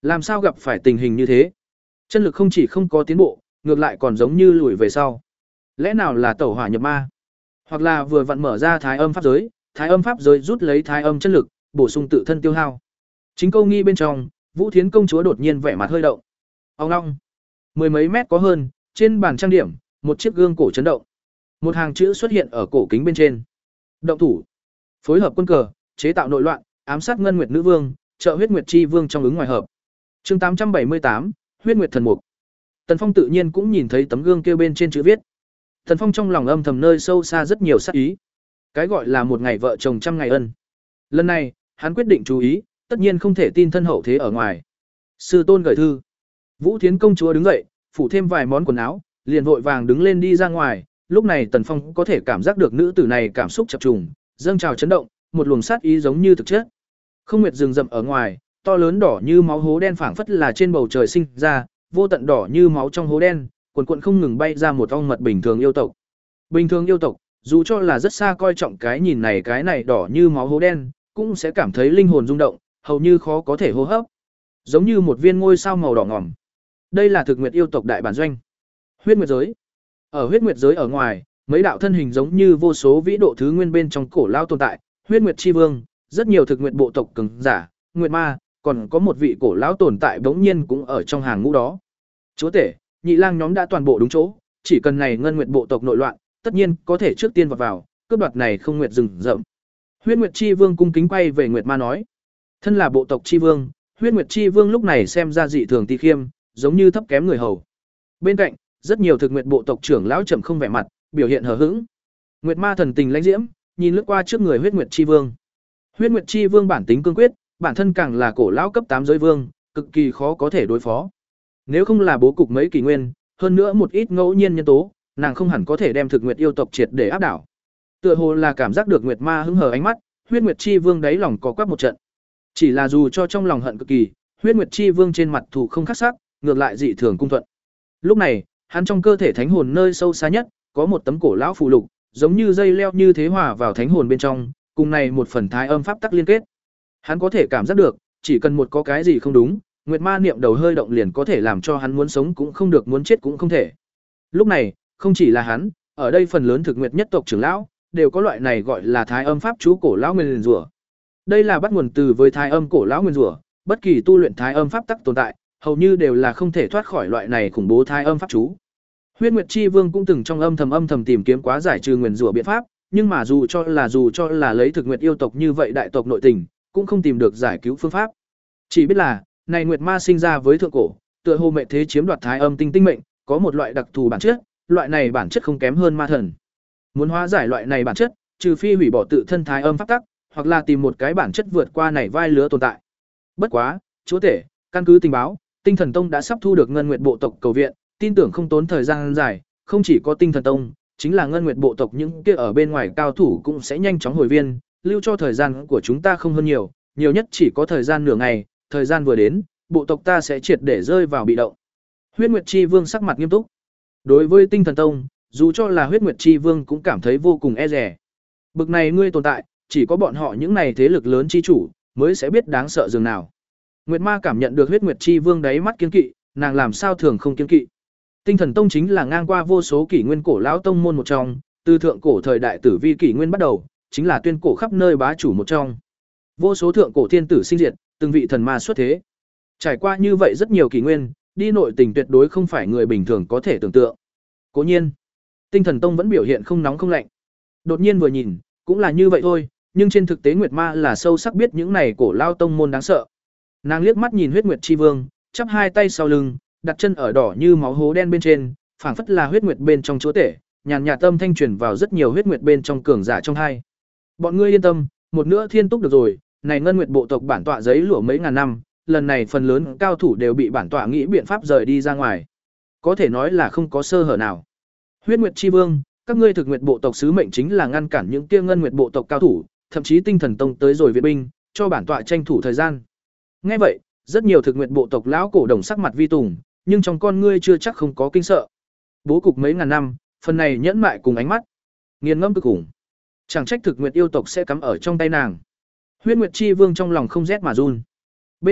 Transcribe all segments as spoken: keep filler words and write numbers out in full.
Làm sao gặp phải tình hình như thế? Chân lực không chỉ không có tiến bộ, ngược lại còn giống như lùi về sau. Lẽ nào là tẩu hỏa nhập ma? Hoặc là vừa vặn mở ra thái âm pháp giới, thái âm pháp giới rút lấy thái âm chân lực, bổ sung tự thân tiêu hao. Chính câu nghi bên trong, Vũ Thiến công chúa đột nhiên vẻ mặt hơi động. Ông long, mười mấy mét có hơn, trên bàn trang điểm, một chiếc gương cổ chấn động. Một hàng chữ xuất hiện ở cổ kính bên trên. Động thủ, phối hợp quân cờ, chế tạo nội loạn, ám sát ngân nguyệt nữ vương, trợ huyết nguyệt chi vương trong ứng ngoài hợp. Chương tám trăm bảy mươi tám, huyết nguyệt thần mục. Tần Phong tự nhiên cũng nhìn thấy tấm gương kia bên trên chữ viết. Tần Phong trong lòng âm thầm nơi sâu xa rất nhiều sát ý. Cái gọi là một ngày vợ chồng trăm ngày ân. Lần này, hắn quyết định chú ý, tất nhiên không thể tin thân hậu thế ở ngoài. Sư tôn gửi thư. Vũ Thiến công chúa đứng dậy, phủ thêm vài món quần áo, liền vội vàng đứng lên đi ra ngoài. Lúc này Tần Phong có thể cảm giác được nữ tử này cảm xúc chập trùng, dâng trào chấn động, một luồng sát ý giống như thực chất. Không nguyệt rừng rậm ở ngoài, to lớn đỏ như máu hố đen phảng phất là trên bầu trời sinh ra, vô tận đỏ như máu trong hố đen, quần quần không ngừng bay ra một ong mật bình thường yêu tộc. Bình thường yêu tộc, dù cho là rất xa coi trọng cái nhìn này cái này đỏ như máu hố đen, cũng sẽ cảm thấy linh hồn rung động, hầu như khó có thể hô hấp. Giống như một viên ngôi sao màu đỏ ngòm. Đây là thực nguyệt yêu tộc đại bản doanh. Huyết nguyệt giới. Ở huyết nguyệt giới ở ngoài, mấy đạo thân hình giống như vô số vĩ độ thứ nguyên bên trong cổ lao tồn tại, huyết nguyệt chi vương, rất nhiều thực nguyệt bộ tộc cường giả, nguyệt ma, còn có một vị cổ lão tồn tại bỗng nhiên cũng ở trong hàng ngũ đó. Chúa tể, nhị lang nhóm đã toàn bộ đúng chỗ, chỉ cần này ngân nguyệt bộ tộc nội loạn, tất nhiên có thể trước tiên vọt vào, cướp đoạt này không nguyệt rừng rậm. Huyết Nguyệt Chi Vương cung kính quay về Nguyệt Ma nói, thân là bộ tộc Chi Vương, Huyết Nguyệt Chi Vương lúc này xem ra dị thường ti khiêm, giống như thấp kém người hầu. Bên cạnh, rất nhiều thực nguyệt bộ tộc trưởng lão chậm không vẻ mặt, biểu hiện hờ hững. Nguyệt Ma thần tình lãnh diễm, nhìn lướt qua trước người Huyết Nguyệt Chi Vương. Huyết Nguyệt Chi Vương bản tính cương quyết, bản thân càng là cổ lão cấp tám giới vương, cực kỳ khó có thể đối phó. Nếu không là bố cục mấy kỳ nguyên, hơn nữa một ít ngẫu nhiên nhân tố, nàng không hẳn có thể đem thực nguyệt yêu tộc triệt để áp đảo. Tựa hồ là cảm giác được Nguyệt Ma hứng hờ ánh mắt, Huyết Nguyệt Chi Vương đáy lòng có quắc một trận. Chỉ là dù cho trong lòng hận cực kỳ, Huyết Nguyệt Chi Vương trên mặt thù không khắc sắc, ngược lại dị thường cung thuận. Lúc này, hắn trong cơ thể thánh hồn nơi sâu xa nhất, có một tấm cổ lão phù lục, giống như dây leo như thế hòa vào thánh hồn bên trong, cùng này một phần thái âm pháp tắc liên kết. Hắn có thể cảm giác được, chỉ cần một có cái gì không đúng, Nguyệt Ma niệm đầu hơi động liền có thể làm cho hắn muốn sống cũng không được, muốn chết cũng không thể. Lúc này, không chỉ là hắn, ở đây phần lớn thực nguyệt nhất tộc trưởng lão đều có loại này gọi là thái âm pháp chú cổ lão nguyên rủa. Đây là bắt nguồn từ với thái âm cổ lão nguyên rủa, bất kỳ tu luyện thái âm pháp tắc tồn tại, hầu như đều là không thể thoát khỏi loại này khủng bố thái âm pháp chú. Huyết Nguyệt Chi Vương cũng từng trong âm thầm âm thầm tìm kiếm quá giải trừ nguyên rủa biện pháp, nhưng mà dù cho là dù cho là lấy thực nguyệt yêu tộc như vậy đại tộc nội tình, cũng không tìm được giải cứu phương pháp. Chỉ biết là, này Nguyệt Ma sinh ra với thượng cổ, tựa hồ mệnh thế chiếm đoạt thái âm tinh tinh mệnh, có một loại đặc thù bản chất, loại này bản chất không kém hơn ma thần. Muốn hóa giải loại này bản chất, trừ phi hủy bỏ tự thân thái âm pháp tắc, hoặc là tìm một cái bản chất vượt qua này vai lứa tồn tại. Bất quá, chúa tể, căn cứ tình báo, Tinh Thần Tông đã sắp thu được Ngân Nguyệt bộ tộc cầu viện, tin tưởng không tốn thời gian dài, không chỉ có Tinh Thần Tông, chính là Ngân Nguyệt bộ tộc những kia ở bên ngoài cao thủ cũng sẽ nhanh chóng hồi viên, lưu cho thời gian của chúng ta không hơn nhiều, nhiều nhất chỉ có thời gian nửa ngày, thời gian vừa đến, bộ tộc ta sẽ triệt để rơi vào bị động. Huyết Nguyệt Chi Vương sắc mặt nghiêm túc. Đối với Tinh Thần Tông, dù cho là Huyết Nguyệt Chi Vương cũng cảm thấy vô cùng e dè. Bực này ngươi tồn tại, chỉ có bọn họ những này thế lực lớn chi chủ mới sẽ biết đáng sợ dường nào. Nguyệt Ma cảm nhận được Huyết Nguyệt Chi Vương đáy mắt kiên kỵ, nàng làm sao thường không kiên kỵ. Tinh Thần Tông chính là ngang qua vô số kỷ nguyên cổ lão tông môn một trong, từ thượng cổ thời đại tử vi kỷ nguyên bắt đầu, chính là tuyên cổ khắp nơi bá chủ một trong. Vô số thượng cổ thiên tử sinh diệt, từng vị thần ma xuất thế. Trải qua như vậy rất nhiều kỷ nguyên, đi nội tình tuyệt đối không phải người bình thường có thể tưởng tượng. Cố nhiên, Tinh Thần Tông vẫn biểu hiện không nóng không lạnh. Đột nhiên vừa nhìn, cũng là như vậy thôi, nhưng trên thực tế Nguyệt Ma là sâu sắc biết những này cổ lao tông môn đáng sợ. Nàng liếc mắt nhìn Huyết Nguyệt Chi Vương, chắp hai tay sau lưng, đặt chân ở đỏ như máu hố đen bên trên, phảng phất là huyết nguyệt bên trong chúa tể, nhàn nhạt tâm thanh truyền vào rất nhiều huyết nguyệt bên trong cường giả trong hai. Bọn ngươi yên tâm, một nữa thiên túc được rồi, này ngân nguyệt bộ tộc bản tọa giấy lụa mấy ngàn năm, lần này phần lớn cao thủ đều bị bản tọa nghĩ biện pháp rời đi ra ngoài. Có thể nói là không có sơ hở nào. Huyết Nguyệt Chi Vương, các ngươi thực nguyệt bộ tộc sứ mệnh chính là ngăn cản những kia ngân nguyệt bộ tộc cao thủ, thậm chí Tinh Thần Tông tới rồi viện binh, cho bản tọa tranh thủ thời gian. Nghe vậy, rất nhiều thực nguyệt bộ tộc lão cổ đồng sắc mặt vi tùng, nhưng trong con ngươi chưa chắc không có kinh sợ. Bố cục mấy ngàn năm, phần này nhẫn mại cùng ánh mắt, nghiền ngẫm cực khủng. Chẳng trách thực nguyệt yêu tộc sẽ cắm ở trong tay nàng. Huyết Nguyệt Chi Vương trong lòng không rét mà run. Bên cạnh,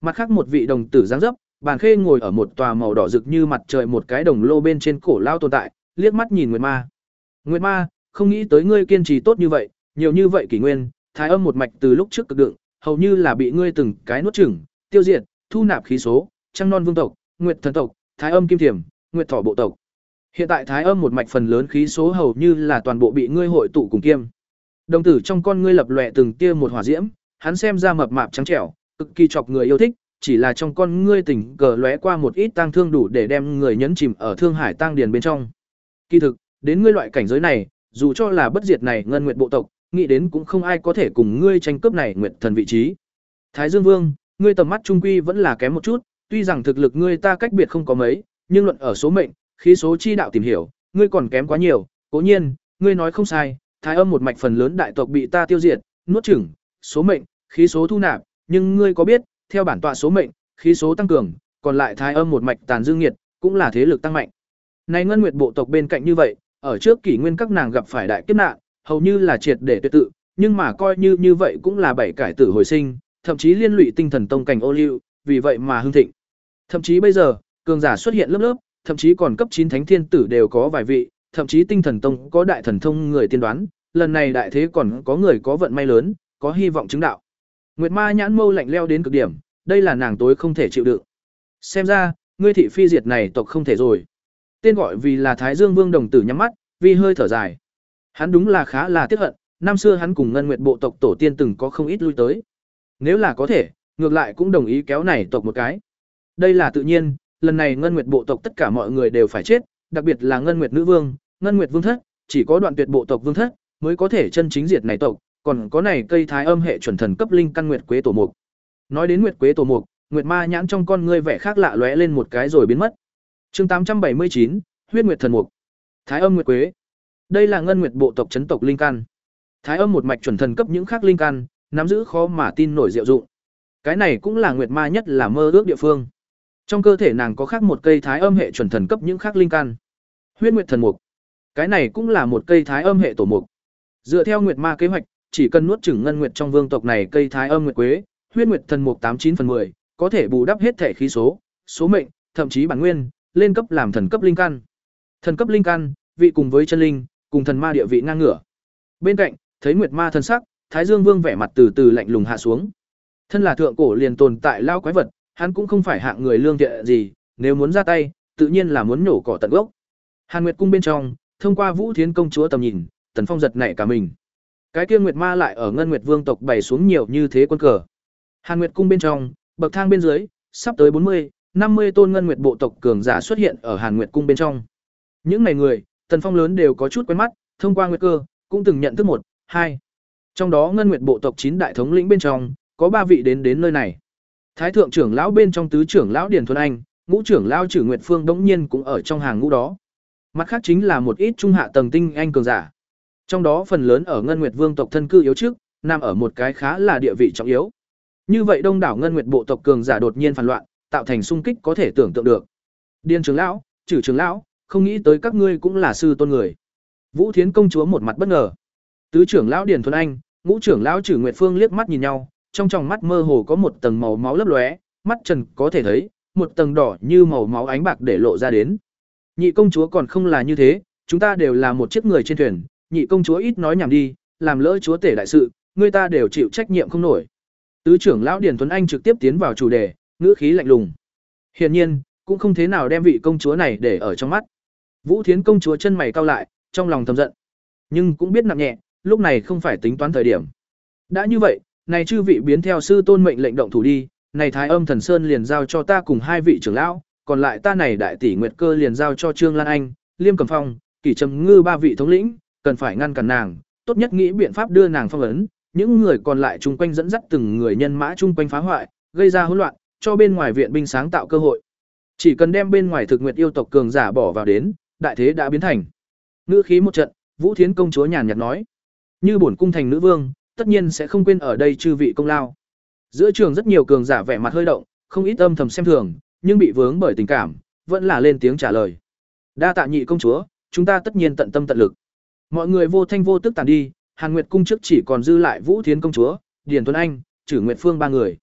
Mặt khác một vị đồng tử dáng dấp, Bàn Khê ngồi ở một tòa màu đỏ rực như mặt trời một cái đồng lô bên trên cổ lao tồn tại, liếc mắt nhìn Nguyệt Ma. Nguyệt Ma, không nghĩ tới ngươi kiên trì tốt như vậy, nhiều như vậy kỷ nguyên, thái âm một mạch từ lúc trước cực đựng, hầu như là bị ngươi từng cái nuốt chửng, tiêu diệt, thu nạp khí số, Trăng Non vương tộc, Nguyệt thần tộc, Thái Âm kim thiểm, Nguyệt thỏ bộ tộc. Hiện tại thái âm một mạch phần lớn khí số hầu như là toàn bộ bị ngươi hội tụ cùng kiêm. Đồng tử trong con ngươi lập lòe từng tia một hỏa diễm, hắn xem ra mập mạp trắng trẻo, cực kỳ chọc người yêu thích, chỉ là trong con ngươi tình cờ lóe qua một ít tang thương đủ để đem người nhấn chìm ở thương hải tang điền bên trong. Kỳ thực, đến ngươi loại cảnh giới này, dù cho là bất diệt này ngân nguyệt bộ tộc, nghĩ đến cũng không ai có thể cùng ngươi tranh cướp này nguyệt thần vị trí. Thái Dương Vương, ngươi tầm mắt trung quy vẫn là kém một chút, tuy rằng thực lực ngươi ta cách biệt không có mấy, nhưng luận ở số mệnh, khí số chi đạo tìm hiểu, ngươi còn kém quá nhiều. Cố nhiên, ngươi nói không sai, thái âm một mạch phần lớn đại tộc bị ta tiêu diệt, nuốt chửng, số mệnh, khí số thu nạp, nhưng ngươi có biết, theo bản tọa số mệnh, khí số tăng cường, còn lại thái âm một mạch tàn dương nghiệt, cũng là thế lực tăng mạnh. Này ngân nguyệt bộ tộc bên cạnh như vậy, ở trước kỷ nguyên các nàng gặp phải đại kiếp nạn, hầu như là triệt để tuyệt tự, nhưng mà coi như như vậy cũng là bảy cải tử hồi sinh, thậm chí liên lụy tinh thần tông cảnh ô liu, vì vậy mà hưng thịnh. Thậm chí bây giờ, cường giả xuất hiện lớp lớp, thậm chí còn cấp chín thánh thiên tử đều có vài vị, thậm chí tinh thần tông có đại thần thông người tiên đoán, lần này đại thế còn có người có vận may lớn, có hy vọng chứng đạo. Nguyệt Ma nhãn mâu lạnh leo đến cực điểm, đây là nàng tối không thể chịu đựng. Xem ra, ngươi thị phi diệt này tộc không thể rồi. Tên gọi vì là Thái Dương Vương đồng tử nhắm mắt, vì hơi thở dài. Hắn đúng là khá là tiếc hận, năm xưa hắn cùng Ngân Nguyệt bộ tộc tổ tiên từng có không ít lui tới. Nếu là có thể, ngược lại cũng đồng ý kéo này tộc một cái. Đây là tự nhiên, lần này Ngân Nguyệt bộ tộc tất cả mọi người đều phải chết, đặc biệt là Ngân Nguyệt nữ vương, Ngân Nguyệt vương thất, chỉ có Đoạn Tuyệt bộ tộc vương thất mới có thể chân chính diệt này tộc, còn có này cây thái âm hệ chuẩn thần cấp linh căn Nguyệt Quế tổ mục. Nói đến Nguyệt Quế tổ mục, Nguyệt Ma nhãn trong con ngươi vẻ khác lạ lóe lên một cái rồi biến mất. Chương tám trăm bảy mươi chín, Huyết Nguyệt thần mục. Thái âm Nguyệt Quế. Đây là Ngân Nguyệt bộ tộc chấn tộc linh căn. Thái âm một mạch chuẩn thần cấp những khác linh căn, nắm giữ khó mà tin nổi diệu dụng. Cái này cũng là Nguyệt Ma nhất là mơ ước địa phương. Trong cơ thể nàng có khác một cây thái âm hệ chuẩn thần cấp những khác linh căn. Huyết Nguyệt thần mục. Cái này cũng là một cây thái âm hệ tổ mục. Dựa theo Nguyệt Ma kế hoạch, chỉ cần nuốt chửng Ngân Nguyệt trong vương tộc này cây thái âm Nguyệt Quế, Huyết Nguyệt thần mục tám chín phần mười, có thể bù đắp hết thể khí số, số mệnh, thậm chí bản nguyên, lên cấp làm thần cấp linh căn. Thần cấp linh căn, vị cùng với chân linh, cùng thần ma địa vị ngang ngửa. Bên cạnh, thấy Nguyệt Ma thân sắc, Thái Dương Vương vẻ mặt từ từ lạnh lùng hạ xuống. Thân là thượng cổ liền tồn tại lao quái vật, hắn cũng không phải hạng người lương thiện gì, nếu muốn ra tay, tự nhiên là muốn nhổ cỏ tận gốc. Hàn Nguyệt cung bên trong, thông qua Vũ Thiến công chúa tầm nhìn, Tần Phong giật nảy cả mình. Cái kia Nguyệt Ma lại ở Ngân Nguyệt Vương tộc bày xuống nhiều như thế quân cờ. Hàn Nguyệt cung bên trong, bậc thang bên dưới, sắp tới bốn mươi, năm mươi tôn Ngân Nguyệt bộ tộc cường giả xuất hiện ở Hàn Nguyệt cung bên trong. Những này người, Tần Phong lớn đều có chút quen mắt, thông qua nguyệt cơ, cũng từng nhận thức một, hai. Trong đó Ngân Nguyệt bộ tộc chín đại thống lĩnh bên trong, có ba vị đến đến nơi này. Thái thượng trưởng lão bên trong tứ trưởng lão Điền Thuần Anh, ngũ trưởng lão Trử Nguyệt Phương đống nhiên cũng ở trong hàng ngũ đó. Mặt khác chính là một ít trung hạ tầng tinh anh cường giả. Trong đó phần lớn ở Ngân Nguyệt Vương tộc thân cư yếu trước, nằm ở một cái khá là địa vị trọng yếu. Như vậy đông đảo Ngân Nguyệt bộ tộc cường giả đột nhiên phản loạn, tạo thành xung kích có thể tưởng tượng được. Điền trưởng lão, Trử trưởng lão, không nghĩ tới các ngươi cũng là sư tôn người. Vũ Thiến công chúa một mặt bất ngờ. Tứ trưởng lão Điền Thuần Anh, ngũ trưởng lão Trử Nguyệt Phương liếc mắt nhìn nhau, trong tròng mắt mơ hồ có một tầng màu máu lấp lóe, mắt trần có thể thấy, một tầng đỏ như màu máu ánh bạc để lộ ra đến. Nhị công chúa còn không là như thế, chúng ta đều là một chiếc người trên thuyền, nhị công chúa ít nói nhảm đi, làm lỡ chúa tể đại sự, người ta đều chịu trách nhiệm không nổi. Tứ trưởng lão Điền Tuấn Anh trực tiếp tiến vào chủ đề, ngữ khí lạnh lùng. Hiển nhiên, cũng không thế nào đem vị công chúa này để ở trong mắt. Vũ Thiến công chúa chân mày cau lại, trong lòng thầm giận, nhưng cũng biết nặng nhẹ, lúc này không phải tính toán thời điểm. Đã như vậy, này chư vị biến theo sư tôn mệnh lệnh động thủ đi, này Thái Âm Thần Sơn liền giao cho ta cùng hai vị trưởng lão, còn lại ta này đại tỷ Nguyệt Cơ liền giao cho Trương Lan Anh, Liêm Cẩm Phong, Kỷ Trầm Ngư ba vị thống lĩnh, cần phải ngăn cản nàng, tốt nhất nghĩ biện pháp đưa nàng phong ấn, những người còn lại chung quanh dẫn dắt từng người nhân mã chung quanh phá hoại, gây ra hỗn loạn, cho bên ngoài viện binh sáng tạo cơ hội. Chỉ cần đem bên ngoài thực nguyệt yêu tộc cường giả bỏ vào đến, đại thế đã biến thành. Ngữ khí một trận, Vũ Thiến công chúa nhàn nhạt nói, như bổn cung thành nữ vương, tất nhiên sẽ không quên ở đây chư vị công lao. Giữa trường rất nhiều cường giả vẻ mặt hơi động, không ít âm thầm xem thường, nhưng bị vướng bởi tình cảm, vẫn là lên tiếng trả lời. Đa tạ nhị công chúa, chúng ta tất nhiên tận tâm tận lực. Mọi người vô thanh vô tức tàn đi, Hàn Nguyệt cung trước chỉ còn dư lại Vũ Thiến công chúa, Điền Tuấn Anh, Trử Nguyệt Phương ba người.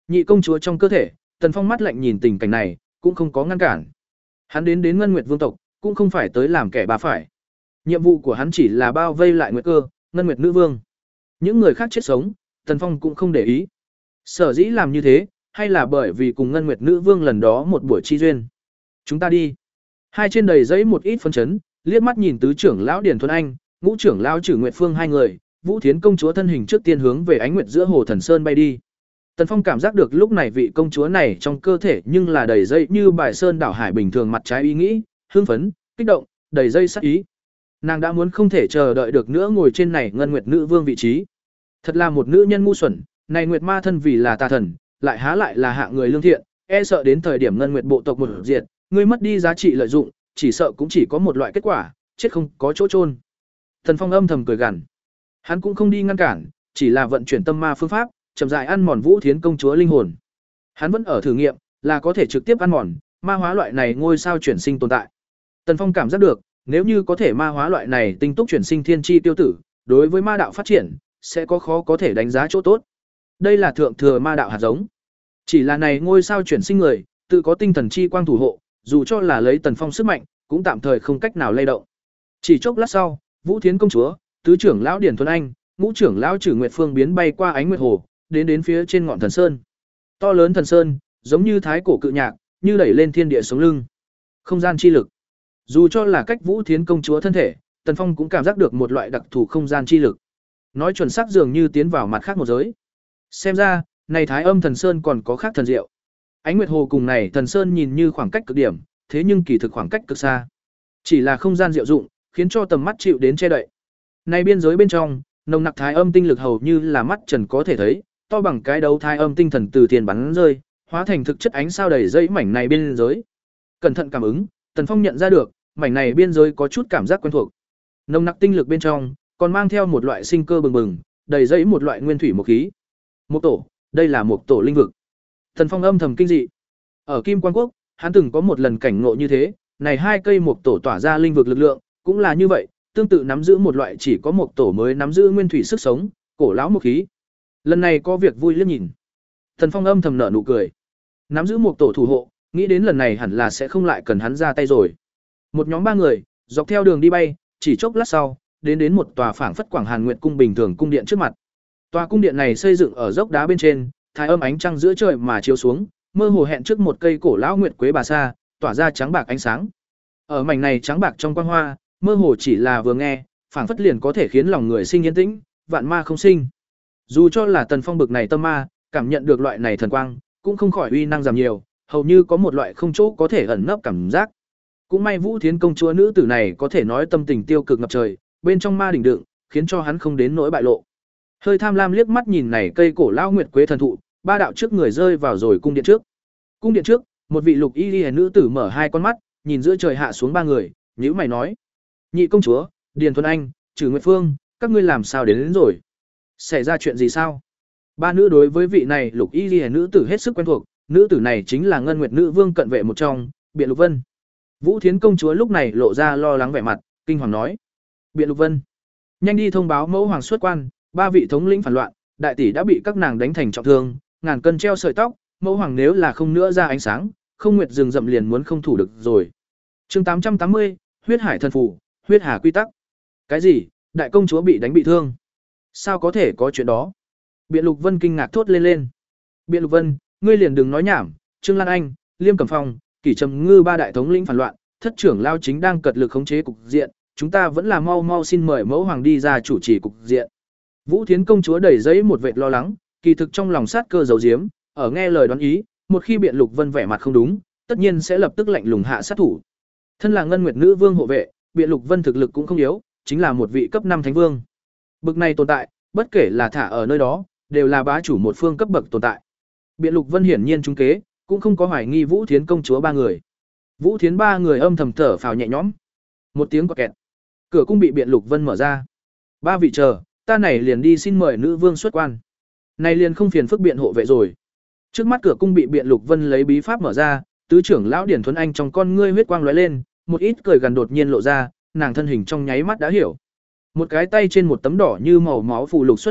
Nhị công chúa trong cơ thể, Tần Phong mắt lạnh nhìn tình cảnh này, cũng không có ngăn cản. Hắn đến đến Ngân Nguyệt Vương tộc, cũng không phải tới làm kẻ bà phải. Nhiệm vụ của hắn chỉ là bao vây lại Nguyệt Cơ, Ngân Nguyệt Nữ Vương. Những người khác chết sống, Tần Phong cũng không để ý. Sở dĩ làm như thế, hay là bởi vì cùng Ngân Nguyệt Nữ Vương lần đó một buổi chi duyên. Chúng ta đi. Hai trên đầy giấy một ít phân chấn, liếc mắt nhìn tứ trưởng lão Điền Thuần Anh, ngũ trưởng lão Trử Nguyệt Phương hai người, Vũ Thiến công chúa thân hình trước tiên hướng về ánh nguyệt giữa hồ Thần Sơn bay đi. Tần Phong cảm giác được lúc này vị công chúa này trong cơ thể nhưng là đầy dây như bài sơn đảo hải bình thường, mặt trái ý nghĩ, hưng phấn, kích động, đầy dây sắc ý. Nàng đã muốn không thể chờ đợi được nữa ngồi trên này Ngân Nguyệt Nữ Vương vị trí. Thật là một nữ nhân ngu xuẩn, này Nguyệt Ma thân vì là tà thần, lại há lại là hạng người lương thiện, e sợ đến thời điểm Ngân Nguyệt bộ tộc một diệt, ngươi mất đi giá trị lợi dụng, chỉ sợ cũng chỉ có một loại kết quả, chết không có chỗ chôn. Tần Phong âm thầm cười gằn. Hắn cũng không đi ngăn cản, chỉ là vận chuyển tâm ma phương pháp, chậm rãi ăn mòn Vũ Thiến công chúa linh hồn. Hắn vẫn ở thử nghiệm, là có thể trực tiếp ăn mòn, ma hóa loại này ngôi sao chuyển sinh tồn tại. Tần Phong cảm giác được, nếu như có thể ma hóa loại này tinh túc chuyển sinh thiên chi tiêu tử, đối với ma đạo phát triển sẽ có khó có thể đánh giá chỗ tốt. Đây là thượng thừa ma đạo hạt giống. Chỉ là này ngôi sao chuyển sinh người, tự có tinh thần chi quang thủ hộ, dù cho là lấy Tần Phong sức mạnh, cũng tạm thời không cách nào lay động. Chỉ chốc lát sau, Vũ Thiến công chúa, tứ trưởng lão Điền Thuần Anh, ngũ trưởng lão Trử Nguyệt Phương biến bay qua ánh nguyệt hồ, đến đến phía trên ngọn thần sơn. To lớn thần sơn, giống như thái cổ cự nhạc, như đẩy lên thiên địa sống lưng. Không gian chi lực. Dù cho là cách Vũ Thiến công chúa thân thể, Tần Phong cũng cảm giác được một loại đặc thù không gian chi lực. Nói chuẩn xác dường như tiến vào mặt khác một giới. Xem ra, này Thái Âm Thần Sơn còn có khác thần diệu. Ánh nguyệt hồ cùng này thần sơn nhìn như khoảng cách cực điểm, thế nhưng kỳ thực khoảng cách cực xa. Chỉ là không gian diệu dụng, khiến cho tầm mắt chịu đến che đậy. Này biên giới bên trong, nồng nặc thái âm tinh lực hầu như là mắt trần có thể thấy, to bằng cái đấu thái âm tinh thần từ tiền bắn rơi, hóa thành thực chất ánh sao đầy dây mảnh này biên giới. Cẩn thận cảm ứng, Tần Phong nhận ra được, mảnh này biên giới có chút cảm giác quen thuộc. Nồng nặc tinh lực bên trong, còn mang theo một loại sinh cơ bừng bừng, đầy dẫy một loại nguyên thủy một khí. Một tổ, đây là một tổ linh vực. Tần Phong âm thầm kinh dị. Ở Kim Quan Quốc, hắn từng có một lần cảnh ngộ như thế, này hai cây một tổ tỏa ra linh vực lực lượng, cũng là như vậy, tương tự nắm giữ một loại chỉ có một tổ mới nắm giữ nguyên thủy sức sống, cổ lão một khí. Lần này có việc vui liếc nhìn. Tần Phong âm thầm nở nụ cười. Nắm giữ một tổ thủ hộ, nghĩ đến lần này hẳn là sẽ không lại cần hắn ra tay rồi. Một nhóm ba người, dọc theo đường đi bay, chỉ chốc lát sau, đến đến một tòa phảng phất Quảng Hàn Nguyệt cung bình thường cung điện trước mặt. Tòa cung điện này xây dựng ở dốc đá bên trên, thái âm ánh trăng giữa trời mà chiếu xuống, mơ hồ hẹn trước một cây cổ lão nguyệt quế bà sa, tỏa ra trắng bạc ánh sáng. Ở mảnh này trắng bạc trong quang hoa, mơ hồ chỉ là vừa nghe, phảng phất liền có thể khiến lòng người sinh yên tĩnh, vạn ma không sinh. Dù cho là Tần Phong bực này tâm ma, cảm nhận được loại này thần quang, cũng không khỏi uy năng giảm nhiều, hầu như có một loại không chỗ có thể ẩn nấp cảm giác. Cũng may Vũ Thiến công chúa nữ tử này có thể nói tâm tình tiêu cực ngập trời, bên trong ma đỉnh đựng, khiến cho hắn không đến nỗi bại lộ. Hơi tham lam liếc mắt nhìn này cây cổ lão nguyệt quế thần thụ, ba đạo trước người rơi vào rồi cung điện trước. Cung điện trước, một vị lục y liễu nữ tử mở hai con mắt, nhìn giữa trời hạ xuống ba người, nhíu mày nói: "Nhị công chúa, Điền Thuần Anh, Trử Nguyệt Phương, các ngươi làm sao đến, đến rồi? Xảy ra chuyện gì sao?" Ba nữ đối với vị này lục y liễu nữ tử hết sức quen thuộc, nữ tử này chính là Ngân Nguyệt Nữ Vương cận vệ một trong, Biện Lục Vân. Vũ Thiến công chúa lúc này lộ ra lo lắng vẻ mặt, kinh hoàng nói: "Biện Lục Vân, nhanh đi thông báo mẫu hoàng xuất quan, ba vị thống lĩnh phản loạn, đại tỷ đã bị các nàng đánh thành trọng thương, ngàn cân treo sợi tóc, mẫu hoàng nếu là không nữa ra ánh sáng, không nguyệt rừng rậm liền muốn không thủ được rồi." Chương tám trăm tám mươi, Huyết Hải thần phù, Huyết Hà quy tắc. Cái gì? Đại công chúa bị đánh bị thương? Sao có thể có chuyện đó? Biện Lục Vân kinh ngạc thốt lên lên. Biện Lục Vân, ngươi liền đừng nói nhảm, Trương Lan Anh, Liêm Cẩm Phong, Kỷ Trầm Ngư ba đại thống lĩnh phản loạn, thất trưởng lao chính đang cật lực khống chế cục diện, chúng ta vẫn là mau mau xin mời mẫu hoàng đi ra chủ trì cục diện. Vũ Thiến công chúa đẩy giấy một vệt lo lắng, kỳ thực trong lòng sát cơ giấu giếm, ở nghe lời đoán ý, một khi Biện Lục Vân vẻ mặt không đúng, tất nhiên sẽ lập tức lạnh lùng hạ sát thủ. Thân là Ngân Nguyệt Nữ Vương hộ vệ, Biện Lục Vân thực lực cũng không yếu, chính là một vị cấp năm thánh vương. Bực này tồn tại, bất kể là thả ở nơi đó, đều là bá chủ một phương cấp bậc tồn tại. Biện Lục Vân hiển nhiên trúng kế, cũng không có hoài nghi Vũ Thiến công chúa ba người. Vũ Thiến ba người âm thầm thở phào nhẹ nhõm. Một tiếng quạt kẹt, cửa cung bị Biện Lục Vân mở ra. Ba vị chờ, ta này liền đi xin mời nữ vương xuất quan. Này liền không phiền phức Biện hộ vệ rồi. Trước mắt cửa cung bị Biện Lục Vân lấy bí pháp mở ra, tứ trưởng lão Điển Thuần Anh trong con ngươi huyết quang lóe lên, một ít cười gần đột nhiên lộ ra, nàng thân hình trong nháy mắt đã hiểu. Một cái tay trên một tấm đỏ như màu máu phù lục xuất hiện,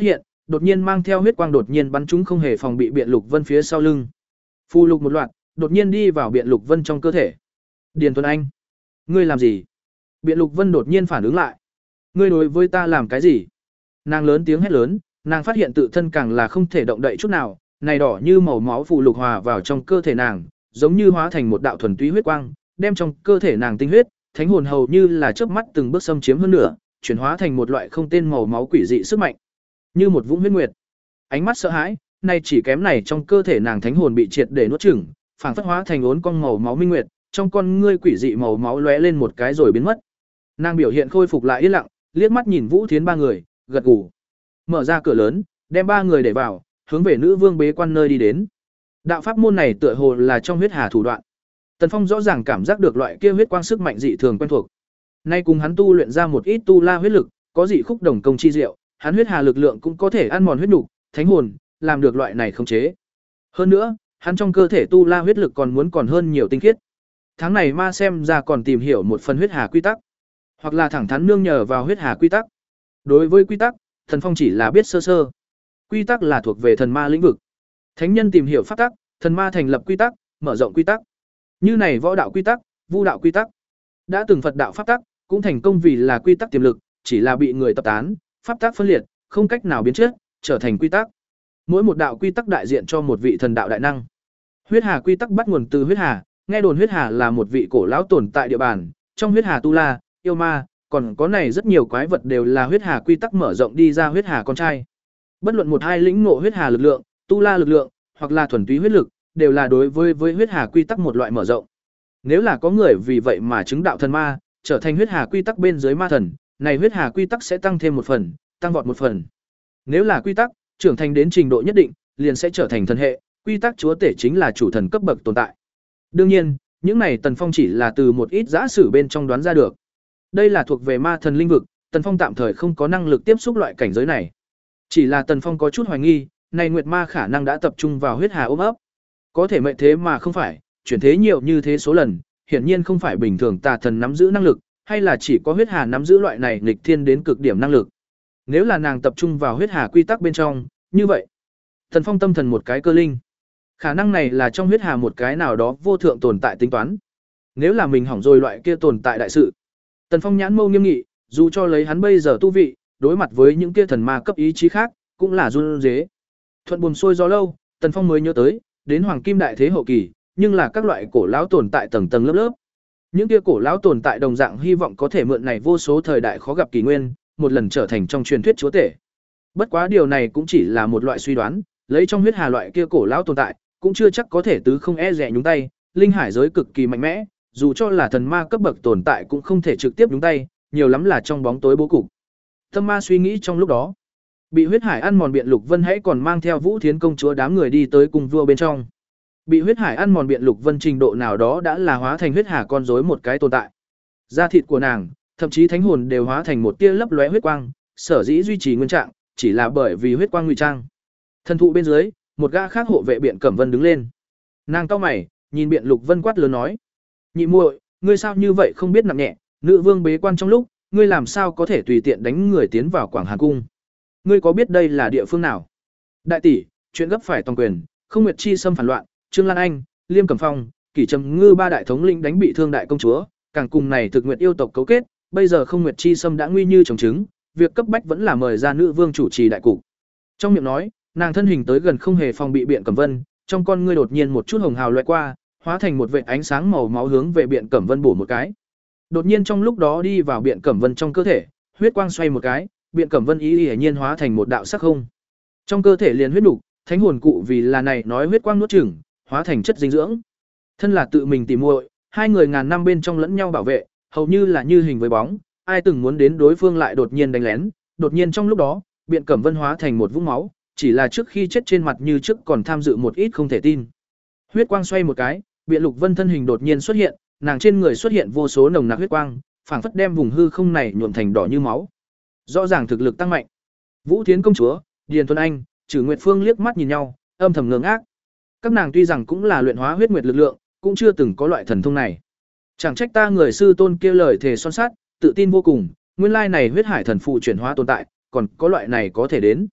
đột nhiên mang theo huyết quang đột nhiên bắn trúng không hề phòng bị Biện Lục Vân phía sau lưng. Phù lục một loạt, đột nhiên đi vào Biện Lục Vân trong cơ thể. Điền Tuấn Anh, ngươi làm gì? Biện Lục Vân đột nhiên phản ứng lại. Ngươi đối với ta làm cái gì? Nàng lớn tiếng hét lớn, nàng phát hiện tự thân càng là không thể động đậy chút nào, này đỏ như màu máu phù lục hòa vào trong cơ thể nàng, giống như hóa thành một đạo thuần túy huyết quang, đem trong cơ thể nàng tinh huyết, thánh hồn hầu như là chớp mắt từng bước xâm chiếm hơn nữa, chuyển hóa thành một loại không tên màu máu quỷ dị sức mạnh, như một vũng huyết nguyệt. Ánh mắt sợ hãi, nay chỉ kém này trong cơ thể nàng thánh hồn bị triệt để nuốt chửng, phảng phất hóa thành uốn cong màu máu minh nguyệt, trong con ngươi quỷ dị màu máu lóe lên một cái rồi biến mất. Nàng biểu hiện khôi phục lại yên lặng, liếc mắt nhìn Vũ Thiến ba người, gật gù. Mở ra cửa lớn, đem ba người để vào, hướng về nữ vương bế quan nơi đi đến. Đạo pháp môn này tựa hồ là trong huyết hà thủ đoạn. Tần Phong rõ ràng cảm giác được loại kia huyết quang sức mạnh dị thường quen thuộc. Nay cùng hắn tu luyện ra một ít tu la huyết lực, có dị khúc đồng công chi diệu, hắn huyết hà lực lượng cũng có thể ăn mòn huyết nục, thánh hồn, làm được loại này khống chế. Hơn nữa, hắn trong cơ thể tu la huyết lực còn muốn còn hơn nhiều tinh khiết. Tháng này ma xem ra còn tìm hiểu một phần huyết hà quy tắc, hoặc là thẳng thắn nương nhờ vào huyết hà quy tắc. Đối với quy tắc, Thần Phong chỉ là biết sơ sơ. Quy tắc là thuộc về thần ma lĩnh vực. Thánh nhân tìm hiểu pháp tắc, thần ma thành lập quy tắc, mở rộng quy tắc. Như này võ đạo quy tắc, vu đạo quy tắc. Đã từng Phật đạo pháp tắc, cũng thành công vì là quy tắc tiềm lực, chỉ là bị người tập tán, pháp tắc phân liệt, không cách nào biến chất, trở thành quy tắc. Mỗi một đạo quy tắc đại diện cho một vị thần đạo đại năng. Huyết hà quy tắc bắt nguồn từ huyết hà, nghe đồn huyết hà là một vị cổ lão tồn tại địa bàn, trong huyết hà tu la, yêu ma, còn có này rất nhiều quái vật đều là huyết hà quy tắc mở rộng đi ra huyết hà con trai. Bất luận một hai lĩnh ngộ huyết hà lực lượng, tu la lực lượng, hoặc là thuần túy huyết lực, đều là đối với với huyết hà quy tắc một loại mở rộng. Nếu là có người vì vậy mà chứng đạo thần ma, trở thành huyết hà quy tắc bên dưới ma thần, này huyết hà quy tắc sẽ tăng thêm một phần, tăng vọt một phần. Nếu là quy tắc trưởng thành đến trình độ nhất định, liền sẽ trở thành thần hệ, quy tắc chúa tể chính là chủ thần cấp bậc tồn tại. Đương nhiên, những này Tần Phong chỉ là từ một ít giả sử bên trong đoán ra được. Đây là thuộc về ma thần linh vực, Tần Phong tạm thời không có năng lực tiếp xúc loại cảnh giới này. Chỉ là Tần Phong có chút hoài nghi, này nguyệt ma khả năng đã tập trung vào huyết hà ôm ấp. Có thể mệnh thế mà không phải, chuyển thế nhiều như thế số lần, hiển nhiên không phải bình thường tà thần nắm giữ năng lực, hay là chỉ có huyết hà nắm giữ loại này nghịch thiên đến cực điểm năng lực. Nếu là nàng tập trung vào huyết hà quy tắc bên trong, như vậy, Tần Phong tâm thần một cái cơ linh. Khả năng này là trong huyết hà một cái nào đó vô thượng tồn tại tính toán. Nếu là mình hỏng rồi loại kia tồn tại đại sự. Tần Phong nhãn mâu nghiêm nghị, dù cho lấy hắn bây giờ tu vị, đối mặt với những kia thần ma cấp ý chí khác, cũng là run rế. Thuận buồm xuôi gió lâu, Tần Phong mới nhớ tới, đến hoàng kim đại thế hậu kỳ, nhưng là các loại cổ lão tồn tại tầng tầng lớp lớp. Những kia cổ lão tồn tại đồng dạng hy vọng có thể mượn này vô số thời đại khó gặp kỳ nguyên, một lần trở thành trong truyền thuyết chúa tể. Bất quá điều này cũng chỉ là một loại suy đoán, lấy trong huyết hà loại kia cổ lão tồn tại, cũng chưa chắc có thể tứ không e dè nhúng tay, linh hải giới cực kỳ mạnh mẽ, dù cho là thần ma cấp bậc tồn tại cũng không thể trực tiếp nhúng tay, nhiều lắm là trong bóng tối bố cục. Tâm ma suy nghĩ trong lúc đó, bị huyết hải ăn mòn Biện Lục Vân hãy còn mang theo Vũ Thiến công chúa đám người đi tới cùng vua bên trong. Bị huyết hải ăn mòn Biện Lục Vân trình độ nào đó đã là hóa thành huyết hà con rối một cái tồn tại. Da thịt của nàng, thậm chí thánh hồn đều hóa thành một tia lấp lóe huyết quang, sở dĩ duy trì nguyên trạng, chỉ là bởi vì huyết quang ngụy trang. Thần thụ bên dưới, một gã khác hộ vệ Biện Cẩm Vân đứng lên. Nàng cau mày, nhìn Biện Lục Vân quát lớn nói: "Nhị muội, ngươi sao như vậy không biết nặng nhẹ, nữ vương bế quan trong lúc, ngươi làm sao có thể tùy tiện đánh người tiến vào Quảng Hàn cung? Ngươi có biết đây là địa phương nào?" Đại tỷ, chuyện gấp phải toàn quyền, Không Nguyệt Chi xâm phản loạn, Trương Lan Anh, Liêm Cẩm Phong, Kỷ Trầm Ngư ba đại thống lĩnh đánh bị thương đại công chúa, càng cùng này thực nguyệt yêu tộc cấu kết, bây giờ Không Nguyệt Chi xâm đã nguy như trồng trứng, việc cấp bách vẫn là mời ra nữ vương chủ trì đại cục. Trong miệng nói, nàng thân hình tới gần không hề phòng bị Biện Cẩm Vân, trong con ngươi đột nhiên một chút hồng hào lóe qua, hóa thành một vệt ánh sáng màu máu hướng về Biện Cẩm Vân bổ một cái. Đột nhiên trong lúc đó đi vào Biện Cẩm Vân trong cơ thể, huyết quang xoay một cái, Biện Cẩm Vân ý hiển nhiên hóa thành một đạo sắc không. Trong cơ thể liền huyết nục, thánh hồn cụ vì là này nói huyết quang nuốt chửng, hóa thành chất dinh dưỡng. Thân là tự mình tỉ muội, hai người ngàn năm bên trong lẫn nhau bảo vệ, hầu như là như hình với bóng, ai từng muốn đến đối phương lại đột nhiên đánh lén, đột nhiên trong lúc đó, Biện Cẩm Vân hóa thành một vũng máu, chỉ là trước khi chết trên mặt như trước còn tham dự một ít không thể tin. Huyết quang xoay một cái, Biện Lục Vân thân hình đột nhiên xuất hiện, nàng trên người xuất hiện vô số nồng nặc huyết quang, phảng phất đem vùng hư không này nhuộm thành đỏ như máu. Rõ ràng thực lực tăng mạnh. Vũ Thiến công chúa, Điền Tuấn Anh, Trử Nguyệt Phương liếc mắt nhìn nhau, âm thầm ngơ ngác. Các nàng tuy rằng cũng là luyện hóa huyết nguyệt lực lượng, cũng chưa từng có loại thần thông này. Chẳng trách ta người sư tôn kia lời thề son sắt, tự tin vô cùng, nguyên lai này huyết hải thần phụ chuyển hóa tồn tại, còn có loại này có thể đến.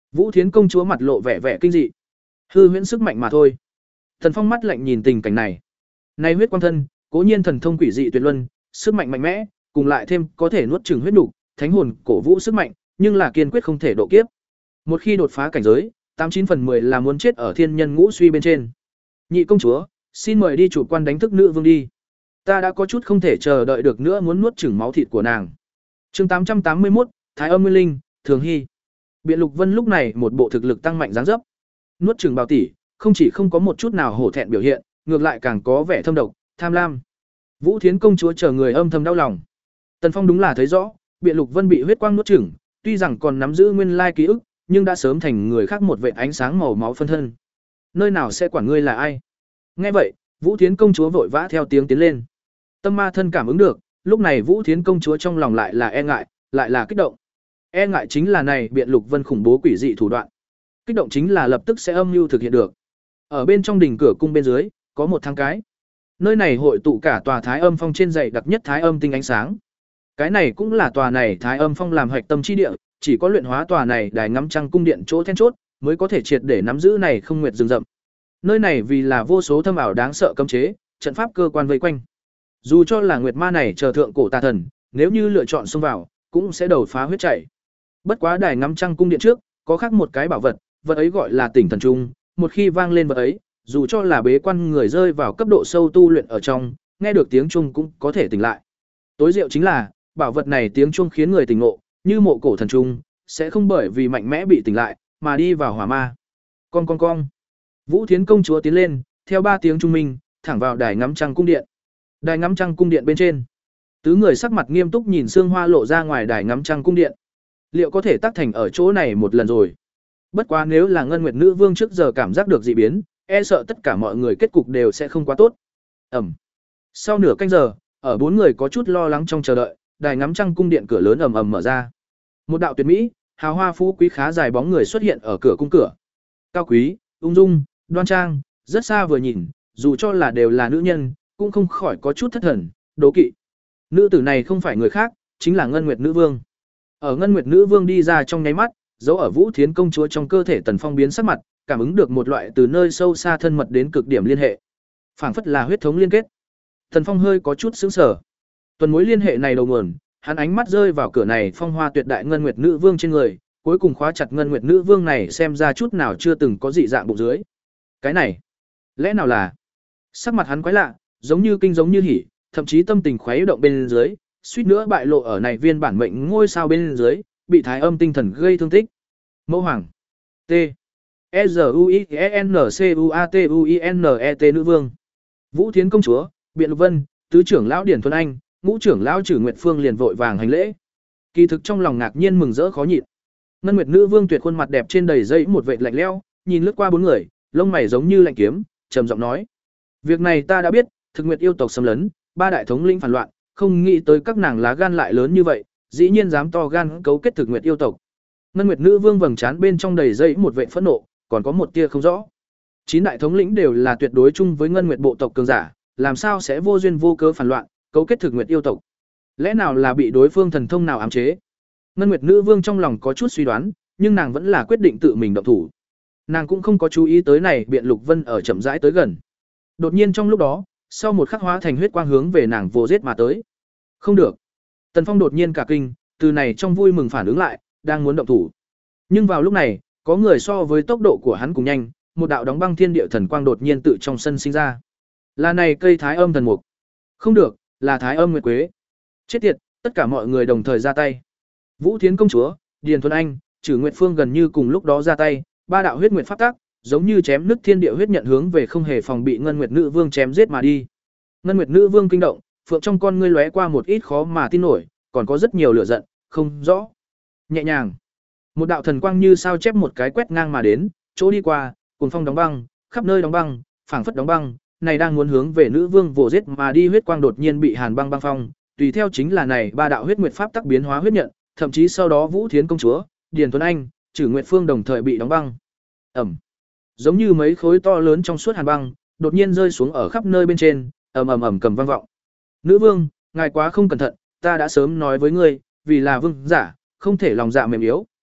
Vũ Thiến công chúa mặt lộ vẻ vẻ kinh dị. Hư huyễn sức mạnh mà thôi. Tần Phong mắt lạnh nhìn tình cảnh này. Này huyết quang thân, cố nhiên thần thông quỷ dị tuyệt luân, sức mạnh mạnh mẽ, cùng lại thêm có thể nuốt chửng huyết nục, thánh hồn cổ vũ sức mạnh, nhưng là kiên quyết không thể độ kiếp. Một khi đột phá cảnh giới, tám chín phần mười là muốn chết ở thiên nhân ngũ suy bên trên. Nhị công chúa, xin mời đi chủ quan đánh thức nữ vương đi. Ta đã có chút không thể chờ đợi được nữa, muốn nuốt chửng máu thịt của nàng. Chương tám trăm tám mươi mốt, Thái Âm Nguyên Linh, Thường Hy. Biện Lục Vân lúc này một bộ thực lực tăng mạnh dáng dấp. Nuốt chửng Bảo tỷ, không chỉ không có một chút nào hổ thẹn biểu hiện, ngược lại càng có vẻ thâm độc, tham lam. Vũ Thiến công chúa chờ người âm thầm đau lòng. Tần Phong đúng là thấy rõ, Biện Lục Vân bị huyết quang nuốt chửng, tuy rằng còn nắm giữ nguyên lai ký ức, nhưng đã sớm thành người khác một vệt ánh sáng màu máu phân thân. Nơi nào sẽ quản ngươi là ai? Nghe vậy, Vũ Thiến công chúa vội vã theo tiếng tiến lên. Tâm ma thân cảm ứng được, lúc này Vũ Thiến công chúa trong lòng lại là e ngại, lại là kích động. E ngại chính là này Biện Lục Vân khủng bố quỷ dị thủ đoạn. Kích động chính là lập tức sẽ âm mưu thực hiện được. Ở bên trong đỉnh cửa cung bên dưới, có một thang cái. Nơi này hội tụ cả tòa Thái Âm Phong trên dãy đặc nhất Thái Âm tinh ánh sáng. Cái này cũng là tòa này Thái Âm Phong làm hạch tâm chi địa, chỉ có luyện hóa tòa này đài ngắm trăng cung điện chỗ then chốt, mới có thể triệt để nắm giữ này không nguyệt rừng rậm. Nơi này vì là vô số thâm ảo đáng sợ cấm chế, trận pháp cơ quan vây quanh. Dù cho là nguyệt ma này chờ thượng cổ tà thần, nếu như lựa chọn xông vào, cũng sẽ đầu phá huyết chảy. Bất quá đài ngắm trăng cung điện trước, có khác một cái bảo vật, vật ấy gọi là Tỉnh Thần Trung, một khi vang lên vật ấy, dù cho là bế quan người rơi vào cấp độ sâu tu luyện ở trong, nghe được tiếng chuông cũng có thể tỉnh lại. Tối diệu chính là, bảo vật này tiếng chuông khiến người tỉnh ngộ, như mộ cổ thần trung, sẽ không bởi vì mạnh mẽ bị tỉnh lại, mà đi vào hỏa ma. Con con con. Vũ Thiến công chúa tiến lên, theo ba tiếng trung minh, thẳng vào đài ngắm trăng cung điện. Đài ngắm trăng cung điện bên trên, tứ người sắc mặt nghiêm túc nhìn Sương Hoa lộ ra ngoài đài ngắm trăng cung điện. Liệu có thể tác thành ở chỗ này một lần rồi? Bất quá nếu là Ngân Nguyệt Nữ Vương trước giờ cảm giác được dị biến, e sợ tất cả mọi người kết cục đều sẽ không quá tốt. Ẩm. Sau nửa canh giờ, ở bốn người có chút lo lắng trong chờ đợi, đài ngắm trăng cung điện cửa lớn ầm ầm mở ra. Một đạo tuyệt mỹ, hào hoa phú quý khá dài bóng người xuất hiện ở cửa cung cửa. Cao quý, ung dung, đoan trang, rất xa vừa nhìn, dù cho là đều là nữ nhân, cũng không khỏi có chút thất thần, đố kỵ. Nữ tử này không phải người khác, chính là Ngân Nguyệt Nữ Vương. Ở Ngân Nguyệt Nữ Vương đi ra trong nháy mắt, dấu ở Vũ Thiến công chúa trong cơ thể Tần Phong biến sắc mặt, cảm ứng được một loại từ nơi sâu xa thân mật đến cực điểm liên hệ. Phảng phất là huyết thống liên kết. Tần Phong hơi có chút sững sờ. Tuần mối liên hệ này đầu nguồn, hắn ánh mắt rơi vào cửa này phong hoa tuyệt đại Ngân Nguyệt Nữ Vương trên người, cuối cùng khóa chặt Ngân Nguyệt Nữ Vương này xem ra chút nào chưa từng có dị dạng bụng dưới. Cái này, lẽ nào là? Sắc mặt hắn quái lạ, giống như kinh giống như hỉ, thậm chí tâm tình khuấy động bên dưới, suýt nữa bại lộ ở này viên bản mệnh ngôi sao bên dưới, bị Thái Âm tinh thần gây thương tích. Mẫu Hoàng. T. E Z U I N C U A T U I N E T Nữ Vương. Vũ Thiến công chúa, Biện Lục Vân, tứ trưởng lão Điển Thuần Anh, ngũ trưởng lão Trử Nguyệt Phương liền vội vàng hành lễ. Kỳ thực trong lòng ngạc nhiên mừng rỡ khó nhịn. Ngân Nguyệt Nữ Vương tuyệt khuôn mặt đẹp trên đầy dây một vệt lạnh lẽo, nhìn lướt qua bốn người, lông mày giống như lạnh kiếm, trầm giọng nói: "Việc này ta đã biết, Thực Nguyệt yêu tộc xâm lấn, ba đại thống lĩnh phản loạn, không nghĩ tới các nàng lá gan lại lớn như vậy, dĩ nhiên dám to gan cấu kết Thực Nguyệt yêu tộc." Ngân Nguyệt Nữ Vương vầng trán bên trong đầy dây một vệt phẫn nộ, còn có một tia không rõ. Chín đại thống lĩnh đều là tuyệt đối chung với Ngân Nguyệt bộ tộc cường giả, làm sao sẽ vô duyên vô cớ phản loạn, cấu kết Thực Nguyệt yêu tộc? Lẽ nào là bị đối phương thần thông nào ám chế? Ngân Nguyệt Nữ Vương trong lòng có chút suy đoán, nhưng nàng vẫn là quyết định tự mình động thủ. Nàng cũng không có chú ý tới này Biện Lục Vân ở chậm rãi tới gần. Đột nhiên trong lúc đó, sau một khắc hóa thành huyết quang hướng về nàng vồ giết mà tới. Không được. Tần Phong đột nhiên cả kinh, từ này trong vui mừng phản ứng lại, đang muốn động thủ. Nhưng vào lúc này, có người so với tốc độ của hắn cùng nhanh, một đạo đóng băng thiên địa thần quang đột nhiên tự trong sân sinh ra. Là này cây Thái Âm thần mục. Không được, là Thái Âm Nguyệt Quế. Chết tiệt, tất cả mọi người đồng thời ra tay. Vũ Thiến công chúa, Điền Thuần Anh, Trử Nguyệt Phương gần như cùng lúc đó ra tay, ba đạo huyết nguyệt pháp tắc, giống như chém nứt thiên địa huyết nhận hướng về không hề phòng bị Ngân Nguyệt Nữ Vương chém giết mà đi. Ngân Nguyệt Nữ Vương kinh động, phượng trong con ngươi lóe qua một ít khó mà tin nổi, còn có rất nhiều lửa giận, không rõ. Nhẹ nhàng, một đạo thần quang như sao chép một cái quét ngang mà đến, chỗ đi qua, cuồng phong đóng băng, khắp nơi đóng băng, phảng phất đóng băng, này đang muốn hướng về nữ vương vồ giết mà đi huyết quang đột nhiên bị hàn băng băng phong, tùy theo chính là này ba đạo huyết nguyệt pháp tắc biến hóa huyết nhận, thậm chí sau đó Vũ Thiến công chúa, Điền Tuấn Anh, Trử Nguyệt Phương đồng thời bị đóng băng. Ẩm. Giống như mấy khối to lớn trong suốt hàn băng, đột nhiên rơi xuống ở khắp nơi bên trên, ầm ầm ầm cầm vang vọng. Nữ vương, ngài quá không cẩn thận, ta đã sớm nói với ngươi, vì là vương giả, không thể lòng dạ mềm yếu,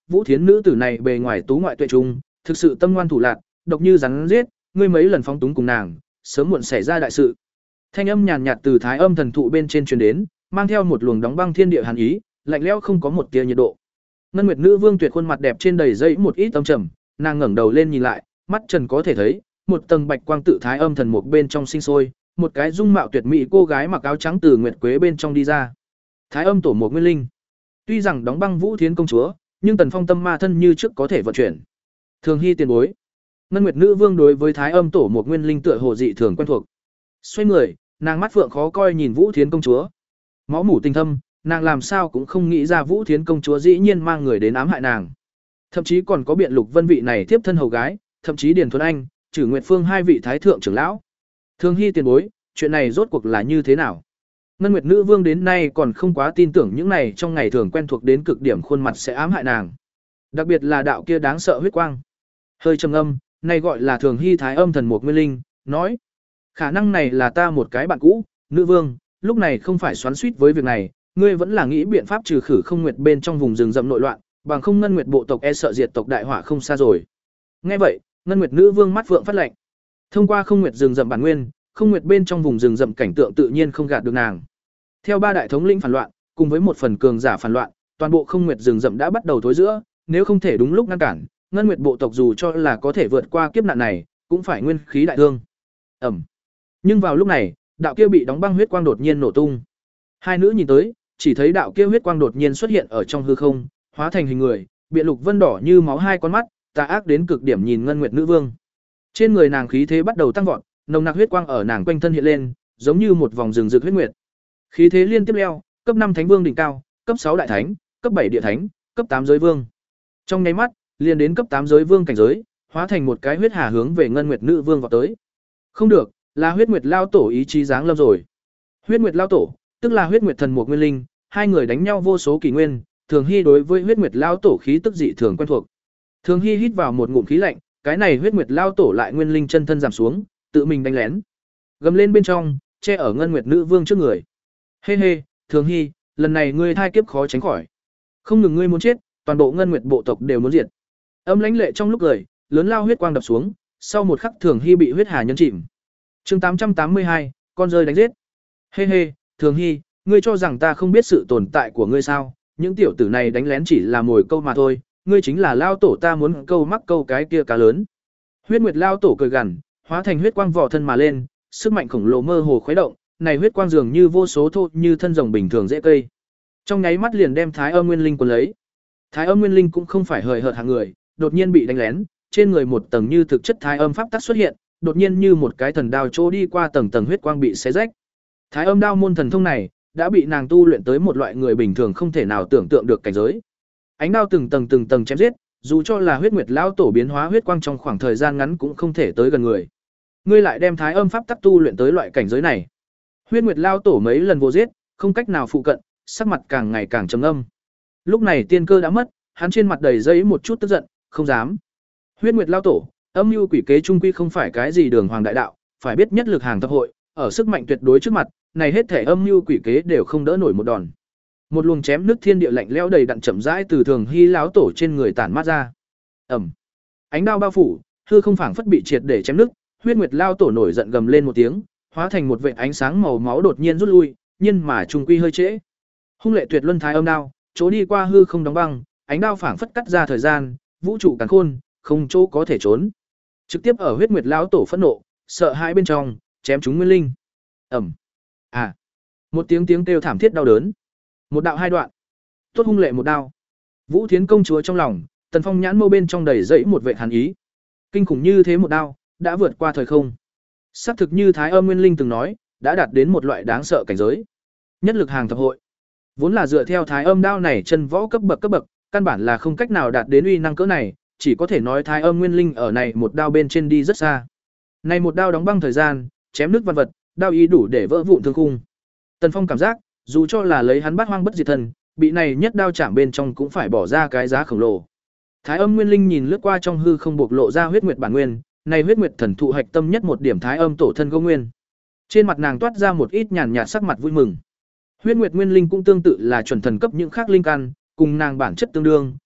Vũ Thiến nữ tử này bề ngoài tú ngoại tuệ trung, thực sự tâm ngoan thủ lạn, độc như rắn giết, ngươi mấy lần phóng túng cùng nàng, sớm muộn xảy ra đại sự. Thanh âm nhàn nhạt từ Thái Âm thần thụ bên trên truyền đến, mang theo một luồng đóng băng thiên địa hàn ý, lạnh lẽo không có một tia nhiệt độ. Ngân Nguyệt Nữ Vương tuyệt khuôn mặt đẹp trên đầy dây một ít âm trầm, nàng ngẩng đầu lên nhìn lại, mắt trần có thể thấy, một tầng bạch quang tự Thái Âm thần mục bên trong sinh sôi, một cái dung mạo tuyệt mỹ cô gái mặc áo trắng từ nguyệt quế bên trong đi ra. Thái Âm tổ mục nguyên linh. Tuy rằng đóng băng Vũ Thiến công chúa, nhưng Tần Phong tâm ma thân như trước có thể vận chuyển. Thường Hy tiền bối. Ngân Nguyệt Nữ Vương đối với Thái Âm tổ mục nguyên linh tựa hồ dị thường quen thuộc. Xoay người, nàng mắt phượng khó coi nhìn Vũ Thiến công chúa. Máu mủ tình thâm, nàng làm sao cũng không nghĩ ra Vũ Thiến công chúa dĩ nhiên mang người đến ám hại nàng. Thậm chí còn có biện Lục Vân vị này tiếp thân hầu gái, thậm chí Điền Thuần Anh, Trử Nguyệt Phương hai vị thái thượng trưởng lão. Thường Hy tiền bối, chuyện này rốt cuộc là như thế nào? Ngân Nguyệt Nữ Vương đến nay còn không quá tin tưởng những này trong ngày thường quen thuộc đến cực điểm khuôn mặt sẽ ám hại nàng. Đặc biệt là đạo kia đáng sợ huyết quang. Hơi trầm ngâm, này gọi là Thường Hy Thái Âm thần mục nguyên linh, nói: "Khả năng này là ta một cái bạn cũ, Nữ Vương, lúc này không phải xoắn xuýt với việc này, ngươi vẫn là nghĩ biện pháp trừ khử Không Nguyệt bên trong vùng rừng rậm nội loạn, bằng không Ngân Nguyệt bộ tộc e sợ diệt tộc đại họa không xa rồi." Nghe vậy, Ngân Nguyệt Nữ Vương mắt vượng phát lạnh. Thông qua Không Nguyệt rừng rậm bản nguyên, Không Nguyệt bên trong vùng rừng rậm cảnh tượng tự nhiên không gạt được nàng. Theo ba đại thống lĩnh phản loạn, cùng với một phần cường giả phản loạn, toàn bộ Không Nguyệt rừng rậm đã bắt đầu thối rữa, nếu không thể đúng lúc ngăn cản, Ngân Nguyệt bộ tộc dù cho là có thể vượt qua kiếp nạn này, cũng phải nguyên khí đại thương. Ầm. Nhưng vào lúc này, đạo kia bị đóng băng huyết quang đột nhiên nổ tung. Hai nữ nhìn tới, chỉ thấy đạo kia huyết quang đột nhiên xuất hiện ở trong hư không, hóa thành hình người, biện lục vân đỏ như máu hai con mắt, tà ác đến cực điểm nhìn Ngân Nguyệt Nữ Vương. Trên người nàng khí thế bắt đầu tăng vọt, nồng nặc huyết quang ở nàng quanh thân hiện lên, giống như một vòng rừng rực huyết nguyệt. Khí thế liên tiếp leo, cấp năm thánh vương đỉnh cao, cấp sáu đại thánh, cấp bảy địa thánh, cấp tám giới vương. Trong nháy mắt, liền đến cấp tám giới vương cảnh giới, hóa thành một cái huyết hà hướng về Ngân Nguyệt Nữ Vương vọt tới. Không được, là Huyết Nguyệt Lao Tổ ý chí giáng lâm rồi. Huyết Nguyệt Lao Tổ, tức là Huyết Nguyệt thần mục nguyên linh, hai người đánh nhau vô số kỷ nguyên, Thường Hy đối với Huyết Nguyệt Lao Tổ khí tức dị thường quen thuộc. Thường Hy hít vào một ngụm khí lạnh, cái này Huyết Nguyệt Lao Tổ lại nguyên linh chân thân giảm xuống, tự mình đánh lén. Gầm lên bên trong, che ở Ngân Nguyệt Nữ Vương trước người. Hê hê, Thường Hy, lần này ngươi thai kiếp khó tránh khỏi. Không ngừng ngươi muốn chết, toàn bộ Ngân Nguyệt bộ tộc đều muốn diệt. Âm lãnh lệ trong lúc cười, lớn lao huyết quang đập xuống, sau một khắc Thường Hy bị huyết hà nhấn chìm. Chương tám trăm tám mươi hai, con rơi đánh giết. Hê hê, Thường Hy, ngươi cho rằng ta không biết sự tồn tại của ngươi sao? Những tiểu tử này đánh lén chỉ là mồi câu mà thôi, ngươi chính là lao tổ ta muốn câu mắc câu cái kia cá lớn. Huyết Nguyệt lao tổ cười gằn, hóa thành huyết quang vỏ thân mà lên, sức mạnh khổng lồ mơ hồ khuấy động, này huyết quang dường như vô số thô như thân rồng bình thường dễ cây. Trong nháy mắt liền đem Thái Âm Nguyên Linh cuốn lấy. Thái Âm Nguyên Linh cũng không phải hời hợt hạng người, đột nhiên bị đánh lén, trên người một tầng như thực chất Thái Âm pháp tắc xuất hiện, đột nhiên như một cái thần đao chỗ đi qua tầng tầng huyết quang bị xé rách. Thái Âm đao môn thần thông này đã bị nàng tu luyện tới một loại người bình thường không thể nào tưởng tượng được cảnh giới. Ánh đao từng tầng từng tầng chém giết, dù cho là Huyết Nguyệt lão tổ biến hóa huyết quang trong khoảng thời gian ngắn cũng không thể tới gần người. Ngươi lại đem Thái Âm pháp tắc tu luyện tới loại cảnh giới này. Huyết Nguyệt lão tổ mấy lần vô giết, không cách nào phụ cận, sắc mặt càng ngày càng trầm ngâm. Lúc này tiên cơ đã mất, hắn trên mặt đầy dây một chút tức giận, không dám. Huyết Nguyệt lão tổ, âm mưu quỷ kế trung quy không phải cái gì đường hoàng đại đạo, phải biết nhất lực hàng thập hội, ở sức mạnh tuyệt đối trước mặt, này hết thể âm mưu quỷ kế đều không đỡ nổi một đòn. Một luồng chém nước thiên địa lạnh lẽo đầy đặn chậm rãi từ Thường Hy lão tổ trên người tản mát ra. Ầm. Ánh đao bao phủ, hư không phảng phất bị triệt để chém nứt, Huyết Nguyệt lão tổ nổi giận gầm lên một tiếng, hóa thành một vệt ánh sáng màu máu đột nhiên rút lui, nhưng mà trung quy hơi trễ. Hung lệ tuyệt luân thái âm đao, chỗ đi qua hư không đóng băng, ánh đao phảng phất cắt ra thời gian, vũ trụ càn khôn, không chỗ có thể trốn. Trực tiếp ở Huyết Nguyệt lão tổ phẫn nộ, sợ hãi bên trong, chém chúng nguyên linh. Ầm. À. Một tiếng tiếng kêu thảm thiết đau đớn. Một đạo hai đoạn. Tốt hung lệ một đao. Vũ Thiến công chúa trong lòng, Tần Phong nhãn mâu bên trong đầy dẫy một vệ hàn ý. Kinh khủng như thế một đao, đã vượt qua thời không. Xác thực như Thái Âm Nguyên Linh từng nói, đã đạt đến một loại đáng sợ cảnh giới. Nhất lực hàng thập hội. Vốn là dựa theo Thái Âm đao này chân võ cấp bậc cấp bậc, căn bản là không cách nào đạt đến uy năng cỡ này, chỉ có thể nói Thái Âm Nguyên Linh ở này một đao bên trên đi rất xa. Này một đao đóng băng thời gian, chém nước văn vật, đao ý đủ để vỡ vụn thương khung. Tần Phong cảm giác, dù cho là lấy hắn bắt hoang bất diệt thần, bị này nhất đao chạm bên trong cũng phải bỏ ra cái giá khổng lồ. Thái Âm Nguyên Linh nhìn lướt qua trong hư không bộc lộ ra huyết nguyệt bản nguyên, này huyết nguyệt thần thụ hạch tâm nhất một điểm Thái Âm tổ thân Câu Nguyên. Trên mặt nàng toát ra một ít nhàn nhạt sắc mặt vui mừng. Huyết Nguyệt Nguyên Linh cũng tương tự là chuẩn thần cấp những khác linh căn, cùng nàng bản chất tương đương,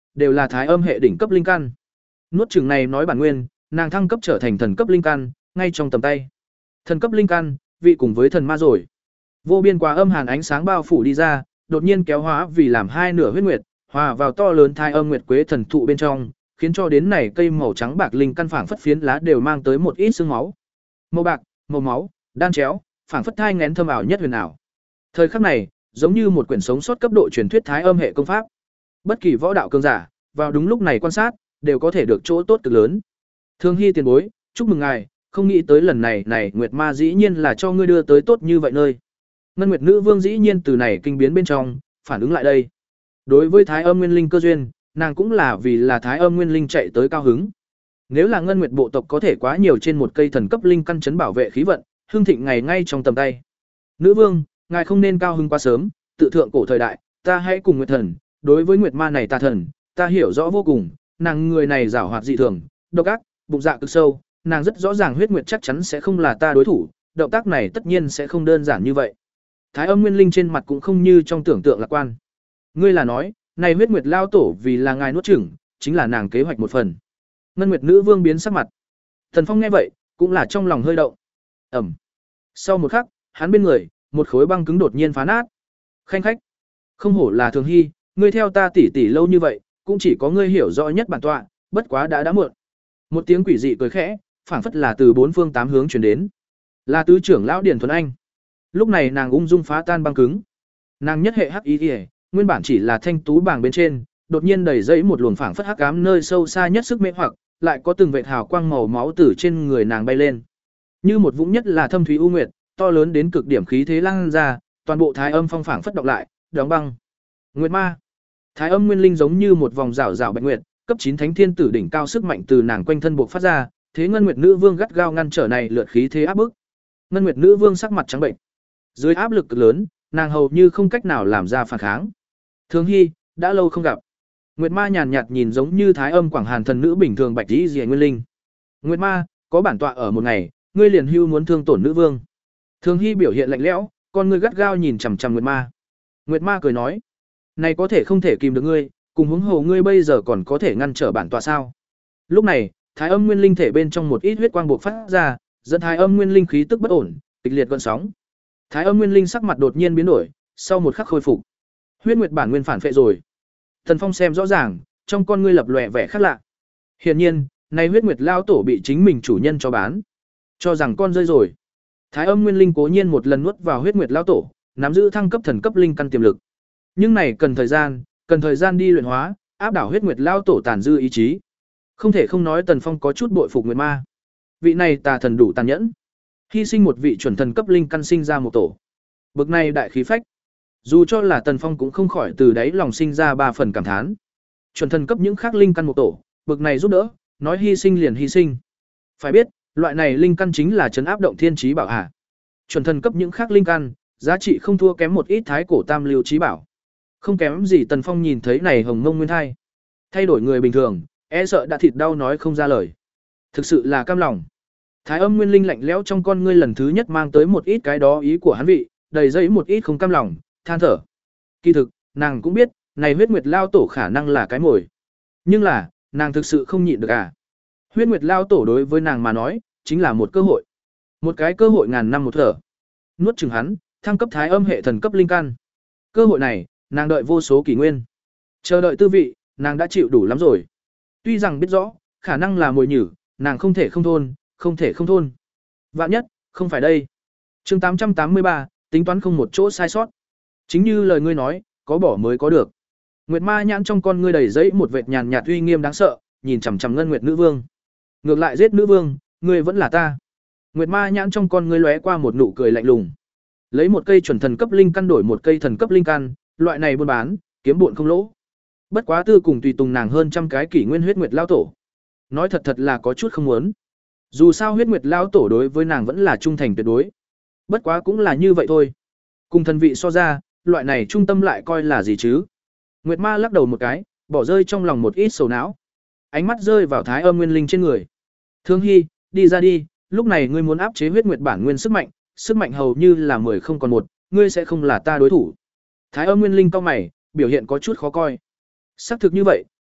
đều là thái âm hệ đỉnh cấp linh căn. Nuốt chửng này nói bản nguyên, nàng thăng cấp trở thành thần cấp linh căn, ngay trong tầm tay. Thần cấp linh căn, vị cùng với thần ma rồi. Vô biên quá âm hàn ánh sáng bao phủ đi ra, đột nhiên kéo hóa vì làm hai nửa huyết nguyệt, hòa vào to lớn thái âm nguyệt quế thần thụ bên trong, khiến cho đến này cây màu trắng bạc linh căn phảng phất phiến lá đều mang tới một ít sương máu. Màu bạc, màu máu, đan chéo, phảng phất thai nghén thâm ảo nhất huyền ảo. Thời khắc này, giống như một quyển sống sót cấp độ truyền thuyết thái âm hệ công pháp. Bất kỳ võ đạo cường giả, vào đúng lúc này quan sát, đều có thể được chỗ tốt cực lớn. Thương Hy tiền bối, chúc mừng ngài, không nghĩ tới lần này này Nguyệt Ma dĩ nhiên là cho ngươi đưa tới tốt như vậy nơi. Ngân Nguyệt Nữ Vương dĩ nhiên từ này kinh biến bên trong, phản ứng lại đây. Đối với Thái Âm Nguyên Linh cơ duyên, nàng cũng là vì là Thái Âm Nguyên Linh chạy tới cao hứng. Nếu là Ngân Nguyệt bộ tộc có thể quá nhiều trên một cây thần cấp linh căn chấn bảo vệ khí vận, hương thịnh ngày ngay trong tầm tay. Nữ Vương, ngài không nên cao hứng quá sớm, tự thượng cổ thời đại, ta hãy cùng Nguyệt Thần, đối với Nguyệt Ma này ta thần, ta hiểu rõ vô cùng, nàng người này giảo hoạt dị thường, độc ác, bụng dạ cực sâu, nàng rất rõ ràng huyết nguyệt chắc chắn sẽ không là ta đối thủ, động tác này tất nhiên sẽ không đơn giản như vậy. Thái Âm Nguyên Linh trên mặt cũng không như trong tưởng tượng lạc quan. Ngươi là nói, này huyết nguyệt lao tổ vì là ngài nuốt chửng, chính là nàng kế hoạch một phần. Ngân Nguyệt Nữ Vương biến sắc mặt. Thần Phong nghe vậy, cũng là trong lòng hơi động. Ẩm. Sau một khắc, hắn bên người, một khối băng cứng đột nhiên phá nát. Khanh khách. Không hổ là Thường Hy, ngươi theo ta tỉ tỉ lâu như vậy, cũng chỉ có ngươi hiểu rõ nhất bản tọa, bất quá đã đã muộn. Một tiếng quỷ dị cười khẽ, phảng phất là từ bốn phương tám hướng truyền đến. Là tứ trưởng lão Điền Thuần Anh. Lúc này nàng ung dung phá tan băng cứng. Nàng nhất hệ hắc ý, ý nguyên bản chỉ là thanh tú bảng bên trên, đột nhiên đầy dẫy một luồng phảng phất hắc ám nơi sâu xa nhất sức mê hoặc, lại có từng vệt hào quang màu máu từ trên người nàng bay lên. Như một vũng nhất là thâm thúy u nguyệt, to lớn đến cực điểm khí thế lan ra, toàn bộ thái âm phong phảng phất đọc lại, đóng băng. Nguyệt Ma. Thái Âm Nguyên Linh giống như một vòng rảo rảo bạch nguyệt, cấp chín thánh thiên tử đỉnh cao sức mạnh từ nàng quanh thân buộc phát ra, thế Ngân Nguyệt Nữ Vương gắt gao ngăn trở này lượt khí thế áp bức. Ngân Nguyệt Nữ Vương sắc mặt trắng bệnh. Dưới áp lực cực lớn, nàng hầu như không cách nào làm ra phản kháng. Thường Hy, đã lâu không gặp. Nguyệt Ma nhàn nhạt nhìn giống như Thái Âm Quảng Hàn thần nữ bình thường bạch y Diệp Nguyên Linh. Nguyệt Ma, có bản tọa ở một ngày, ngươi liền hưu muốn thương tổn nữ vương. Thường Hy biểu hiện lạnh lẽo, con ngươi gắt gao nhìn chằm chằm Nguyệt Ma. Nguyệt Ma cười nói, này có thể không thể kìm được ngươi, cùng huống hồ ngươi bây giờ còn có thể ngăn trở bản tọa sao? Lúc này, Thái Âm Nguyên Linh thể bên trong một ít huyết quang bộc phát ra, dẫn Thái Âm Nguyên Linh khí tức bất ổn, kịch liệt gợn sóng. Thái Âm Nguyên Linh sắc mặt đột nhiên biến đổi, sau một khắc khôi phục. Huyết Nguyệt bản nguyên phản phệ rồi. Thần Phong xem rõ ràng, trong con ngươi lập lòe vẻ khác lạ. Hiển nhiên, này Huyết Nguyệt lao tổ bị chính mình chủ nhân cho bán, cho rằng con rơi rồi. Thái Âm Nguyên Linh cố nhiên một lần nuốt vào Huyết Nguyệt lao tổ, nắm giữ thăng cấp thần cấp linh căn tiềm lực. Nhưng này cần thời gian, cần thời gian đi luyện hóa, áp đảo Huyết Nguyệt lao tổ tàn dư ý chí. Không thể không nói Tần Phong có chút bội phục Nguyệt Ma. Vị này tà thần đủ tàn nhẫn, hy sinh một vị chuẩn thần cấp linh căn sinh ra một tổ. Bực này đại khí phách, dù cho là Tần Phong cũng không khỏi từ đáy lòng sinh ra ba phần cảm thán. Chuẩn thần cấp những khác linh căn một tổ, bực này giúp đỡ, nói hy sinh liền hy sinh. Phải biết, loại này linh căn chính là trấn áp động thiên trí bảo hạ. Chuẩn thần cấp những khác linh căn, giá trị không thua kém một ít thái cổ tam lưu trí bảo. Không kém gì Tần Phong nhìn thấy này hồng mông nguyên thai. Thay đổi người bình thường, e sợ đã thịt đau nói không ra lời. Thực sự là cam lòng. Thái Âm Nguyên Linh lạnh lẽo trong con ngươi lần thứ nhất mang tới một ít cái đó ý của hắn vị, đầy dẫy một ít không cam lòng, than thở. Kỳ thực, nàng cũng biết, này Huyết Nguyệt lao tổ khả năng là cái mồi. Nhưng là, nàng thực sự không nhịn được à. Huyết Nguyệt lao tổ đối với nàng mà nói, chính là một cơ hội. Một cái cơ hội ngàn năm một thở. Nuốt chửng hắn, thăng cấp Thái Âm hệ thần cấp linh căn. Cơ hội này, nàng đợi vô số kỷ nguyên. Chờ đợi tư vị, nàng đã chịu đủ lắm rồi. Tuy rằng biết rõ, khả năng là mồi nhử, nàng không thể không thôn, không thể không thôn. Vạn nhất, không phải đây. Chương tám trăm tám mươi ba, tính toán không một chỗ sai sót. Chính như lời ngươi nói, có bỏ mới có được. Nguyệt Ma nhãn trong con ngươi đầy giấy một vệt nhàn nhạt uy nghiêm đáng sợ, nhìn chằm chằm Ngân Nguyệt Nữ Vương. Ngược lại giết nữ vương, ngươi vẫn là ta. Nguyệt Ma nhãn trong con ngươi lóe qua một nụ cười lạnh lùng. Lấy một cây chuẩn thần cấp linh căn đổi một cây thần cấp linh căn, loại này buôn bán, kiếm bộn không lỗ. Bất quá tư cùng tùy tùng nàng hơn trăm cái kỷ nguyên Huyết Nguyệt lao tổ. Nói thật thật là có chút không muốn. Dù sao Huyết Nguyệt lao tổ đối với nàng vẫn là trung thành tuyệt đối. Bất quá cũng là như vậy thôi. Cùng thần vị so ra, loại này trung tâm lại coi là gì chứ? Nguyệt Ma lắc đầu một cái, bỏ rơi trong lòng một ít sầu não. Ánh mắt rơi vào Thái Âm Nguyên Linh trên người. Thương Hy, đi ra đi, lúc này ngươi muốn áp chế Huyết Nguyệt bản nguyên sức mạnh, sức mạnh hầu như là mười không còn một, ngươi sẽ không là ta đối thủ. Thái Âm Nguyên Linh cau mày, biểu hiện có chút khó coi. Xác thực như vậy,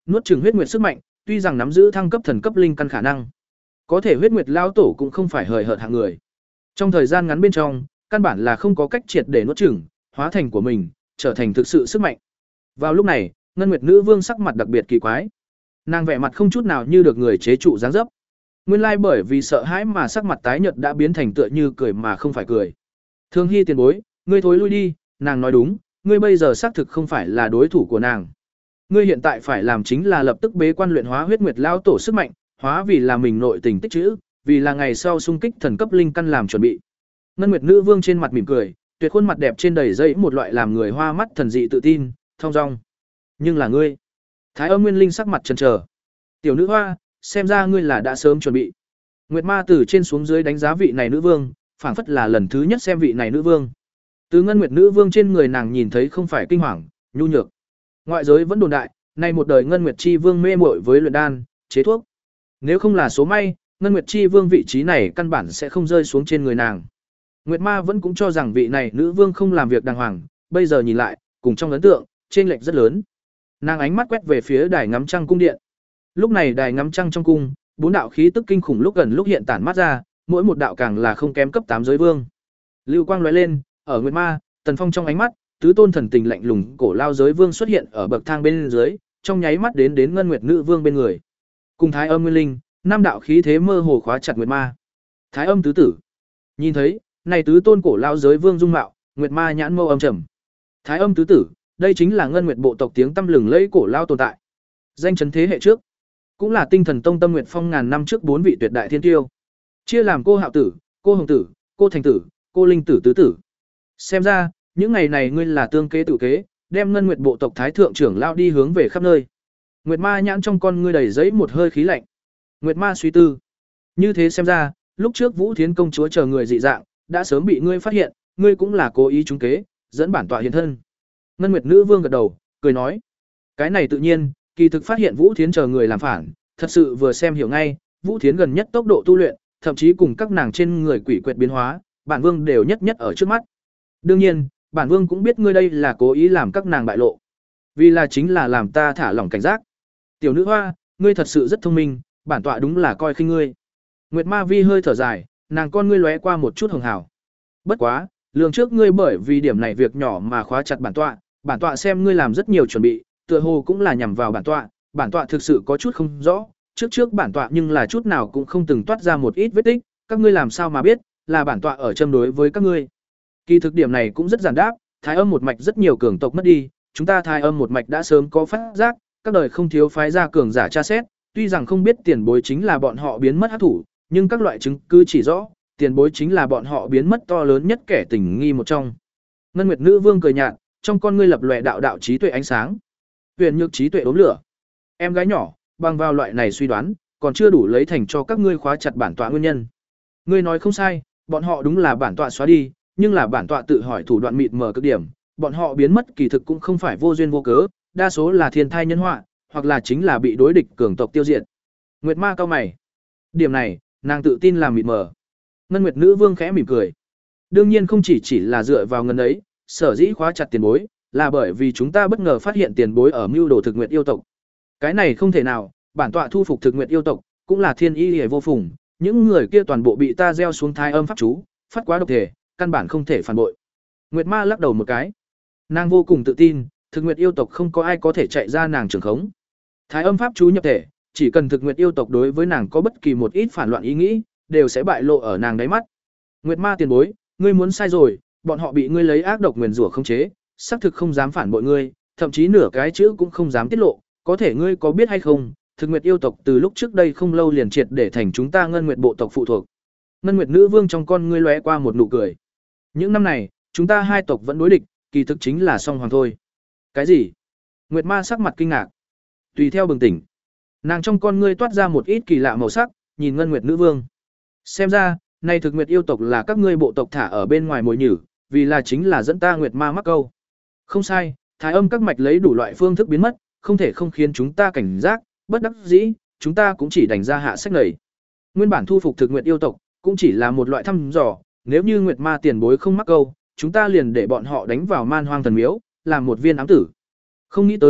nuốt chửng huyết nguyệt sức mạnh, tuy rằng nắm giữ thăng cấp thần cấp linh căn khả năng, có thể huyết nguyệt lão tổ cũng không phải hời hợt hạng người. Trong thời gian ngắn bên trong, căn bản là không có cách triệt để nuốt chửng, hóa thành của mình, trở thành thực sự sức mạnh. Vào lúc này, Ngân Nguyệt Nữ Vương sắc mặt đặc biệt kỳ quái. Nàng vẻ mặt không chút nào như được người chế trụ dáng dấp. Nguyên lai bởi vì sợ hãi mà sắc mặt tái nhợt đã biến thành tựa như cười mà không phải cười. Thương Hy tiền bối, ngươi thối lui đi, nàng nói đúng, ngươi bây giờ xác thực không phải là đối thủ của nàng. Ngươi hiện tại phải làm chính là lập tức bế quan luyện hóa huyết nguyệt lao tổ sức mạnh, hóa vì là mình nội tình tích trữ, vì là ngày sau xung kích thần cấp linh căn làm chuẩn bị. Ngân Nguyệt Nữ Vương trên mặt mỉm cười, tuyệt khuôn mặt đẹp trên đầy dẫy một loại làm người hoa mắt thần dị tự tin, thong dong. Nhưng là ngươi. Thái Âm Nguyên Linh sắc mặt chần chờ. Tiểu nữ hoa, xem ra ngươi là đã sớm chuẩn bị. Nguyệt Ma từ trên xuống dưới đánh giá vị này nữ vương, phảng phất là lần thứ nhất xem vị này nữ vương. Từ Ngân Nguyệt Nữ Vương trên người nàng nhìn thấy không phải kinh hoàng, nhu nhược. Ngoại giới vẫn đồn đại, nay một đời Ngân Nguyệt Chi Vương mê muội với luyện đan, chế thuốc. Nếu không là số may, Ngân Nguyệt Chi Vương vị trí này căn bản sẽ không rơi xuống trên người nàng. Nguyệt Ma vẫn cũng cho rằng vị này nữ vương không làm việc đàng hoàng, bây giờ nhìn lại, cùng trong ấn tượng, chênh lệch rất lớn. Nàng ánh mắt quét về phía đài ngắm trăng cung điện. Lúc này đài ngắm trăng trong cung, bốn đạo khí tức kinh khủng lúc gần lúc hiện tản mát ra, mỗi một đạo càng là không kém cấp tám giới vương. Lưu quang lóe lên, ở Nguyệt Ma, Tần Phong trong ánh mắt, tứ tôn thần tình lạnh lùng cổ lao giới vương xuất hiện ở bậc thang bên dưới, trong nháy mắt đến đến Ngân Nguyệt Nữ Vương bên người. Cùng Thái Âm Nguyên Linh, năm đạo khí thế mơ hồ khóa chặt Nguyệt Ma. Thái Âm tứ tử. Nhìn thấy, này tứ tôn cổ lao giới vương dung mạo, Nguyệt Ma nhãn mâu âm trầm. Thái Âm tứ tử, đây chính là Ngân Nguyệt bộ tộc tiếng tăm lừng lẫy cổ lao tồn tại. Danh chấn thế hệ trước, cũng là Tinh Thần Tông Tâm Nguyệt Phong ngàn năm trước bốn vị tuyệt đại thiên tiêu. Chia làm cô Hạo tử, cô Hồng tử, cô Thành tử, cô Linh tử tứ tử. Xem ra, những ngày này ngươi là tương kế tự kế, đem Ngân Nguyệt bộ tộc thái thượng trưởng lao đi hướng về khắp nơi. Nguyệt Ma nhãn trong con ngươi đầy giấy một hơi khí lạnh. Nguyệt Ma suy tư, như thế xem ra, lúc trước Vũ Thiến công chúa chờ người dị dạng, đã sớm bị ngươi phát hiện, ngươi cũng là cố ý trúng kế, dẫn bản tọa hiện thân. Ngân Nguyệt Nữ Vương gật đầu, cười nói, cái này tự nhiên, kỳ thực phát hiện Vũ Thiến chờ người làm phản, thật sự vừa xem hiểu ngay, Vũ Thiến gần nhất tốc độ tu luyện, thậm chí cùng các nàng trên người quỷ quyệt biến hóa, bản vương đều nhất nhất ở trước mắt. Đương nhiên, bản vương cũng biết ngươi đây là cố ý làm các nàng bại lộ, vì là chính là làm ta thả lỏng cảnh giác. Tiểu nữ hoa, ngươi thật sự rất thông minh, bản tọa đúng là coi khinh ngươi. Nguyệt Ma Vi hơi thở dài, nàng con ngươi lóe qua một chút hường hào. Bất quá, lường trước ngươi bởi vì điểm này việc nhỏ mà khóa chặt bản tọa, bản tọa xem ngươi làm rất nhiều chuẩn bị, tựa hồ cũng là nhằm vào bản tọa, bản tọa thực sự có chút không rõ, trước trước bản tọa nhưng là chút nào cũng không từng toát ra một ít vết tích, các ngươi làm sao mà biết, là bản tọa ở châm đối với các ngươi. Kỳ thực điểm này cũng rất giản đáp, Thái Âm một mạch rất nhiều cường tộc mất đi, chúng ta Thái Âm một mạch đã sớm có phát giác, các đời không thiếu phái ra cường giả tra xét, tuy rằng không biết tiền bối chính là bọn họ biến mất hắc thủ, nhưng các loại chứng cứ chỉ rõ, tiền bối chính là bọn họ biến mất to lớn nhất kẻ tình nghi một trong. Ngân Nguyệt Nữ Vương cười nhạt, trong con ngươi lập lòe đạo đạo trí tuệ ánh sáng. Huyền nhược trí tuệ đốm lửa. Em gái nhỏ, bằng vào loại này suy đoán, còn chưa đủ lấy thành cho các ngươi khóa chặt bản tọa nguyên nhân. Ngươi nói không sai, bọn họ đúng là bản tọa xóa đi, nhưng là bản tọa tự hỏi thủ đoạn mịt mờ cực điểm, bọn họ biến mất kỳ thực cũng không phải vô duyên vô cớ, đa số là thiên thai nhân họa, hoặc là chính là bị đối địch cường tộc tiêu diệt. Nguyệt Ma cao mày. Điểm này, nàng tự tin làm mịt mờ. Ngân Nguyệt Nữ Vương khẽ mỉm cười. Đương nhiên không chỉ chỉ là dựa vào ngân ấy, sở dĩ khóa chặt tiền bối, là bởi vì chúng ta bất ngờ phát hiện tiền bối ở mưu đồ thực nguyệt yêu tộc. Cái này không thể nào, bản tọa thu phục thực nguyệt yêu tộc, cũng là thiên y hề vô phùng, những người kia toàn bộ bị ta gieo xuống Thái Âm pháp chú, phát quá độc thể, căn bản không thể phản bội. Nguyệt Ma lắc đầu một cái. Nàng vô cùng tự tin, thực nguyệt yêu tộc không có ai có thể chạy ra nàng trường khống. Thái Âm pháp chú nhập thể, chỉ cần thực nguyệt yêu tộc đối với nàng có bất kỳ một ít phản loạn ý nghĩ, đều sẽ bại lộ ở nàng đáy mắt. Nguyệt Ma tiền bối, ngươi muốn sai rồi, bọn họ bị ngươi lấy ác độc nguyền rủa khống chế, xác thực không dám phản bội ngươi, thậm chí nửa cái chữ cũng không dám tiết lộ, có thể ngươi có biết hay không, thực nguyệt yêu tộc từ lúc trước đây không lâu liền triệt để thành chúng ta Ngân Nguyệt bộ tộc phụ thuộc. Ngân Nguyệt Nữ Vương trong con ngươi lóe qua một nụ cười. Những năm này, chúng ta hai tộc vẫn đối địch, kỳ thực chính là song hoàng thôi. Cái gì? Nguyệt Ma sắc mặt kinh ngạc. Tùy theo bừng tỉnh, nàng trong con ngươi toát ra một ít kỳ lạ màu sắc, nhìn Ngân Nguyệt Nữ Vương. Xem ra, này thực nguyệt yêu tộc là các ngươi bộ tộc thả ở bên ngoài mồi nhử, vì là chính là dẫn ta Nguyệt Ma mắc câu. Không sai, Thái Âm các mạch lấy đủ loại phương thức biến mất, không thể không khiến chúng ta cảnh giác, bất đắc dĩ, chúng ta cũng chỉ đành ra hạ sách này. Nguyên bản thu phục thực nguyệt yêu tộc, cũng chỉ là một loại thăm dò, nếu như Nguyệt Ma tiền bối không mắc câu, chúng ta liền để bọn họ đánh vào Man Hoang thần miếu, làm một viên ám tử. Không nghĩ tới,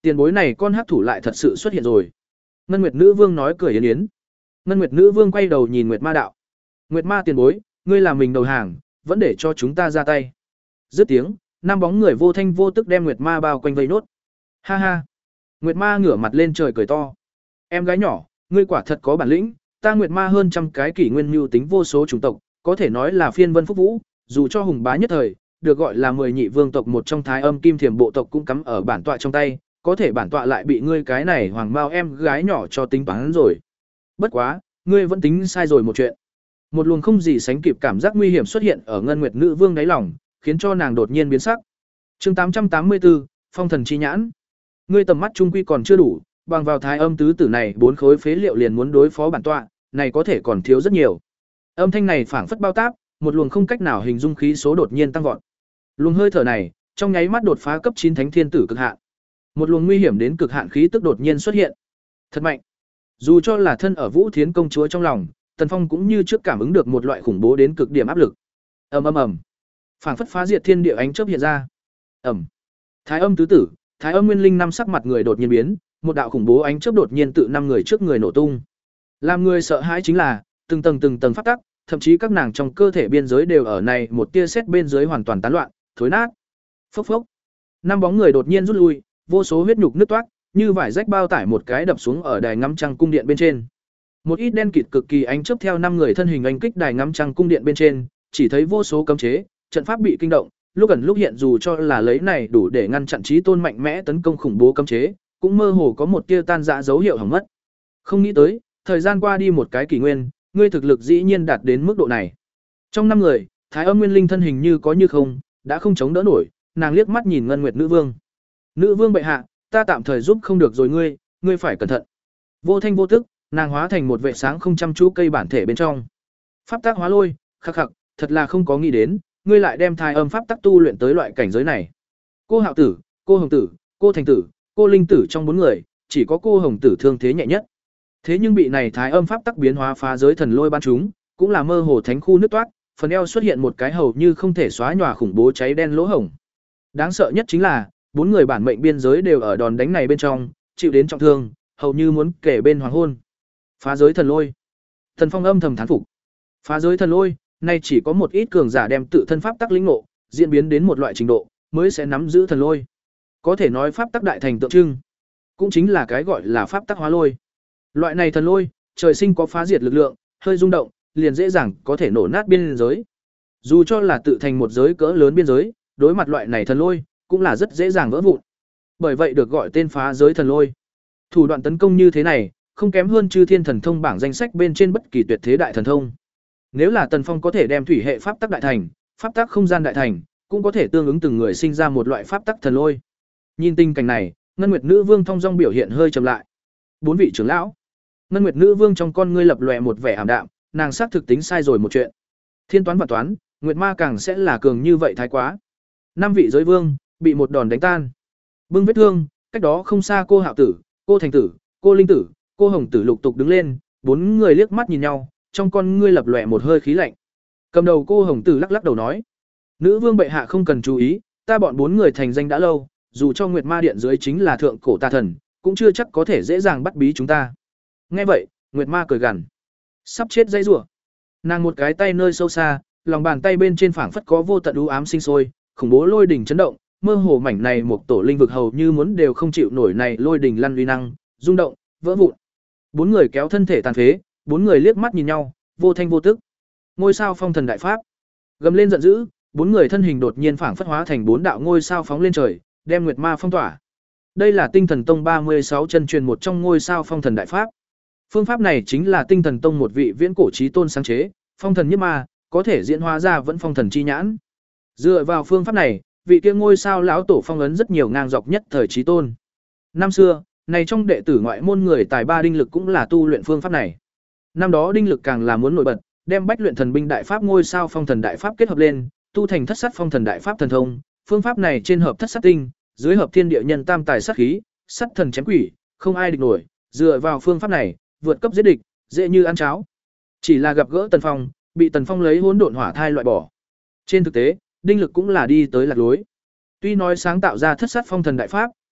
Tiền bối này con hắc thủ lại thật sự xuất hiện rồi. Ngân Nguyệt Nữ Vương nói cười yến yến. Ngân Nguyệt Nữ Vương quay đầu nhìn Nguyệt Ma đạo. Nguyệt Ma tiền bối, ngươi làm mình đầu hàng, vẫn để cho chúng ta ra tay. Dứt tiếng, năm bóng người vô thanh vô tức đem Nguyệt Ma bao quanh vây nốt. Ha ha. Nguyệt Ma ngửa mặt lên trời cười to. Em gái nhỏ, ngươi quả thật có bản lĩnh, ta Nguyệt Ma hơn trăm cái kỷ nguyên mưu tính vô số chủng tộc, có thể nói là phiên vân phúc vũ, dù cho hùng bá nhất thời, được gọi là mười nhị vương tộc một trong Thái Âm Kim Thiểm bộ tộc cũng cắm ở bản tọa trong tay, có thể bản tọa lại bị ngươi cái này hoàng mao em gái nhỏ cho tính toán rồi. Bất quá, ngươi vẫn tính sai rồi một chuyện. Một luồng không gì sánh kịp cảm giác nguy hiểm xuất hiện ở Ngân Nguyệt Nữ Vương đáy lòng, khiến cho nàng đột nhiên biến sắc. Chương tám trăm tám mươi tư, Phong thần chi nhãn. Ngươi tầm mắt trung quy còn chưa đủ, bằng vào Thái Âm tứ tử này bốn khối phế liệu liền muốn đối phó bản tọa, này có thể còn thiếu rất nhiều. Âm thanh này phảng phất bao táp, một luồng không cách nào hình dung khí số đột nhiên tăng vọt. Luồng hơi thở này, trong nháy mắt đột phá cấp chín thánh thiên tử cực hạn. Một luồng nguy hiểm đến cực hạn khí tức đột nhiên xuất hiện. Thật mạnh. Dù cho là thân ở Vũ Thiến công chúa trong lòng, Tần Phong cũng như trước cảm ứng được một loại khủng bố đến cực điểm áp lực. Ầm ầm ầm. Phảng phất phá diệt thiên địa ánh chớp hiện ra. Ầm. Thái Âm tứ tử, Thái Âm Nguyên Linh năm sắc mặt người đột nhiên biến, một đạo khủng bố ánh chớp đột nhiên tự năm người trước người nổ tung. Làm người sợ hãi chính là, từng tầng từng tầng pháp tắc, thậm chí các nàng trong cơ thể biên giới đều ở này một tia sét bên dưới hoàn toàn tán loạn, thối nát. Phốc phốc. Năm bóng người đột nhiên rút lui, vô số huyết nhục nứt toác, như vải rách bao tải một cái đập xuống ở đài ngắm trăng cung điện bên trên. Một ít đen kịt cực kỳ ánh chớp theo năm người thân hình anh kích đài ngắm trăng cung điện bên trên, chỉ thấy vô số cấm chế, trận pháp bị kinh động, lúc ẩn lúc hiện dù cho là lấy này đủ để ngăn chặn chí tôn mạnh mẽ tấn công khủng bố cấm chế, cũng mơ hồ có một tia tan rã dấu hiệu hỏng mất. Không nghĩ tới, thời gian qua đi một cái kỷ nguyên, ngươi thực lực dĩ nhiên đạt đến mức độ này. Trong năm người, Thái Âm Nguyên Linh thân hình như có như không, đã không chống đỡ nổi, nàng liếc mắt nhìn Ngân Nguyệt Nữ Vương. Nữ Vương bệ hạ, ta tạm thời giúp không được rồi ngươi, ngươi phải cẩn thận. Vô thanh vô tức, nàng hóa thành một vệ sáng không chăm chú cây bản thể bên trong. Pháp tắc hóa lôi, khắc khắc, thật là không có nghĩ đến, ngươi lại đem Thái Âm pháp tắc tu luyện tới loại cảnh giới này. Cô Hạo tử, cô Hồng tử, cô Thành tử, cô Linh tử trong bốn người, chỉ có cô Hồng tử thương thế nhẹ nhất. Thế nhưng bị này Thái Âm pháp tắc biến hóa phá giới thần lôi ban chúng, cũng là mơ hồ thánh khu nứt toát, phần eo xuất hiện một cái hầu như không thể xóa nhòa khủng bố cháy đen lỗ hổng. Đáng sợ nhất chính là, bốn người bản mệnh biên giới đều ở đòn đánh này bên trong, chịu đến trọng thương, hầu như muốn kể bên hoàng hôn. Phá giới thần lôi. Thần Phong âm thầm thán phục. Phá giới thần lôi, nay chỉ có một ít cường giả đem tự thân pháp tắc lĩnh ngộ, diễn biến đến một loại trình độ, mới sẽ nắm giữ thần lôi. Có thể nói pháp tắc đại thành tượng trưng, cũng chính là cái gọi là pháp tắc hóa lôi. Loại này thần lôi, trời sinh có phá diệt lực lượng, hơi rung động, liền dễ dàng có thể nổ nát biên giới. Dù cho là tự thành một giới cỡ lớn biên giới, đối mặt loại này thần lôi, cũng là rất dễ dàng vỡ vụn. Bởi vậy được gọi tên phá giới thần lôi. Thủ đoạn tấn công như thế này, không kém hơn Chư Thiên Thần Thông bảng danh sách bên trên bất kỳ tuyệt thế đại thần thông. Nếu là Tần Phong có thể đem thủy hệ pháp tắc đại thành, pháp tắc không gian đại thành, cũng có thể tương ứng từng người sinh ra một loại pháp tắc thần lôi. Nhìn tình cảnh này, Ngân Nguyệt Nữ Vương thông dong biểu hiện hơi chậm lại. Bốn vị trưởng lão. Ngân Nguyệt Nữ Vương trong con ngươi lập lòe một vẻ ảm đạm, nàng xác thực tính sai rồi một chuyện. Thiên toán và toán, Nguyệt Ma càng sẽ là cường như vậy thái quá. Năm vị giới vương bị một đòn đánh tan. Bưng vết thương, cách đó không xa cô Hạo tử, cô Thành tử, cô Linh tử, cô Hồng tử lục tục đứng lên, bốn người liếc mắt nhìn nhau, trong con ngươi lập lòe một hơi khí lạnh. Cầm đầu cô Hồng tử lắc lắc đầu nói: "Nữ vương bệ hạ không cần chú ý, ta bọn bốn người thành danh đã lâu, dù cho Nguyệt Ma điện dưới chính là thượng cổ tà thần, cũng chưa chắc có thể dễ dàng bắt bí chúng ta." Nghe vậy, Nguyệt Ma cười gằn, sắp chết dây rủa. Nàng một cái tay nơi sâu xa, lòng bàn tay bên trên phảng phất có vô tận u ám sinh sôi, khủng bố lôi đỉnh chấn động, mơ hồ mảnh này một tổ linh vực hầu như muốn đều không chịu nổi này lôi đỉnh lăn uy năng, rung động, vỡ vụn. Bốn người kéo thân thể tàn phế, bốn người liếc mắt nhìn nhau, vô thanh vô tức. Ngôi sao phong thần đại pháp, gầm lên giận dữ, bốn người thân hình đột nhiên phảng phất hóa thành bốn đạo ngôi sao phóng lên trời, đem Nguyệt Ma phong tỏa. Đây là Tinh Thần Tông ba mươi sáu chân truyền một trong ngôi sao phong thần đại pháp. Phương pháp này chính là Tinh Thần Tông một vị viễn cổ chí tôn sáng chế, phong thần nhất ma, có thể diễn hóa ra vẫn phong thần chi nhãn. Dựa vào phương pháp này, vị kia ngôi sao lão tổ phong ấn rất nhiều ngang dọc nhất thời chí tôn. Năm xưa, này trong đệ tử ngoại môn người tài ba đinh lực cũng là tu luyện phương pháp này. Năm đó đinh lực càng là muốn nổi bật, đem bách luyện thần binh đại pháp ngôi sao phong thần đại pháp kết hợp lên, tu thành thất sát phong thần đại pháp thần thông. Phương pháp này trên hợp thất sát tinh, dưới hợp thiên địa nhân tam tài sát khí, sát thần chém quỷ, không ai địch nổi. Dựa vào phương pháp này, vượt cấp giết địch, dễ như ăn cháo. Chỉ là gặp gỡ Tần Phong, bị Tần Phong lấy hỗn độn hỏa thai loại bỏ. Trên thực tế, đinh lực cũng là đi tới lạc lối. Tuy nói sáng tạo ra thất sát phong thần đại pháp,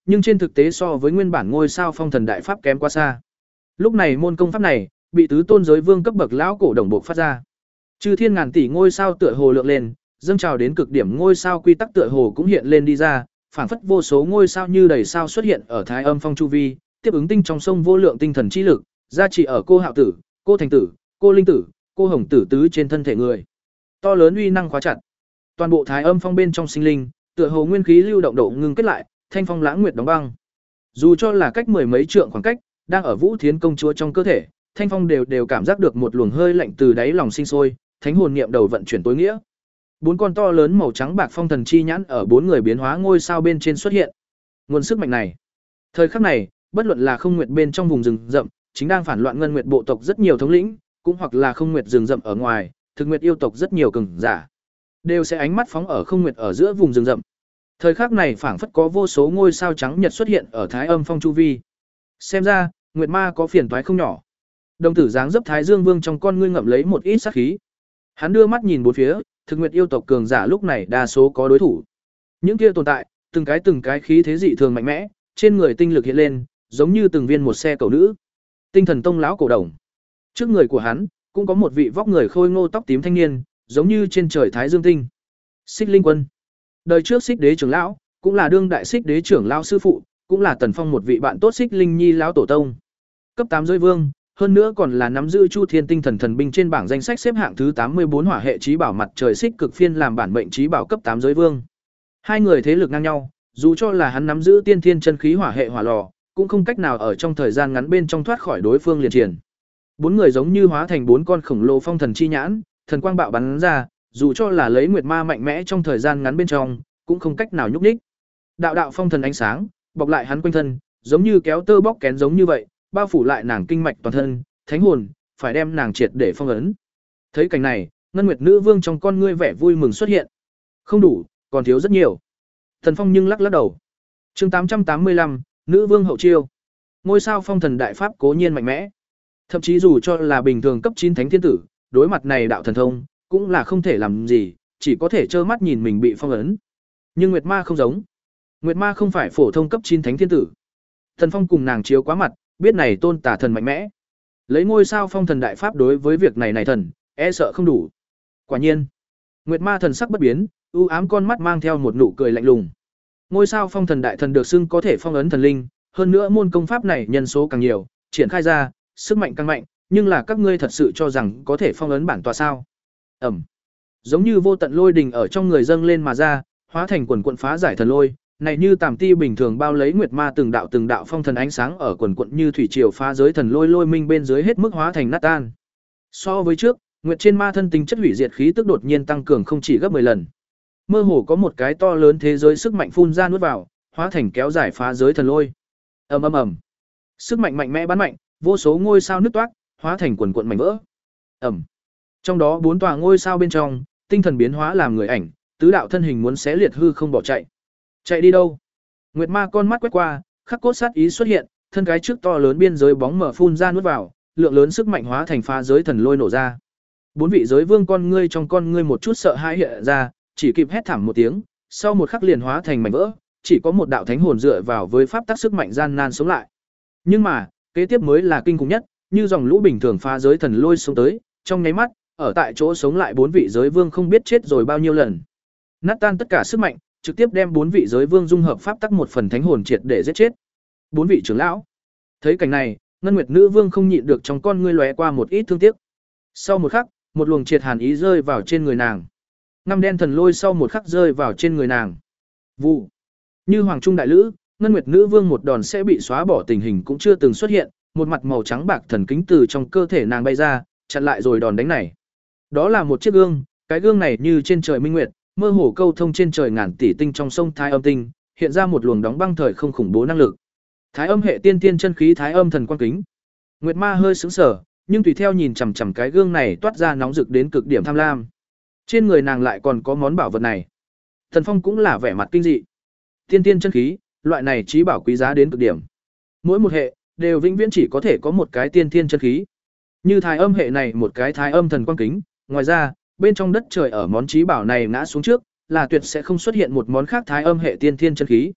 nhưng trên thực tế so với nguyên bản ngôi sao phong thần đại pháp kém quá xa. Lúc này môn công pháp này bị tứ tôn giới vương cấp bậc lão cổ đồng bộ phát ra. Chư thiên ngàn tỷ ngôi sao tựa hồ lượng lên, dâng trào đến cực điểm ngôi sao quy tắc tựa hồ cũng hiện lên đi ra, phảng phất vô số ngôi sao như đầy sao xuất hiện ở Thái Âm Phong chu vi, tiếp ứng tinh trong sông vô lượng tinh thần chi lực, gia trì ở cô Hạo tử, cô Thành tử, cô Linh tử, cô Hồng tử tứ trên thân thể người. To lớn uy năng khóa chặt. Toàn bộ Thái Âm Phong bên trong sinh linh, tựa hồ nguyên khí lưu động độ ngưng kết lại, thanh phong lãng nguyệt đóng băng. Dù cho là cách mười mấy trượng khoảng cách, đang ở Vũ Thiến công chúa trong cơ thể, thanh phong đều đều cảm giác được một luồng hơi lạnh từ đáy lòng sinh sôi, thánh hồn niệm đầu vận chuyển tối nghĩa. Bốn con to lớn màu trắng bạc phong thần chi nhãn ở bốn người biến hóa ngôi sao bên trên xuất hiện. Nguồn sức mạnh này, thời khắc này, bất luận là không nguyệt bên trong vùng rừng rậm, chính đang phản loạn ngân nguyệt bộ tộc rất nhiều thống lĩnh, cũng hoặc là không nguyệt rừng rậm ở ngoài, thực nguyệt yêu tộc rất nhiều cường giả, đều sẽ ánh mắt phóng ở không nguyệt ở giữa vùng rừng rậm. Thời khắc này phảng phất có vô số ngôi sao trắng nhật xuất hiện ở Thái Âm Phong chu vi. Xem ra, nguyệt ma có phiền toái không nhỏ. Đồng tử dáng dấp Thái Dương Vương trong con ngươi ngậm lấy một ít sát khí. Hắn đưa mắt nhìn bốn phía, thực nguyệt yêu tộc cường giả lúc này đa số có đối thủ. Những kia tồn tại, từng cái từng cái khí thế dị thường mạnh mẽ, trên người tinh lực hiện lên, giống như từng viên một xe cầu nữ. Tinh Thần Tông lão cổ đồng. Trước người của hắn, cũng có một vị vóc người khôi ngô tóc tím thanh niên, giống như trên trời thái dương tinh. Xích Linh Quân. Đời trước Xích Đế trưởng lão, cũng là đương đại Xích Đế trưởng lão sư phụ, cũng là Tần Phong một vị bạn tốt Xích Linh Nhi lão tổ tông. Cấp tám giới vương, hơn nữa còn là nắm giữ Chu Thiên Tinh Thần Thần binh trên bảng danh sách xếp hạng thứ tám mươi bốn hỏa hệ chí bảo mặt trời xích cực phiên làm bản mệnh chí bảo cấp tám giới vương. Hai người thế lực ngang nhau, dù cho là hắn nắm giữ tiên thiên chân khí hỏa hệ hỏa lò, cũng không cách nào ở trong thời gian ngắn bên trong thoát khỏi đối phương liền triển. Bốn người giống như hóa thành bốn con khổng lồ phong thần chi nhãn, thần quang bạo bắn ra, dù cho là lấy nguyệt ma mạnh mẽ trong thời gian ngắn bên trong, cũng không cách nào nhúc nhích. Đạo đạo phong thần ánh sáng, bọc lại hắn quanh thân, giống như kéo tơ bóc kén giống như vậy, bao phủ lại nàng kinh mạch toàn thân, thánh hồn, phải đem nàng triệt để phong ấn. Thấy cảnh này, Ngân Nguyệt Nữ Vương trong con ngươi vẻ vui mừng xuất hiện. Không đủ, còn thiếu rất nhiều. Thần Phong nhưng lắc lắc đầu. Chương tám trăm tám mươi lăm, Nữ Vương hậu chiêu. Ngôi sao phong thần đại pháp cố nhiên mạnh mẽ. Thậm chí dù cho là bình thường cấp chín thánh thiên tử, đối mặt này đạo thần thông, cũng là không thể làm gì, chỉ có thể trơ mắt nhìn mình bị phong ấn. Nhưng Nguyệt Ma không giống. Nguyệt Ma không phải phổ thông cấp chín thánh thiên tử. Thần Phong cùng nàng chiếu quá mặt, biết này tôn tà thần mạnh mẽ. Lấy ngôi sao phong thần đại pháp đối với việc này này thần, e sợ không đủ. Quả nhiên, Nguyệt Ma thần sắc bất biến, u ám con mắt mang theo một nụ cười lạnh lùng. Ngôi sao phong thần đại thần được xưng có thể phong ấn thần linh, hơn nữa môn công pháp này nhân số càng nhiều, triển khai ra, sức mạnh càng mạnh, nhưng là các ngươi thật sự cho rằng có thể phong ấn bản tọa sao? Ẩm. Giống như vô tận lôi đình ở trong người dâng lên mà ra, hóa thành quần quần phá giải thần lôi, này như tàm ti bình thường bao lấy Nguyệt Ma từng đạo từng đạo phong thần ánh sáng ở quần quận như thủy triều phá giới thần lôi lôi minh bên dưới hết mức hóa thành nát tan. So với trước, Nguyệt trên ma thân tính chất hủy diệt khí tức đột nhiên tăng cường không chỉ gấp mười lần. Mơ hồ có một cái to lớn thế giới sức mạnh phun ra nuốt vào, hóa thành kéo dài phá giới thần lôi. Ầm ầm ầm. Sức mạnh mạnh mẽ bắn mạnh, vô số ngôi sao nứt toác, hóa thành quần quần mảnh vỡ. Ầm. Trong đó bốn tòa ngôi sao bên trong, tinh thần biến hóa làm người ảnh, tứ đạo thân hình muốn xé liệt hư không bỏ chạy. Chạy đi đâu? Nguyệt Ma con mắt quét qua, khắc cốt sát ý xuất hiện, thân cái trước to lớn biên giới bóng mở phun ra nuốt vào, lượng lớn sức mạnh hóa thành phá giới thần lôi nổ ra. Bốn vị giới vương con ngươi trong con ngươi một chút sợ hãi hiện ra, chỉ kịp hét thảm một tiếng, sau một khắc liền hóa thành mảnh vỡ, chỉ có một đạo thánh hồn dựa vào với pháp tắc sức mạnh gian nan sống lại. Nhưng mà, kế tiếp mới là kinh khủng nhất, như dòng lũ bình thường phá giới thần lôi xuống tới, trong nháy mắt, ở tại chỗ sống lại bốn vị giới vương không biết chết rồi bao nhiêu lần. Nát tan tất cả sức mạnh, trực tiếp đem bốn vị giới vương dung hợp pháp tắc một phần thánh hồn triệt để giết chết. Bốn vị trưởng lão. Thấy cảnh này, Ngân Nguyệt Nữ Vương không nhịn được trong con ngươi lóe qua một ít thương tiếc. Sau một khắc, một luồng triệt hàn ý rơi vào trên người nàng. Năm đen thần lôi sau một khắc rơi vào trên người nàng. Vụ. Như hoàng trung đại lữ, Ngân Nguyệt Nữ Vương một đòn sẽ bị xóa bỏ tình hình cũng chưa từng xuất hiện, một mặt màu trắng bạc thần kính từ trong cơ thể nàng bay ra, chặn lại rồi đòn đánh này. Đó là một chiếc gương, cái gương này như trên trời minh nguyệt, mơ hồ câu thông trên trời ngàn tỷ tinh trong sông Thái Âm tinh, hiện ra một luồng đóng băng thời không khủng bố năng lực. Thái Âm hệ tiên tiên chân khí Thái Âm thần quang kính. Nguyệt Ma hơi sững sờ, nhưng tùy theo nhìn chằm chằm cái gương này toát ra nóng rực đến cực điểm tham lam. Trên người nàng lại còn có món bảo vật này. Thần Phong cũng là vẻ mặt kinh dị. Tiên tiên chân khí, loại này chí bảo quý giá đến cực điểm. Mỗi một hệ đều vĩnh viễn chỉ có thể có một cái tiên tiên chân khí. Như Thái Âm hệ này một cái Thái Âm thần quang kính, ngoài ra, bên trong đất trời ở món chí bảo này ngã xuống trước, là tuyệt sẽ không xuất hiện một món khác Thái Âm hệ tiên thiên chân khí.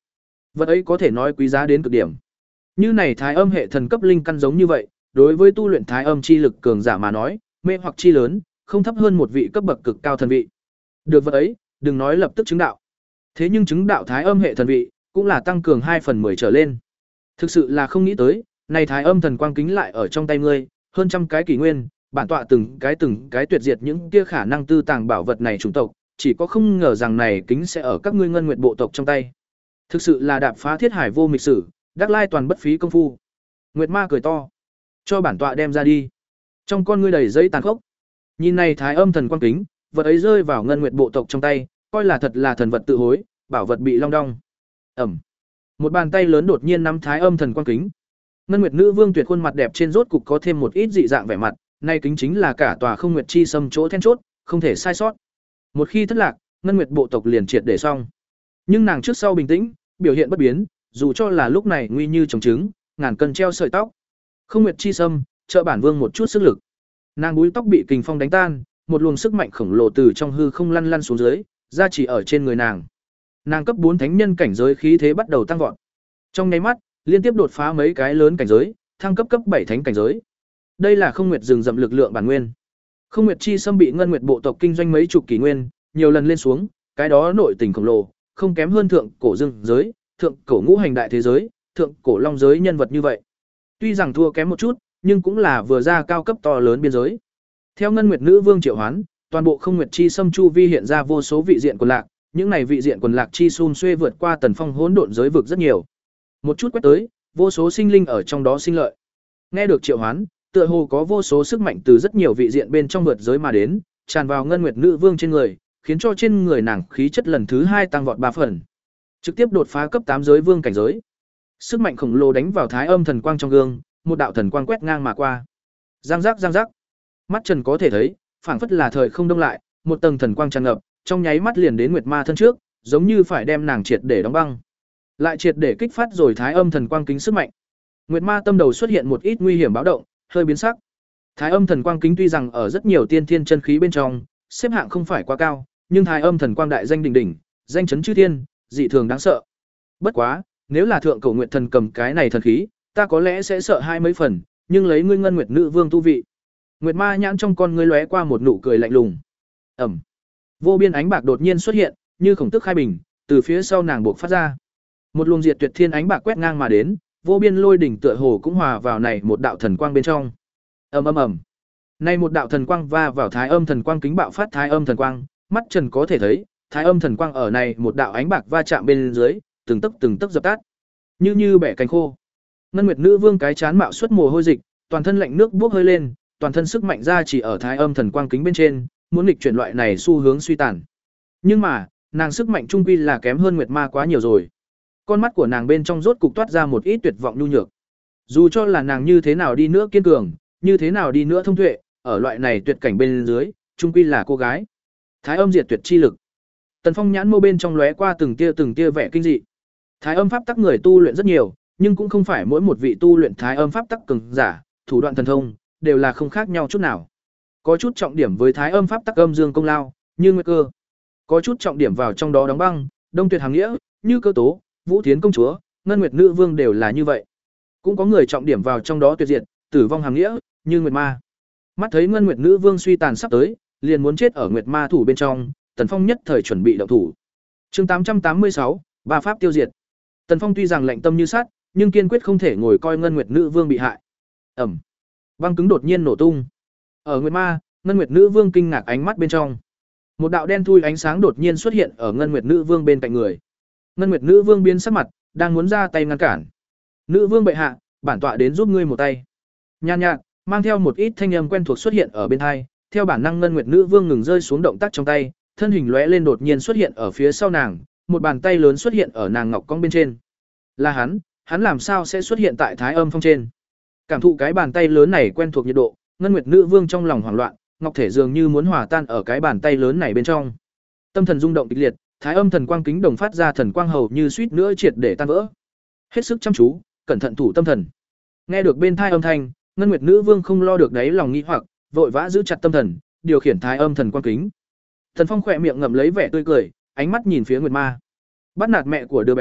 Vật ấy có thể nói quý giá đến cực điểm. Như này thái âm hệ thần cấp linh căn giống như vậy, đối với tu luyện thái âm chi lực cường giả mà nói, mê hoặc chi lớn, không thấp hơn một vị cấp bậc cực cao thần vị. Được vật ấy, đừng nói lập tức chứng đạo. Thế nhưng chứng đạo thái âm hệ thần vị, cũng là tăng cường hai phần mười trở lên. Thực sự là không nghĩ tới, này thái âm thần quang kính lại ở trong tay ngươi, hơn trăm cái kỷ nguyên, bản tọa từng cái từng cái tuyệt diệt những kia khả năng tư tàng bảo vật này chủng tộc, chỉ có không ngờ rằng này kính sẽ ở các ngươi ngân nguyệt bộ tộc trong tay. Thực sự là đạp phá thiết hải vô mịch sử, đắc lai toàn bất phí công phu. Nguyệt Ma cười to, cho bản tọa đem ra đi. Trong con ngươi đầy giấy tàn khốc. Nhìn này thái âm thần quang kính, vật ấy rơi vào ngân nguyệt bộ tộc trong tay, coi là thật là thần vật tự hối, bảo vật bị long đong. Ẩm. Một bàn tay lớn đột nhiên nắm thái âm thần quang kính. Ngân Nguyệt Nữ Vương tuyệt khuôn mặt đẹp trên rốt cục có thêm một ít dị dạng vẻ mặt, nay kính chính là cả tòa Không Nguyệt Chi Sâm chỗ then chốt, không thể sai sót. Một khi thất lạc, Ngân Nguyệt bộ tộc liền triệt để xong. Nhưng nàng trước sau bình tĩnh, biểu hiện bất biến, dù cho là lúc này nguy như trồng trứng, ngàn cân treo sợi tóc. Không Nguyệt Chi Sâm, trợ bản vương một chút sức lực. Nàng búi tóc bị kình phong đánh tan, một luồng sức mạnh khổng lồ từ trong hư không lăn lăn xuống dưới, ra chỉ ở trên người nàng. Nàng cấp bốn thánh nhân cảnh giới khí thế bắt đầu tăng vọt. Trong nháy mắt, liên tiếp đột phá mấy cái lớn cảnh giới, thăng cấp cấp bảy thánh cảnh giới. Đây là Không Nguyệt rừng rậm lực lượng bản nguyên. Không Nguyệt Chi Sâm bị Ngân Nguyệt bộ tộc kinh doanh mấy chục kỷ nguyên, nhiều lần lên xuống, cái đó nội tình khổng lồ, không kém hơn thượng cổ dương giới, thượng cổ ngũ hành đại thế giới, thượng cổ long giới nhân vật như vậy. Tuy rằng thua kém một chút, nhưng cũng là vừa ra cao cấp to lớn biên giới. Theo Ngân Nguyệt Nữ Vương triệu hoán, toàn bộ Không Nguyệt Chi Sâm chu vi hiện ra vô số vị diện quần lạc, những này vị diện quần lạc chi xun xuê vượt qua tần phong hỗn độn giới vực rất nhiều. Một chút quét tới, vô số sinh linh ở trong đó sinh lợi. Nghe được triệu hoán, tựa hồ có vô số sức mạnh từ rất nhiều vị diện bên trong vượt giới mà đến, tràn vào Ngân Nguyệt Nữ Vương trên người, khiến cho trên người nàng khí chất lần thứ hai tăng vọt ba phần. Trực tiếp đột phá cấp tám giới vương cảnh giới. Sức mạnh khổng lồ đánh vào thái âm thần quang trong gương, một đạo thần quang quét ngang mà qua. Giang giác giang giác. Mắt Trần có thể thấy, phảng phất là thời không đông lại, một tầng thần quang tràn ngập, trong nháy mắt liền đến Nguyệt Ma thân trước, giống như phải đem nàng triệt để đóng băng. Lại triệt để kích phát rồi thái âm thần quang kính sức mạnh. Nguyệt Ma tâm đầu xuất hiện một ít nguy hiểm báo động, hơi biến sắc. Thái âm thần quang kính tuy rằng ở rất nhiều tiên thiên chân khí bên trong, xếp hạng không phải quá cao, nhưng thái âm thần quang đại danh đỉnh đỉnh, danh chấn chư thiên, dị thường đáng sợ. Bất quá, nếu là thượng cổ nguyệt thần cầm cái này thần khí, ta có lẽ sẽ sợ hai mấy phần, nhưng lấy ngươi Ngân Nguyệt Nữ Vương tu vị. Nguyệt Ma nhãn trong con ngươi lóe qua một nụ cười lạnh lùng. Ẩm. Vô biên ánh bạc đột nhiên xuất hiện, như khổng tức khai bình, từ phía sau nàng buộc phát ra. Một luồng diệt tuyệt thiên ánh bạc quét ngang mà đến, vô biên lôi đỉnh tựa hồ cũng hòa vào này một đạo thần quang bên trong. Ầm ầm ầm. Này một đạo thần quang va vào thái âm thần quang kính bạo phát thái âm thần quang, mắt Trần có thể thấy, thái âm thần quang ở này một đạo ánh bạc va chạm bên dưới, từng tấc từng tấc dập tắt, như như bẻ cánh khô. Ngân Nguyệt Nữ Vương cái chán mạo xuất mồ hôi dịch, toàn thân lạnh nước bốc hơi lên, toàn thân sức mạnh ra chỉ ở thái âm thần quang kính bên trên, muốn nghịch chuyển loại này xu hướng suy tàn. Nhưng mà, nàng sức mạnh trung quy là kém hơn Nguyệt Ma quá nhiều rồi. Con mắt của nàng bên trong rốt cục toát ra một ít tuyệt vọng nhu nhược. Dù cho là nàng như thế nào đi nữa kiên cường, như thế nào đi nữa thông tuệ, ở loại này tuyệt cảnh bên dưới, trung quy là cô gái. Thái âm diệt tuyệt chi lực. Tần Phong nhãn mâu bên trong lóe qua từng tia từng tia vẻ kinh dị. Thái âm pháp tắc người tu luyện rất nhiều, nhưng cũng không phải mỗi một vị tu luyện thái âm pháp tắc cường giả, thủ đoạn thần thông đều là không khác nhau chút nào. Có chút trọng điểm với thái âm pháp tắc âm dương công lao, như Nguyệt Cơ. Có chút trọng điểm vào trong đó đóng băng, Đông Tuyệt Hàng Nghĩa, như Cơ Tố, Vũ Thiến công chúa, Ngân Nguyệt Nữ Vương đều là như vậy. Cũng có người trọng điểm vào trong đó tuyệt diệt, tử vong Hàng Nghĩa, như Nguyệt Ma. Mắt thấy Ngân Nguyệt Nữ Vương suy tàn sắp tới, liền muốn chết ở Nguyệt Ma thủ bên trong, Tần Phong nhất thời chuẩn bị động thủ. Chương tám trăm tám mươi sáu, ba pháp tiêu diệt. Tần Phong tuy rằng lạnh tâm như sắt, nhưng kiên quyết không thể ngồi coi Ngân Nguyệt Nữ Vương bị hại. Ẩm. Băng cứng đột nhiên nổ tung. Ở Nguyệt Ma, Ngân Nguyệt Nữ Vương kinh ngạc ánh mắt bên trong. Một đạo đen thui ánh sáng đột nhiên xuất hiện ở Ngân Nguyệt Nữ Vương bên cạnh người. Ngân Nguyệt Nữ Vương biến sắc mặt, đang muốn ra tay ngăn cản. Nữ Vương bệ hạ, bản tọa đến giúp ngươi một tay. Nhan nhạt, mang theo một ít thanh âm quen thuộc xuất hiện ở bên tai, theo bản năng Ngân Nguyệt Nữ Vương ngừng rơi xuống động tác trong tay, thân hình lóe lên đột nhiên xuất hiện ở phía sau nàng, một bàn tay lớn xuất hiện ở nàng ngọc cong bên trên. Là hắn, hắn làm sao sẽ xuất hiện tại Thái Âm Phong trên? Cảm thụ cái bàn tay lớn này quen thuộc nhiệt độ, Ngân Nguyệt Nữ Vương trong lòng hoảng loạn, ngọc thể dường như muốn hòa tan ở cái bàn tay lớn này bên trong. Tâm thần rung động kịch liệt, Thái Âm thần quang kính đồng phát ra thần quang hầu như suýt nữa triệt để tan vỡ. Hết sức chăm chú, cẩn thận thủ tâm thần. Nghe được bên tai âm thanh, Ngân Nguyệt Nữ Vương không lo được đáy lòng nghi hoặc, vội vã giữ chặt tâm thần, điều khiển Thái Âm thần quang kính. Thần Phong khỏe miệng ngậm lấy vẻ tươi cười, ánh mắt nhìn phía Nguyệt Ma. Bắt nạt mẹ của đứa bé,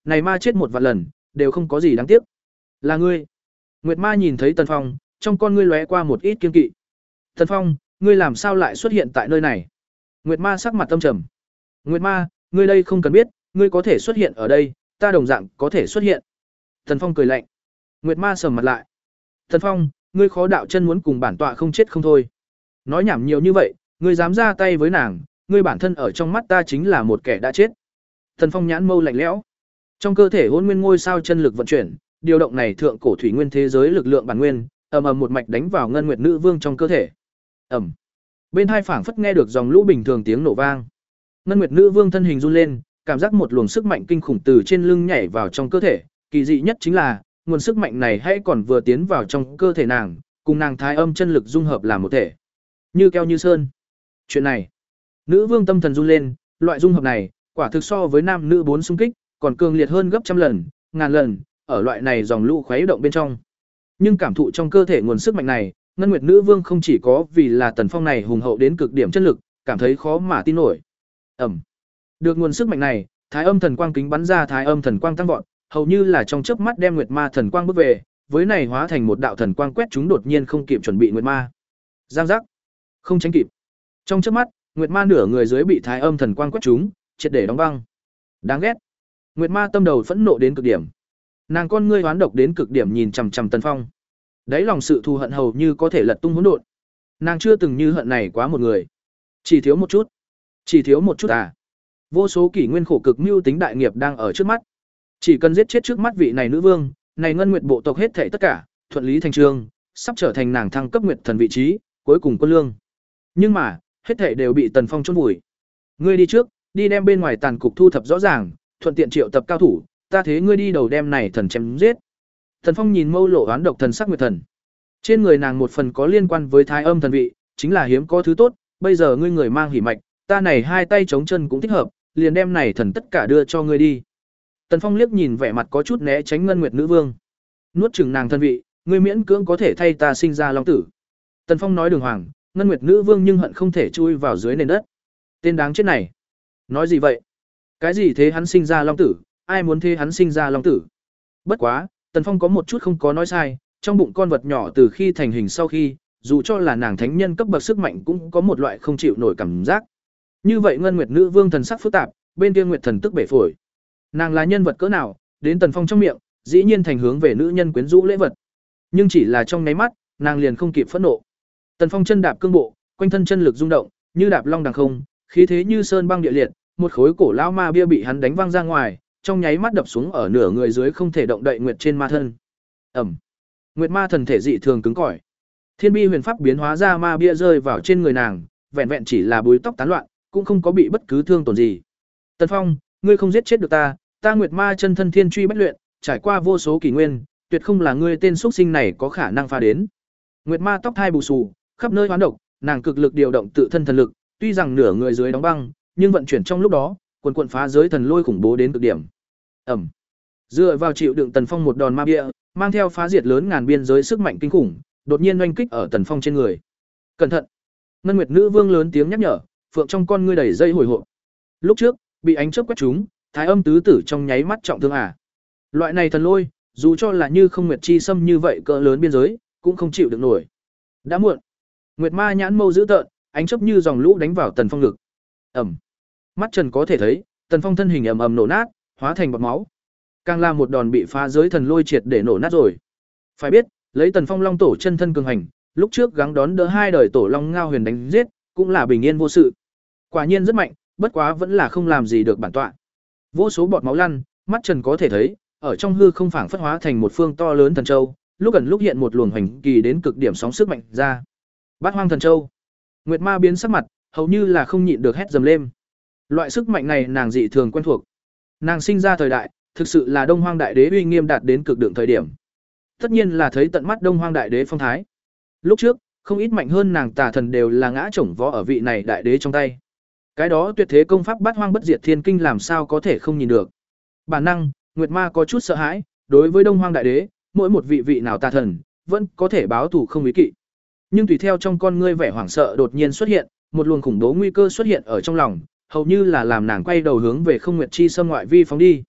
Này ma chết một vạn lần, đều không có gì đáng tiếc. Là ngươi. Nguyệt Ma nhìn thấy Tần Phong, trong con ngươi lóe qua một ít kiên kỵ. Tần Phong, ngươi làm sao lại xuất hiện tại nơi này? Nguyệt Ma sắc mặt âm trầm. Nguyệt Ma, ngươi đây không cần biết, ngươi có thể xuất hiện ở đây, ta đồng dạng có thể xuất hiện. Tần Phong cười lạnh. Nguyệt Ma sầm mặt lại. Tần Phong, ngươi khó đạo chân muốn cùng bản tọa không chết không thôi. Nói nhảm nhiều như vậy, ngươi dám ra tay với nàng, ngươi bản thân ở trong mắt ta chính là một kẻ đã chết. Tần Phong nhãn mâu lạnh lẽo. Trong cơ thể Hỗn Nguyên ngôi sao chân lực vận chuyển, điều động này thượng cổ thủy nguyên thế giới lực lượng bản nguyên, ầm ầm một mạch đánh vào Ngân Nguyệt Nữ Vương trong cơ thể. Ầm. Bên hai phảng phất nghe được dòng lũ bình thường tiếng nổ vang. Ngân Nguyệt Nữ Vương thân hình run lên, cảm giác một luồng sức mạnh kinh khủng từ trên lưng nhảy vào trong cơ thể, kỳ dị nhất chính là, nguồn sức mạnh này hay còn vừa tiến vào trong cơ thể nàng, cùng nàng thái âm chân lực dung hợp làm một thể. Như keo như sơn. Chuyện này, Nữ Vương tâm thần run lên, loại dung hợp này, quả thực so với nam nữ bốn xung kích, còn cường liệt hơn gấp trăm lần, ngàn lần, ở loại này dòng lũ khuấy động bên trong. Nhưng cảm thụ trong cơ thể nguồn sức mạnh này, Ngân Nguyệt Nữ Vương không chỉ có vì là Tần Phong này hùng hậu đến cực điểm chân lực, cảm thấy khó mà tin nổi. Ẩm. Được nguồn sức mạnh này, Thái Âm Thần Quang kính bắn ra Thái Âm Thần Quang tăng vọt, hầu như là trong chớp mắt đem Nguyệt Ma Thần Quang bước về, với này hóa thành một đạo thần quang quét chúng đột nhiên không kịp chuẩn bị Nguyệt Ma. Giang giác. Không tránh kịp. Trong chớp mắt, Nguyệt Ma nửa người dưới bị Thái Âm Thần Quang quét chúng, triệt để đóng băng. Đáng ghét. Nguyệt Ma tâm đầu phẫn nộ đến cực điểm. Nàng con ngươi hoán độc đến cực điểm nhìn chằm chằm Tần Phong. Đấy lòng sự thù hận hầu như có thể lật tung hỗn độn. Nàng chưa từng như hận này quá một người. Chỉ thiếu một chút. Chỉ thiếu một chút à? Vô số kỷ nguyên khổ cực mưu tính đại nghiệp đang ở trước mắt. Chỉ cần giết chết trước mắt vị này nữ vương, này Ngân Nguyệt bộ tộc hết thảy tất cả, thuận lý thành chương, sắp trở thành nàng thăng cấp Nguyệt thần vị trí, cuối cùng quân lương. Nhưng mà, hết thảy đều bị Tần Phong chôn vùi. Ngươi đi trước, đi đem bên ngoài tàn cục thu thập rõ ràng, thuận tiện triệu tập cao thủ, ta thế ngươi đi đầu đem này thần chém giết. Tần Phong nhìn mâu lộ oán độc thần sắc Nguyệt thần. Trên người nàng một phần có liên quan với Thái Âm thần vị, chính là hiếm có thứ tốt, bây giờ ngươi người mang hỉ mạch, ta này hai tay chống chân cũng thích hợp, liền đem này thần tất cả đưa cho ngươi đi. Tần Phong liếc nhìn vẻ mặt có chút né tránh Ngân Nguyệt Nữ Vương. Nuốt chửng nàng thân vị, ngươi miễn cưỡng có thể thay ta sinh ra long tử. Tần Phong nói đường hoàng, Ngân Nguyệt Nữ Vương nhưng hận không thể chui vào dưới nền đất. Tên đáng chết này. Nói gì vậy? Cái gì thế hắn sinh ra long tử, ai muốn thế hắn sinh ra long tử? Bất quá, Tần Phong có một chút không có nói sai, trong bụng con vật nhỏ từ khi thành hình sau khi, dù cho là nàng thánh nhân cấp bậc sức mạnh cũng có một loại không chịu nổi cảm giác. Như vậy Ngân Nguyệt Nữ Vương thần sắc phức tạp, bên kia Nguyệt thần tức bể phổi. Nàng là nhân vật cỡ nào, đến Tần Phong trong miệng, dĩ nhiên thành hướng về nữ nhân quyến rũ lễ vật. Nhưng chỉ là trong nháy mắt, nàng liền không kịp phẫn nộ. Tần Phong chân đạp cương bộ, quanh thân chân lực rung động, như đạp long đằng không, khí thế như sơn băng địa liệt, một khối cổ lão ma bia bị hắn đánh văng ra ngoài, trong nháy mắt đập xuống ở nửa người dưới không thể động đậy nguyệt trên ma thân. Ẩm. Nguyệt ma thần thể dị thường cứng cỏi. Thiên bi huyền pháp biến hóa ra ma bia rơi vào trên người nàng, vẹn vẹn chỉ là búi tóc tán loạn, cũng không có bị bất cứ thương tổn gì. Tần Phong, ngươi không giết chết được ta, ta Nguyệt ma chân thân thiên truy bách luyện, trải qua vô số kỷ nguyên, tuyệt không là ngươi tên xuất sinh này có khả năng phá đến. Nguyệt ma tóc thai bù xù, khắp nơi hoán độc, nàng cực lực điều động tự thân thần lực, tuy rằng nửa người dưới đóng băng, nhưng vận chuyển trong lúc đó, quần quần phá giới thần lôi khủng bố đến cực điểm. Ẩm. Dựa vào chịu đựng Tần Phong một đòn ma bia, mang theo phá diệt lớn ngàn biên giới sức mạnh kinh khủng, đột nhiên oanh kích ở Tần Phong trên người. Cẩn thận! Ngân Nguyệt Nữ Vương lớn tiếng nhắc nhở, phượng trong con ngươi đầy dây hồi hộp. Lúc trước, bị ánh chớp quét trúng, Thái Âm tứ tử trong nháy mắt trọng thương à. Loại này thần lôi, dù cho là như không nguyệt chi xâm như vậy cỡ lớn biên giới, cũng không chịu được nổi. Đã muộn. Nguyệt ma nhãn mâu dữ tợn, ánh chớp như dòng lũ đánh vào Tần Phong ngực. Ẩm. Mắt Trần có thể thấy, Tần Phong thân hình ầm ầm nổ nát, hóa thành bọt máu. Càng là một đòn bị phá giới thần lôi triệt để nổ nát rồi. Phải biết, lấy Tần Phong Long tổ chân thân cường hành, lúc trước gắng đón đỡ hai đời tổ Long Ngao Huyền đánh giết, cũng là bình yên vô sự. Quả nhiên rất mạnh, bất quá vẫn là không làm gì được bản tọa. Vô số bọt máu lăn, mắt Trần có thể thấy, ở trong hư không phảng phất hóa thành một phương to lớn thần châu, lúc ẩn lúc hiện một luồng hành kỳ đến cực điểm sóng sức mạnh ra. Bát Hoang thần châu. Nguyệt ma biến sắc mặt, hầu như là không nhịn được hét dầm lên. Loại sức mạnh này nàng dị thường quen thuộc. Nàng sinh ra thời đại, thực sự là Đông Hoang đại đế uy nghiêm đạt đến cực đường thời điểm. Tất nhiên là thấy tận mắt Đông Hoang đại đế phong thái. Lúc trước, không ít mạnh hơn nàng tà thần đều là ngã chổng vó ở vị này đại đế trong tay. Cái đó tuyệt thế công pháp Bát Hoang bất diệt thiên kinh làm sao có thể không nhìn được. Bản năng, Nguyệt ma có chút sợ hãi, đối với Đông Hoang đại đế, mỗi một vị vị nào tà thần, vẫn có thể báo thù không ý kỵ. Nhưng tùy theo trong con ngươi vẻ hoảng sợ đột nhiên xuất hiện, một luồng khủng bố nguy cơ xuất hiện ở trong lòng, hầu như là làm nàng quay đầu hướng về không nguyệt chi xâm ngoại vi phóng đi.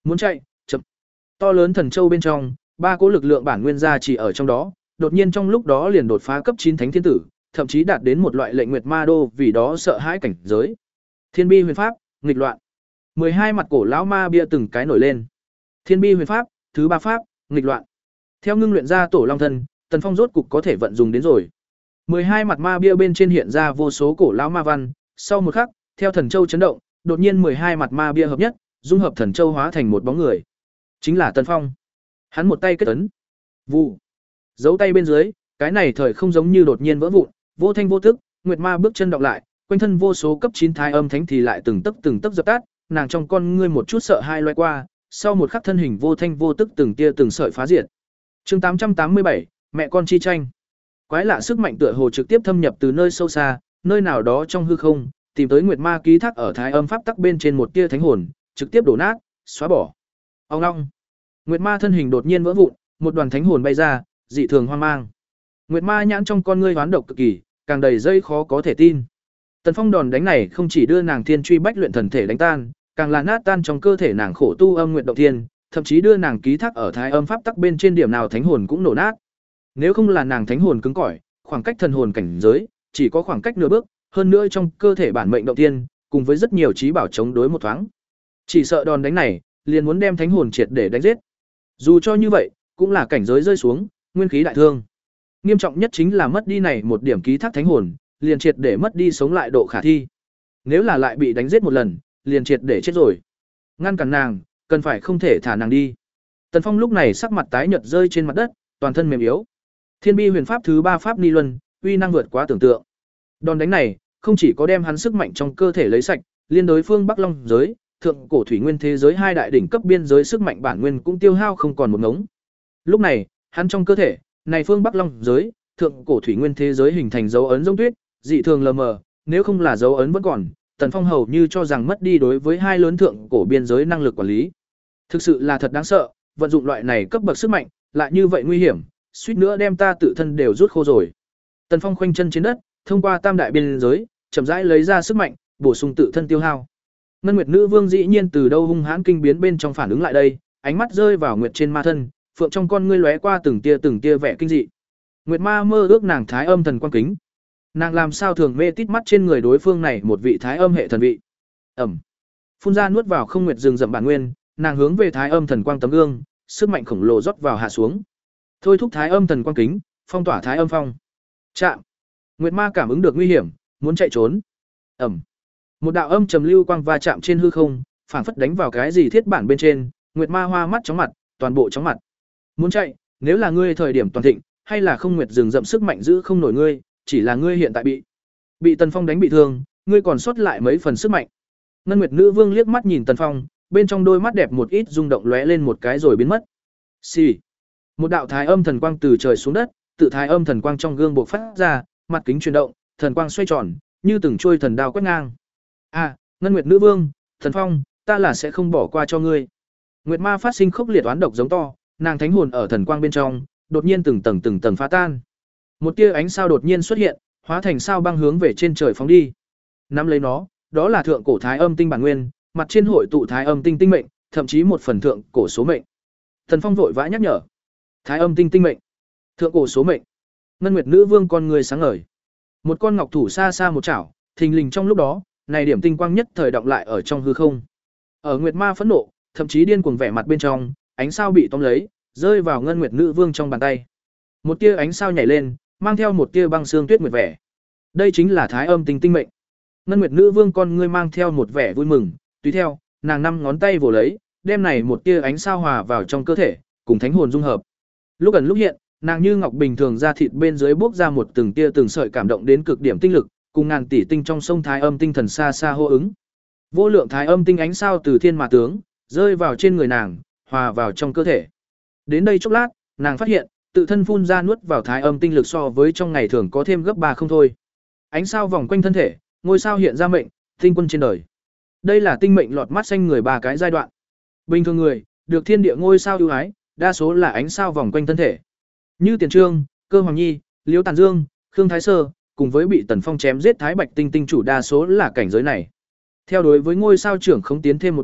Muốn chạy, chậm. To lớn thần châu bên trong, ba cỗ lực lượng bản nguyên gia chỉ ở trong đó, đột nhiên trong lúc đó liền đột phá cấp chín thánh thiên tử, thậm chí đạt đến một loại lệnh nguyệt ma đô vì đó sợ hãi cảnh giới. Thiên bi huyền pháp, nghịch loạn. mười hai mặt cổ lão ma bia từng cái nổi lên. Thiên bi huyền pháp, thứ ba pháp, nghịch loạn. Theo ngưng luyện ra tổ long thân, Tần Phong rốt cục có thể vận dùng đến rồi. mười hai mặt ma bia bên trên hiện ra vô số cổ lão ma văn, sau một khắc, theo thần châu chấn động, đột nhiên mười hai mặt ma bia hợp nhất, dung hợp thần châu hóa thành một bóng người. Chính là Tần Phong. Hắn một tay kết ấn. Vụ. Giấu tay bên dưới, cái này thời không giống như đột nhiên vỡ vụn, vô thanh vô tức, Nguyệt Ma bước chân đọc lại, quanh thân vô số cấp chín thái âm thánh thì lại từng tấc từng tấc dập tắt, nàng trong con ngươi một chút sợ hai loay qua, sau một khắc thân hình vô thanh vô tức từng tia từng sợi phá diệt. Chương tám trăm tám mươi bảy, mẹ con chi tranh. Quái lạ sức mạnh tựa hồ trực tiếp thâm nhập từ nơi sâu xa, nơi nào đó trong hư không, tìm tới Nguyệt Ma ký thác ở thái âm pháp tắc bên trên một tia thánh hồn, trực tiếp đổ nát, xóa bỏ. Ong ong. Nguyệt Ma thân hình đột nhiên vỡ vụn, một đoàn thánh hồn bay ra, dị thường hoang mang. Nguyệt Ma nhãn trong con ngươi hoán độc cực kỳ, càng đầy dây khó có thể tin. Tần Phong đòn đánh này không chỉ đưa nàng thiên truy bách luyện thần thể đánh tan, càng là nát tan trong cơ thể nàng khổ tu âm nguyện động thiên, thậm chí đưa nàng ký thác ở thái âm pháp tắc bên trên điểm nào thánh hồn cũng nổ nát. Nếu không là nàng thánh hồn cứng cỏi, khoảng cách thần hồn cảnh giới chỉ có khoảng cách nửa bước, hơn nữa trong cơ thể bản mệnh động thiên, cùng với rất nhiều trí bảo chống đối một thoáng. Chỉ sợ đòn đánh này, liền muốn đem thánh hồn triệt để đánh giết. Dù cho như vậy, cũng là cảnh giới rơi xuống, nguyên khí đại thương. Nghiêm trọng nhất chính là mất đi này một điểm ký thác thánh hồn, liền triệt để mất đi sống lại độ khả thi. Nếu là lại bị đánh giết một lần, liền triệt để chết rồi. Ngăn cản nàng, cần phải không thể thả nàng đi. Tần Phong lúc này sắc mặt tái nhợt rơi trên mặt đất, toàn thân mềm yếu. Thiên bi huyền pháp thứ ba pháp ni luân, uy năng vượt quá tưởng tượng. Đòn đánh này, không chỉ có đem hắn sức mạnh trong cơ thể lấy sạch, liên đối phương Bắc Long giới, thượng cổ thủy nguyên thế giới hai đại đỉnh cấp biên giới sức mạnh bản nguyên cũng tiêu hao không còn một ngống. Lúc này, hắn trong cơ thể, này phương Bắc Long giới, thượng cổ thủy nguyên thế giới hình thành dấu ấn giống tuyết, dị thường lờ mờ, nếu không là dấu ấn vẫn còn, Tần Phong hầu như cho rằng mất đi đối với hai lớn thượng cổ biên giới năng lực quản lý. Thực sự là thật đáng sợ, vận dụng loại này cấp bậc sức mạnh, lại như vậy nguy hiểm, suýt nữa đem ta tự thân đều rút khô rồi. Tần Phong khoanh chân trên đất, thông qua tam đại biên giới, chậm rãi lấy ra sức mạnh, bổ sung tự thân tiêu hao. Ngân Nguyệt Nữ Vương dĩ nhiên từ đâu hung hãn kinh biến bên trong phản ứng lại đây, ánh mắt rơi vào Nguyệt trên ma thân, phượng trong con ngươi lóe qua từng tia từng tia vẻ kinh dị. Nguyệt Ma mơ ước nàng thái âm thần quang kính. Nàng làm sao thường mê tít mắt trên người đối phương này một vị thái âm hệ thần vị. Ẩm. Phun ra nuốt vào không nguyệt rừng rậm bản nguyên, nàng hướng về thái âm thần quang tấm gương, sức mạnh khổng lồ rót vào hạ xuống. Thôi thúc thái âm thần quang kính, phong tỏa thái âm phong. Chạm. Nguyệt Ma cảm ứng được nguy hiểm, muốn chạy trốn. Ẩm. Một đạo âm trầm lưu quang va chạm trên hư không, phảng phất đánh vào cái gì thiết bản bên trên, Nguyệt Ma hoa mắt chóng mặt, toàn bộ chóng mặt. Muốn chạy, nếu là ngươi thời điểm toàn thịnh, hay là không nguyệt rừng rậm sức mạnh giữ không nổi ngươi, chỉ là ngươi hiện tại bị bị Tần Phong đánh bị thương, ngươi còn sót lại mấy phần sức mạnh. Ngân Nguyệt Nữ Vương liếc mắt nhìn Tần Phong, bên trong đôi mắt đẹp một ít rung động lóe lên một cái rồi biến mất. Xì. Một đạo thái âm thần quang từ trời xuống đất, tự thái âm thần quang trong gương bộc phát ra, mặt kính chuyển động, thần quang xoay tròn, như từng chuôi thần đao quét ngang. À, Ngân Nguyệt Nữ Vương, Thần Phong, ta là sẽ không bỏ qua cho ngươi. Nguyệt Ma phát sinh khốc liệt oán độc giống to, nàng thánh hồn ở thần quang bên trong, đột nhiên từng tầng từng tầng phá tan. Một tia ánh sao đột nhiên xuất hiện, hóa thành sao băng hướng về trên trời phóng đi. Nắm lấy nó, đó là thượng cổ thái âm tinh bản nguyên, mặt trên hội tụ thái âm tinh tinh mệnh, thậm chí một phần thượng cổ số mệnh. Thần Phong vội vã nhắc nhở. Thái âm tinh tinh mệnh, thượng cổ số mệnh. Ngân Nguyệt Nữ Vương con người sáng ngời. Một con ngọc thủ xa xa một chảo, thình lình trong lúc đó, này điểm tinh quang nhất thời động lại ở trong hư không. Ở Nguyệt Ma phẫn nộ, thậm chí điên cuồng vẻ mặt bên trong, ánh sao bị tóm lấy, rơi vào Ngân Nguyệt Nữ Vương trong bàn tay. Một tia ánh sao nhảy lên, mang theo một tia băng xương tuyết nguyệt vẻ. Đây chính là thái âm tinh tinh mệnh. Ngân Nguyệt Nữ Vương con ngươi mang theo một vẻ vui mừng, tùy theo, nàng năm ngón tay vồ lấy, đem này một tia ánh sao hòa vào trong cơ thể, cùng thánh hồn dung hợp. Lúc ẩn lúc hiện, nàng như ngọc bình thường ra thịt bên dưới bốc ra một từng tia từng sợi cảm động đến cực điểm tinh lực, cùng ngàn tỷ tinh trong sông thái âm tinh thần xa xa hô ứng. Vô lượng thái âm tinh ánh sao từ thiên mà tướng, rơi vào trên người nàng, hòa vào trong cơ thể. Đến đây chốc lát, nàng phát hiện, tự thân phun ra nuốt vào thái âm tinh lực so với trong ngày thường có thêm gấp ba không thôi. Ánh sao vòng quanh thân thể, ngôi sao hiện ra mệnh, tinh quân trên đời. Đây là tinh mệnh lọt mắt xanh người ba cái giai đoạn. Bình thường người, được thiên địa ngôi sao ưu ái, đa số là ánh sao vòng quanh thân thể. Như Tiền Trương, Cơ Hoàng Nhi, Liễu Tàn Dương, Khương Thái Sơ, cùng với bị Tần Phong chém giết Thái Bạch Tinh tinh chủ đa số là cảnh giới này. Theo đối với ngôi sao trưởng không tiến thêm một bước,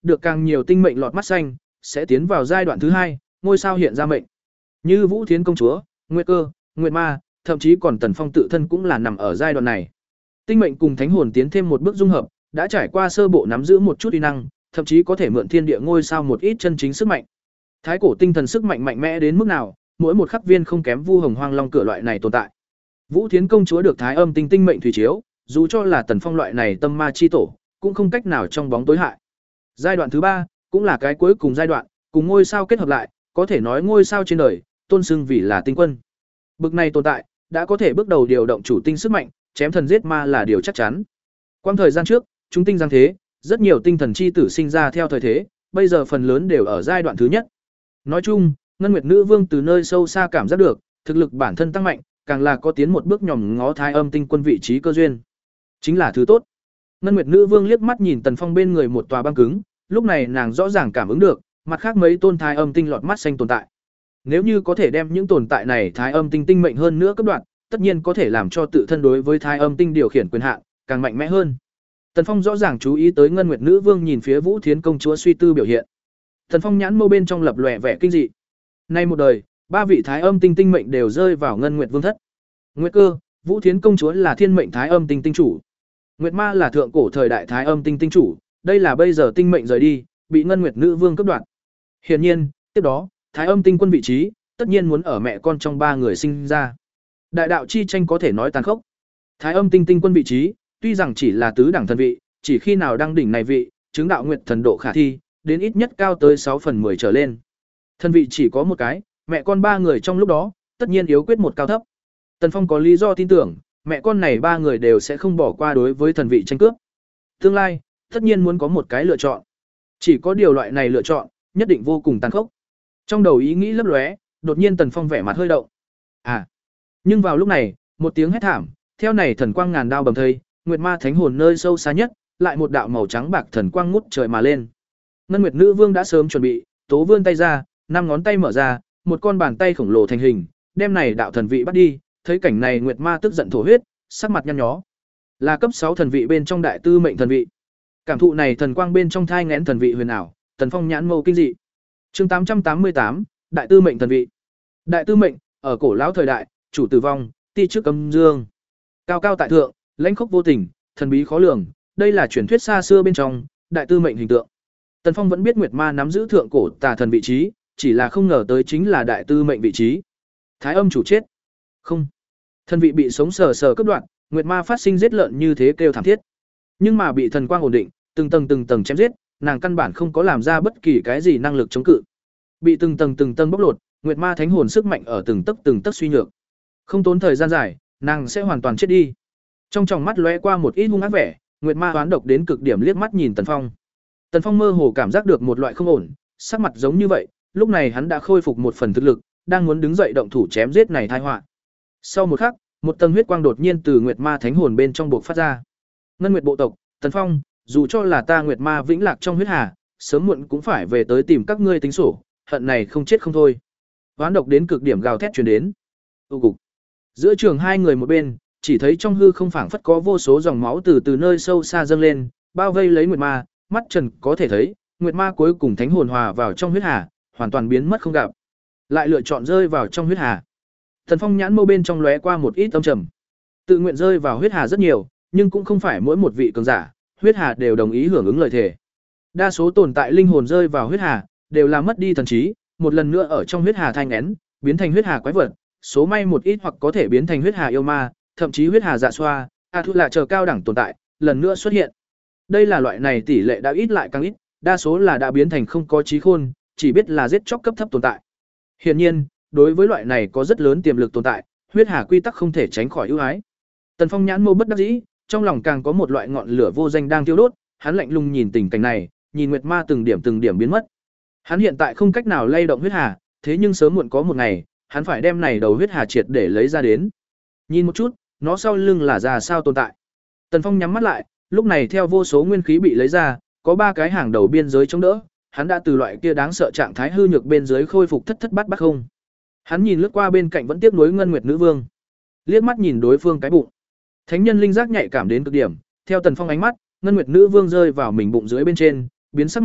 được càng nhiều tinh mệnh lọt mắt xanh, sẽ tiến vào giai đoạn thứ hai, ngôi sao hiện ra mệnh. Như Vũ Thiến công chúa, Nguyệt Cơ, Nguyệt Ma, thậm chí còn Tần Phong tự thân cũng là nằm ở giai đoạn này. Tinh mệnh cùng thánh hồn tiến thêm một bước dung hợp, đã trải qua sơ bộ nắm giữ một chút uy năng, thậm chí có thể mượn thiên địa ngôi sao một ít chân chính sức mạnh. Thái cổ tinh thần sức mạnh mạnh mẽ đến mức nào, mỗi một khắc viên không kém Vu Hồng Hoang Long cửa loại này tồn tại. Vũ Thiến công chúa được Thái Âm tinh tinh mệnh thủy chiếu, dù cho là Tần Phong loại này tâm ma chi tổ, cũng không cách nào trong bóng tối hại. Giai đoạn thứ ba, cũng là cái cuối cùng giai đoạn, cùng ngôi sao kết hợp lại, có thể nói ngôi sao trên đời, tôn xưng vì là tinh quân. Bực này tồn tại, đã có thể bước đầu điều động chủ tinh sức mạnh, chém thần giết ma là điều chắc chắn. Quang thời gian trước, chúng tinh giáng thế, rất nhiều tinh thần chi tử sinh ra theo thời thế, bây giờ phần lớn đều ở giai đoạn thứ nhất. Nói chung, Ngân Nguyệt Nữ Vương từ nơi sâu xa cảm giác được, thực lực bản thân tăng mạnh, càng là có tiến một bước nhòm ngó Thái Âm tinh quân vị trí cơ duyên. Chính là thứ tốt. Ngân Nguyệt Nữ Vương liếc mắt nhìn Tần Phong bên người một tòa băng cứng, lúc này nàng rõ ràng cảm ứng được, mặt khác mấy tôn Thái Âm tinh lọt mắt xanh tồn tại. Nếu như có thể đem những tồn tại này Thái Âm tinh tinh mệnh hơn nữa cấp đoạn, tất nhiên có thể làm cho tự thân đối với Thái Âm tinh điều khiển quyền hạn càng mạnh mẽ hơn. Tần Phong rõ ràng chú ý tới Ngân Nguyệt Nữ Vương nhìn phía Vũ Thiến công chúa suy tư biểu hiện. Tần Phong nhãn mâu bên trong lập lòe vẻ kinh dị. Nay một đời, ba vị Thái Âm tinh tinh mệnh đều rơi vào Ngân Nguyệt Vương thất. Nguyệt Cơ, Vũ Thiến công chúa là thiên mệnh Thái Âm tinh tinh chủ. Nguyệt Ma là thượng cổ thời đại Thái Âm tinh tinh chủ, đây là bây giờ tinh mệnh rời đi, bị Ngân Nguyệt Nữ Vương cướp đoạt. Hiển nhiên, tiếp đó, Thái Âm tinh quân vị trí, tất nhiên muốn ở mẹ con trong ba người sinh ra. Đại đạo chi tranh có thể nói tàn khốc. Thái Âm tinh tinh quân vị trí, tuy rằng chỉ là tứ đẳng thần vị, chỉ khi nào đăng đỉnh này vị, chứng đạo nguyệt thần độ khả thi, đến ít nhất cao tới sáu phần mười trở lên. Thần vị chỉ có một cái, mẹ con ba người trong lúc đó, tất nhiên yếu quyết một cao thấp. Tần Phong có lý do tin tưởng, mẹ con này ba người đều sẽ không bỏ qua đối với thần vị tranh cướp. Tương lai, tất nhiên muốn có một cái lựa chọn. Chỉ có điều loại này lựa chọn, nhất định vô cùng tàn khốc. Trong đầu ý nghĩ lấp lóe, đột nhiên Tần Phong vẻ mặt hơi động. À. Nhưng vào lúc này, một tiếng hét thảm, theo này thần quang ngàn đao bầm thây, Nguyệt Ma thánh hồn nơi sâu xa nhất, lại một đạo màu trắng bạc thần quang ngút trời mà lên. Ngân Nguyệt Nữ Vương đã sớm chuẩn bị, tố vươn tay ra, năm ngón tay mở ra, một con bàn tay khổng lồ thành hình, đem này đạo thần vị bắt đi, thấy cảnh này Nguyệt Ma tức giận thổ huyết, sắc mặt nhăn nhó. Là cấp sáu thần vị bên trong đại tư mệnh thần vị. Cảm thụ này thần quang bên trong thai nghén thần vị huyền ảo, Tần Phong nhãn mâu kinh dị. Chương tám trăm tám mươi tám, đại tư mệnh thần vị. Đại tư mệnh, ở cổ lão thời đại, chủ tử vong, ti trước âm dương. Cao cao tại thượng, lãnh khốc vô tình, thần bí khó lường, đây là truyền thuyết xa xưa bên trong, đại tư mệnh hình tượng. Tần Phong vẫn biết Nguyệt Ma nắm giữ thượng cổ tà thần vị trí, chỉ là không ngờ tới chính là đại tư mệnh vị trí. Thái Âm chủ chết. Không. Thần vị bị sống sờ sờ cướp đoạt, Nguyệt Ma phát sinh giết lợn như thế kêu thảm thiết. Nhưng mà bị thần quang ổn định, từng tầng từng tầng chém giết, nàng căn bản không có làm ra bất kỳ cái gì năng lực chống cự. Bị từng tầng từng tầng bóc lột, Nguyệt Ma thánh hồn sức mạnh ở từng tấc từng tấc suy nhược. Không tốn thời gian dài, nàng sẽ hoàn toàn chết đi. Trong tròng mắt lóe qua một ít hung ác vẻ, Nguyệt Ma hoán độc đến cực điểm liếc mắt nhìn Tần Phong. Tần Phong mơ hồ cảm giác được một loại không ổn, sắc mặt giống như vậy, lúc này hắn đã khôi phục một phần thực lực, đang muốn đứng dậy động thủ chém giết này tai họa. Sau một khắc, một tầng huyết quang đột nhiên từ Nguyệt Ma thánh hồn bên trong bộc phát ra. Ngân Nguyệt bộ tộc, Tần Phong, dù cho là ta Nguyệt Ma vĩnh lạc trong huyết hà, sớm muộn cũng phải về tới tìm các ngươi tính sổ, hận này không chết không thôi. Hoán độc đến cực điểm gào thét truyền đến. Tu cục. Giữa trường hai người một bên, chỉ thấy trong hư không phảng phất có vô số dòng máu từ từ nơi sâu xa dâng lên, bao vây lấy Nguyệt Ma, mắt trần có thể thấy, Nguyệt Ma cuối cùng thánh hồn hòa vào trong huyết hà, hoàn toàn biến mất không gặp. Lại lựa chọn rơi vào trong huyết hà. Thần Phong nhãn mâu bên trong lóe qua một ít âm trầm. Tự nguyện rơi vào huyết hà rất nhiều, nhưng cũng không phải mỗi một vị cường giả, huyết hà đều đồng ý hưởng ứng lời thề. Đa số tồn tại linh hồn rơi vào huyết hà, đều là mất đi thần trí, một lần nữa ở trong huyết hà thanh én, biến thành huyết hà quái vật, số may một ít hoặc có thể biến thành huyết hà yêu ma, thậm chí huyết hà dạ xoa, a thu là chờ cao đẳng tồn tại, lần nữa xuất hiện. Đây là loại này tỷ lệ đã ít lại càng ít, đa số là đã biến thành không có trí khôn, chỉ biết là giết chóc cấp thấp tồn tại. Hiển nhiên, đối với loại này có rất lớn tiềm lực tồn tại, huyết hà quy tắc không thể tránh khỏi ưu ái. Tần Phong nhãn mâu bất đắc dĩ, trong lòng càng có một loại ngọn lửa vô danh đang thiêu đốt, hắn lạnh lùng nhìn tình cảnh này, nhìn Nguyệt Ma từng điểm từng điểm biến mất. Hắn hiện tại không cách nào lay động huyết hà, thế nhưng sớm muộn có một ngày, hắn phải đem này đầu huyết hà triệt để lấy ra đến. Nhìn một chút, nó sau lưng là ra sao tồn tại. Tần Phong nhắm mắt lại, lúc này theo vô số nguyên khí bị lấy ra, có ba cái hàng đầu biên giới chống đỡ, hắn đã từ loại kia đáng sợ trạng thái hư nhược bên dưới khôi phục thất thất bát bát không. Hắn nhìn lướt qua bên cạnh vẫn tiếc nuối Ngân Nguyệt Nữ Vương, liếc mắt nhìn đối phương cái bụng. Thánh nhân linh giác nhạy cảm đến cực điểm, theo Tần Phong ánh mắt, Ngân Nguyệt Nữ Vương rơi vào mình bụng dưới bên trên, biến sắc mặt,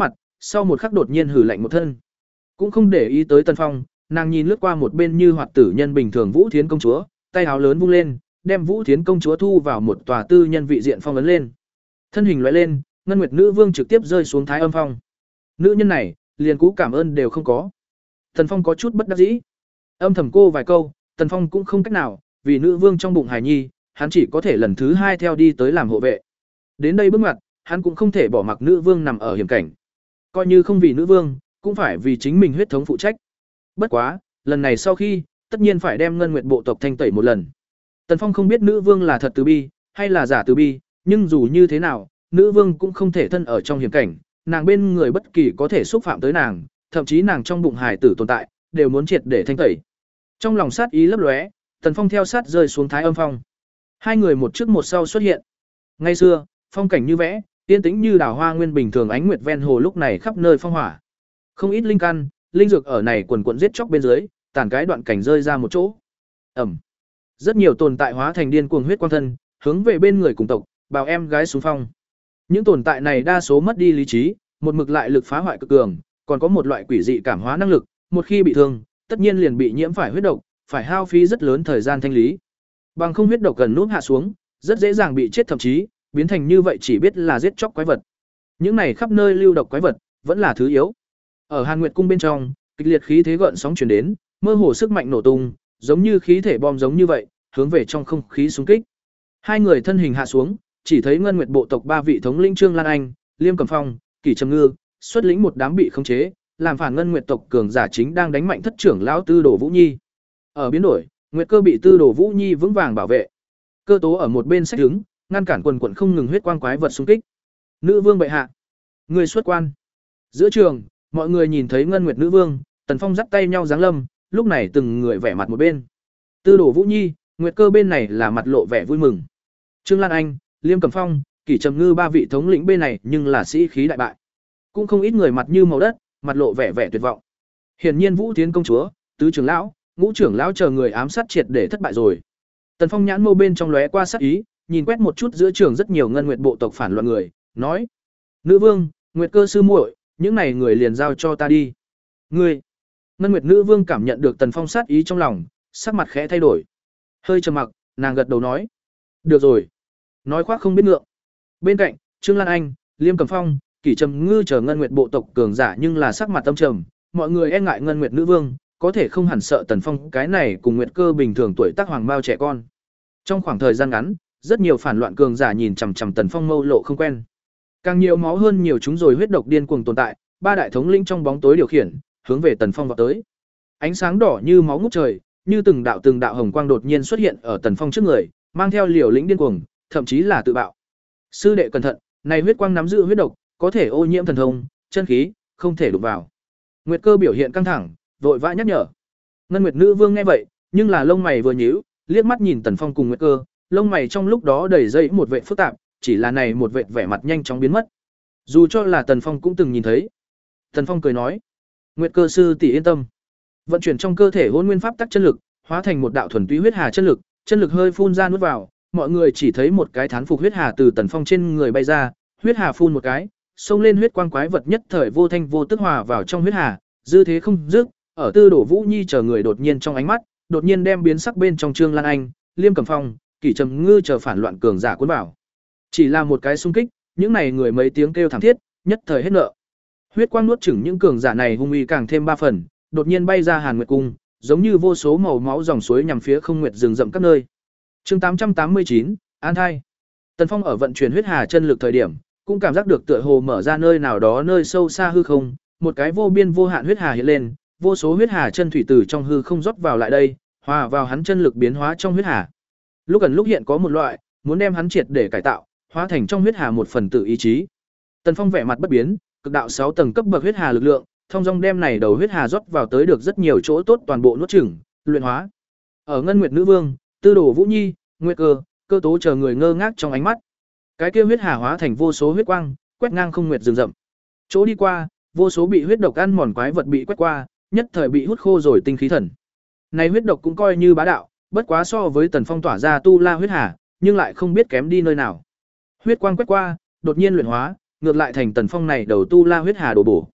sau một khắc đột nhiên hừ lạnh một thân. Cũng không để ý tới Tần Phong, nàng nhìn lướt qua một bên như hoạt tử nhân bình thường Vũ Thiến công chúa, tay áo lớn vung lên, đem Vũ Thiến công chúa thu vào một tòa tư nhân vị diện phong ấn lên. Thân hình lóe lên, Ngân Nguyệt Nữ Vương trực tiếp rơi xuống Thái Âm Phong. Nữ nhân này, liền cú cảm ơn đều không có. Tần Phong có chút bất đắc dĩ. Âm thầm cô vài câu, Tần Phong cũng không cách nào, vì nữ vương trong bụng hài nhi, hắn chỉ có thể lần thứ hai theo đi tới làm hộ vệ. Đến đây bước ngoặt, hắn cũng không thể bỏ mặc nữ vương nằm ở hiểm cảnh. Coi như không vì nữ vương, cũng phải vì chính mình huyết thống phụ trách. Bất quá, lần này sau khi, tất nhiên phải đem Ngân Nguyệt bộ tộc thanh tẩy một lần. Tần Phong không biết nữ vương là thật từ bi, hay là giả từ bi, nhưng dù như thế nào, nữ vương cũng không thể thân ở trong hiểm cảnh, nàng bên người bất kỳ có thể xúc phạm tới nàng, thậm chí nàng trong bụng hài tử tồn tại, đều muốn triệt để thanh tẩy. Trong lòng sát ý lấp lóe, Tần Phong theo sát rơi xuống Thái Âm Phong. Hai người một trước một sau xuất hiện. Ngày xưa, phong cảnh như vẽ, yên tĩnh như đào hoa nguyên bình thường ánh nguyệt ven hồ lúc này khắp nơi phong hỏa. Không ít linh căn, linh dược ở này quần quần giết chóc bên dưới, tàn cái đoạn cảnh rơi ra một chỗ. Ẩm. Rất nhiều tồn tại hóa thành điên cuồng huyết quang thân, hướng về bên người cùng tộc, bảo em gái xuống phong. Những tồn tại này đa số mất đi lý trí, một mực lại lực phá hoại cực cường, còn có một loại quỷ dị cảm hóa năng lực, một khi bị thương, tất nhiên liền bị nhiễm phải huyết độc, phải hao phí rất lớn thời gian thanh lý. Bằng không huyết độc gần nút hạ xuống, rất dễ dàng bị chết, thậm chí biến thành như vậy chỉ biết là giết chóc quái vật. Những này khắp nơi lưu độc quái vật vẫn là thứ yếu. Ở Hàn Nguyệt cung bên trong, kịch liệt khí thế gợn sóng truyền đến, mơ hồ sức mạnh nổ tung, giống như khí thể bom giống như vậy, hướng về trong không khí xung kích. Hai người thân hình hạ xuống, chỉ thấy Ngân Nguyệt bộ tộc ba vị thống lĩnh Trương Lan Anh, Liêm Cẩm Phong, Kỷ Trầm Ngư, xuất lĩnh một đám bị khống chế, làm phản Ngân Nguyệt tộc cường giả chính đang đánh mạnh thất trưởng lão Tư Đồ Vũ Nhi. Ở biến đổi, Nguyệt Cơ bị Tư Đồ Vũ Nhi vững vàng bảo vệ. Cơ Tố ở một bên sách đứng, ngăn cản quần quần không ngừng huyết quang quái vật xung kích. Nữ vương bệ hạ, người xuất quan. Giữa trường, mọi người nhìn thấy Ngân Nguyệt nữ vương, Tần Phong dắt tay nhau giáng lâm, lúc này từng người vẻ mặt một bên. Tư Đồ Vũ Nhi, Nguyệt Cơ bên này là mặt lộ vẻ vui mừng. Trương Lan Anh, Liêm Cẩm Phong, Kỷ Trầm Ngư ba vị thống lĩnh bên này nhưng là sĩ khí đại bại. Cũng không ít người mặt như màu đất, mặt lộ vẻ vẻ tuyệt vọng. Hiển nhiên Vũ Thiến công chúa, tứ trưởng lão, ngũ trưởng lão chờ người ám sát triệt để thất bại rồi. Tần Phong nhãn mâu bên trong lóe qua sát ý, nhìn quét một chút giữa trường rất nhiều Ngân Nguyệt bộ tộc phản loạn người, nói: "Nữ vương, Nguyệt Cơ sư muội, những này người liền giao cho ta đi." "Ngươi?" Ngân Nguyệt nữ vương cảm nhận được Tần Phong sát ý trong lòng, sắc mặt khẽ thay đổi. Hơi trầm mặc, nàng gật đầu nói: "Được rồi." Nói khoác không biết ngượng. Bên cạnh, Trương Lan Anh, Liêm Cẩm Phong, Kỷ Trầm Ngư chờ Ngân Nguyệt bộ tộc cường giả nhưng là sắc mặt âm trầm, mọi người e ngại Ngân Nguyệt nữ vương, có thể không hẳn sợ Tần Phong cái này cùng Nguyệt Cơ bình thường tuổi tác hoàng bao trẻ con. Trong khoảng thời gian ngắn, rất nhiều phản loạn cường giả nhìn chằm chằm Tần Phong mâu lộ không quen. Càng nhiều máu hơn nhiều chúng rồi huyết độc điên cuồng tồn tại, ba đại thống lĩnh trong bóng tối điều khiển, hướng về Tần Phong vọt tới. Ánh sáng đỏ như máu ngút trời, như từng đạo từng đạo hồng quang đột nhiên xuất hiện ở Tần Phong trước người, mang theo liều lĩnh điên cuồng, thậm chí là tự bạo. Sư đệ cẩn thận, này huyết quang nắm giữ huyết độc, có thể ô nhiễm thần thông, chân khí, không thể đụng vào. Nguyệt Cơ biểu hiện căng thẳng, vội vã nhắc nhở. Ngân Nguyệt nữ vương nghe vậy, nhưng là lông mày vừa nhíu, liếc mắt nhìn Tần Phong cùng Nguyệt Cơ, lông mày trong lúc đó đầy dây một vẻ phức tạp, chỉ là này một vẻ vẻ mặt nhanh chóng biến mất. Dù cho là Tần Phong cũng từng nhìn thấy. Tần Phong cười nói: "Nguyệt Cơ sư tỷ yên tâm." Vận chuyển trong cơ thể Hỗn Nguyên pháp tắc chân lực, hóa thành một đạo thuần túy huyết hà chân lực, chân lực hơi phun ra nuốt vào, mọi người chỉ thấy một cái thán phục huyết hà từ Tần Phong trên người bay ra, huyết hà phun một cái, xông lên huyết quang quái vật nhất thời vô thanh vô tức hòa vào trong huyết hà, dư thế không dứt, ở Tư Đồ Vũ Nhi chờ người đột nhiên trong ánh mắt, đột nhiên đem biến sắc bên trong Trương Lan Anh, Liêm Cẩm Phong, Kỷ Trầm Ngư chờ phản loạn cường giả cuốn vào. Chỉ là một cái xung kích, những này người mấy tiếng kêu thảm thiết, nhất thời hết nợ. Huyết quang nuốt chửng những cường giả này hung uy càng thêm ba phần, đột nhiên bay ra Hàn Nguyệt cung, giống như vô số màu máu dòng suối nhằm phía không nguyệt rừng rậm các nơi. Chương tám trăm tám mươi chín, An Thai. Tần Phong ở vận chuyển huyết hà chân lực thời điểm, cũng cảm giác được tựa hồ mở ra nơi nào đó nơi sâu xa hư không, một cái vô biên vô hạn huyết hà hiện lên, vô số huyết hà chân thủy từ trong hư không rót vào lại đây, hòa vào hắn chân lực biến hóa trong huyết hà. Lúc gần lúc hiện có một loại muốn đem hắn triệt để cải tạo, hóa thành trong huyết hà một phần tự ý chí. Tần Phong vẻ mặt bất biến, cực đạo sáu tầng cấp bậc huyết hà lực lượng, thông dong đem này đầu huyết hà rót vào tới được rất nhiều chỗ tốt toàn bộ nuốt chửng, luyện hóa. Ở Ngân Nguyệt nữ vương, Tư Đồ Vũ Nhi, Nguyệt Cơ, Cơ Tố chờ người ngơ ngác trong ánh mắt. Cái kia huyết hà hóa thành vô số huyết quang, quét ngang không nguyệt rừng rậm. Chỗ đi qua, vô số bị huyết độc ăn mòn quái vật bị quét qua, nhất thời bị hút khô rồi tinh khí thần. Này huyết độc cũng coi như bá đạo, bất quá so với Tần Phong tỏa ra tu la huyết hà, nhưng lại không biết kém đi nơi nào. Huyết quang quét qua, đột nhiên luyện hóa, ngược lại thành Tần Phong này đầu tu la huyết hà đổ bổ.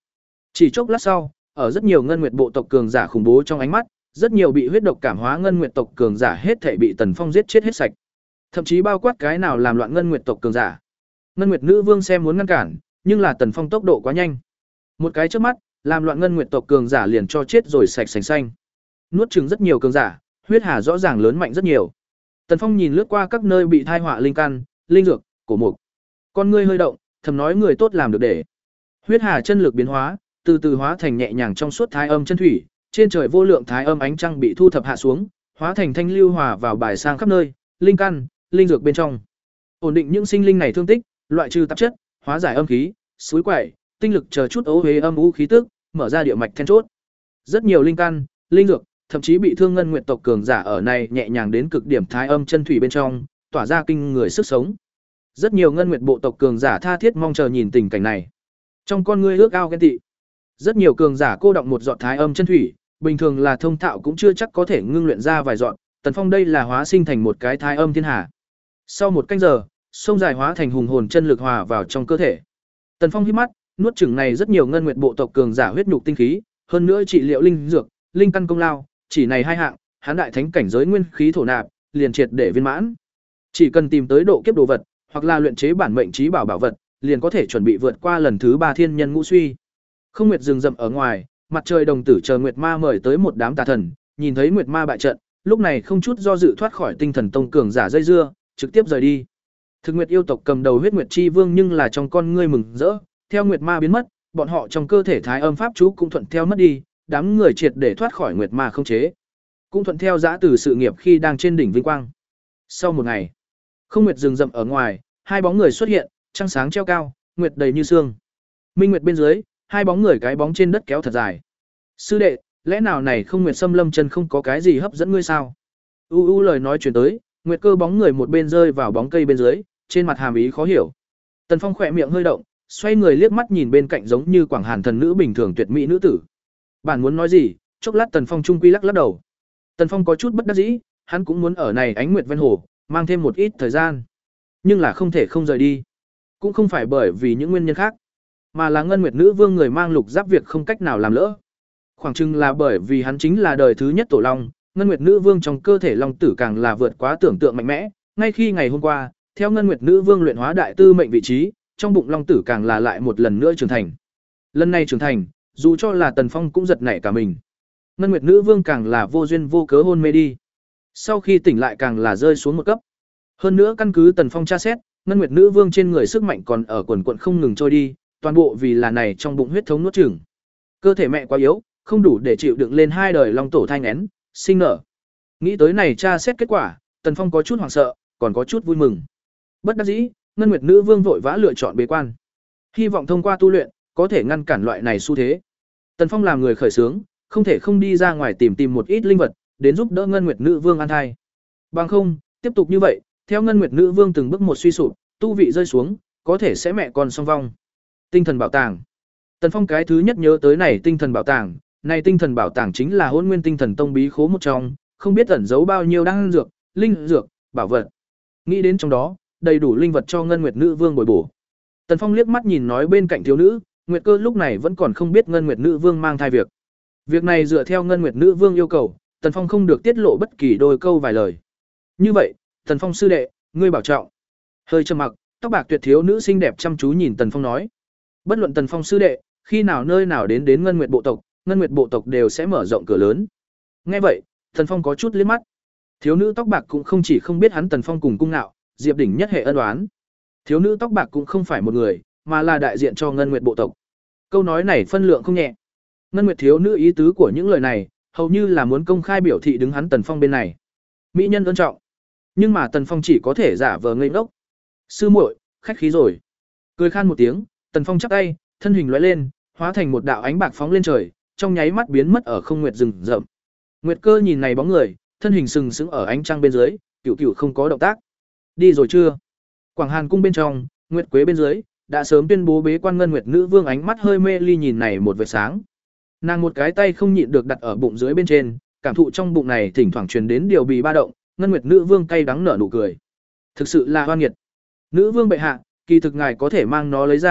Chỉ chốc lát sau, ở rất nhiều ngân nguyệt bộ tộc cường giả khủng bố trong ánh mắt, rất nhiều bị huyết độc cảm hóa ngân nguyệt tộc cường giả hết thảy bị Tần Phong giết chết hết sạch. Thậm chí bao quát cái nào làm loạn ngân nguyệt tộc cường giả. Ngân nguyệt nữ vương xem muốn ngăn cản, nhưng là Tần Phong tốc độ quá nhanh. Một cái chớp mắt, làm loạn ngân nguyệt tộc cường giả liền cho chết rồi sạch sành xanh. Nuốt chửng rất nhiều cường giả, huyết hà rõ ràng lớn mạnh rất nhiều. Tần Phong nhìn lướt qua các nơi bị thai họa linh căn, linh dược, cổ mục. Con ngươi hơi động, thầm nói người tốt làm được để. Huyết hà chân lực biến hóa, từ từ hóa thành nhẹ nhàng trong suốt thái âm chân thủy, trên trời vô lượng thái âm ánh trăng bị thu thập hạ xuống, hóa thành thanh lưu hòa vào bài sang khắp nơi, linh căn, linh dược bên trong. Ổn định những sinh linh này thương tích, loại trừ tạp chất, hóa giải âm khí, suối quậy, tinh lực chờ chút ấu hế âm u khí tức, mở ra địa mạch then chốt. Rất nhiều linh căn, linh dược, thậm chí bị thương ngân nguyện tộc cường giả ở này nhẹ nhàng đến cực điểm thái âm chân thủy bên trong, tỏa ra kinh người sức sống. Rất nhiều ngân nguyện bộ tộc cường giả tha thiết mong chờ nhìn tình cảnh này. Trong con ngươi ước ao ghen tị. Rất nhiều cường giả cô động một giọt thái âm chân thủy, bình thường là thông thạo cũng chưa chắc có thể ngưng luyện ra vài giọt, Tần Phong đây là hóa sinh thành một cái thái âm thiên hà. Sau một canh giờ, sông dài hóa thành hùng hồn chân lực hòa vào trong cơ thể. Tần Phong hít mắt, nuốt chửng này rất nhiều ngân nguyệt bộ tộc cường giả huyết nhục tinh khí, hơn nữa trị liệu linh dược, linh căn công lao, chỉ này hai hạng, hắn đại thánh cảnh giới nguyên khí thổ nạp, liền triệt để viên mãn. Chỉ cần tìm tới độ kiếp đồ vật, hoặc là luyện chế bản mệnh trí bảo bảo vật, liền có thể chuẩn bị vượt qua lần thứ ba thiên nhân ngũ suy. Không nguyệt rừng rậm ở ngoài, mặt trời đồng tử chờ nguyệt ma mời tới một đám tà thần, nhìn thấy nguyệt ma bại trận, lúc này không chút do dự thoát khỏi tinh thần tông cường giả dây dưa, trực tiếp rời đi. Thực nguyệt yêu tộc cầm đầu huyết nguyệt chi vương nhưng là trong con ngươi mừng rỡ, theo nguyệt ma biến mất, bọn họ trong cơ thể thái âm pháp chú cũng thuận theo mất đi, đám người triệt để thoát khỏi nguyệt ma không chế, cũng thuận theo dã từ sự nghiệp khi đang trên đỉnh vinh quang. Sau một ngày, không nguyệt rừng rậm ở ngoài, hai bóng người xuất hiện, trăng sáng treo cao, nguyệt đầy như sương. Minh nguyệt bên dưới, hai bóng người cái bóng trên đất kéo thật dài. Sư đệ, lẽ nào này không nguyệt xâm lâm chân không có cái gì hấp dẫn ngươi sao? U u lời nói truyền tới, nguyệt cơ bóng người một bên rơi vào bóng cây bên dưới, trên mặt hàm ý khó hiểu. Tần Phong khỏe miệng hơi động, xoay người liếc mắt nhìn bên cạnh giống như Quảng Hàn thần nữ bình thường tuyệt mỹ nữ tử. Bản muốn nói gì, chốc lát Tần Phong trung quy lắc lắc đầu. Tần Phong có chút bất đắc dĩ, hắn cũng muốn ở này ánh nguyệt ven hồ, mang thêm một ít thời gian, nhưng là không thể không rời đi. Cũng không phải bởi vì những nguyên nhân khác, mà là Ngân Nguyệt nữ vương người mang lục giáp việc không cách nào làm lỡ. Khoảng chừng là bởi vì hắn chính là đời thứ nhất tổ long, Ngân Nguyệt nữ vương trong cơ thể long tử càng là vượt quá tưởng tượng mạnh mẽ, ngay khi ngày hôm qua, theo Ngân Nguyệt nữ vương luyện hóa đại tư mệnh vị trí, trong bụng long tử càng là lại một lần nữa trưởng thành. Lần này trưởng thành, dù cho là Tần Phong cũng giật nảy cả mình. Ngân Nguyệt nữ vương càng là vô duyên vô cớ hôn mê đi. Sau khi tỉnh lại càng là rơi xuống một cấp. Hơn nữa căn cứ Tần Phong tra xét, Ngân Nguyệt nữ vương trên người sức mạnh còn ở quần quần không ngừng trôi đi, toàn bộ vì là này trong bụng huyết thống nuốt chửng. Cơ thể mẹ quá yếu, không đủ để chịu đựng lên hai đời long tổ thai nghén, sinh nở. Nghĩ tới này tra xét kết quả, Tần Phong có chút hoảng sợ, còn có chút vui mừng. Bất đắc dĩ, Ngân Nguyệt nữ vương vội vã lựa chọn bế quan. Hy vọng thông qua tu luyện, có thể ngăn cản loại này xu thế. Tần Phong làm người khởi sướng, không thể không đi ra ngoài tìm tìm một ít linh vật, đến giúp đỡ Ngân Nguyệt nữ vương an thai. Bằng không, tiếp tục như vậy, theo Ngân Nguyệt nữ vương từng bước một suy sụp, tu vị rơi xuống, có thể sẽ mẹ con song vong. Tinh thần bảo tàng. Tần Phong cái thứ nhất nhớ tới này tinh thần bảo tàng, này tinh thần bảo tàng chính là Hỗn Nguyên Tinh Thần Tông bí khố một trong, không biết ẩn giấu bao nhiêu đan dược, linh dược, bảo vật. Nghĩ đến trong đó, đầy đủ linh vật cho Ngân Nguyệt nữ vương bồi bổ. Tần Phong liếc mắt nhìn nói bên cạnh thiếu nữ, Nguyệt Cơ lúc này vẫn còn không biết Ngân Nguyệt nữ vương mang thai việc. Việc này dựa theo Ngân Nguyệt nữ vương yêu cầu, Tần Phong không được tiết lộ bất kỳ đôi câu vài lời. Như vậy, Tần Phong sư đệ, ngươi bảo trọng. Hơi trầm mặc, tóc bạc tuyệt thiếu nữ xinh đẹp chăm chú nhìn Tần Phong nói. Bất luận Tần Phong sư đệ, khi nào nơi nào đến đến Ngân Nguyệt bộ tộc, Ngân Nguyệt bộ tộc đều sẽ mở rộng cửa lớn. Nghe vậy, Tần Phong có chút liếc mắt. Thiếu nữ tóc bạc cũng không chỉ không biết hắn Tần Phong cùng cung nạo, Diệp Đỉnh nhất hệ ân oán. Thiếu nữ tóc bạc cũng không phải một người, mà là đại diện cho Ngân Nguyệt bộ tộc. Câu nói này phân lượng không nhẹ. Ngân Nguyệt thiếu nữ ý tứ của những lời này, hầu như là muốn công khai biểu thị đứng hắn Tần Phong bên này. Mỹ nhân ân trọng. Nhưng mà Tần Phong chỉ có thể giả vờ ngây ngốc. Sư muội, khách khí rồi. Cười khan một tiếng, Tần Phong chắp tay, thân hình lóe lên, hóa thành một đạo ánh bạc phóng lên trời, trong nháy mắt biến mất ở không nguyệt rừng rậm. Nguyệt Cơ nhìn này bóng người, thân hình sừng sững ở ánh trăng bên dưới, cửu cửu không có động tác. Đi rồi chưa? Quảng Hàn cung bên trong, Nguyệt Quế bên dưới, đã sớm tuyên bố bế quan Ngân Nguyệt nữ vương ánh mắt hơi mê ly nhìn này một vệt sáng. Nàng một cái tay không nhịn được đặt ở bụng dưới bên trên, cảm thụ trong bụng này thỉnh thoảng truyền đến điều bì ba động, Ngân Nguyệt nữ vương cay đắng nở nụ cười. Thực sự là hoan nghiệt. Nữ vương bệ hạ, kỳ thực ngài có thể mang nó lấy ra,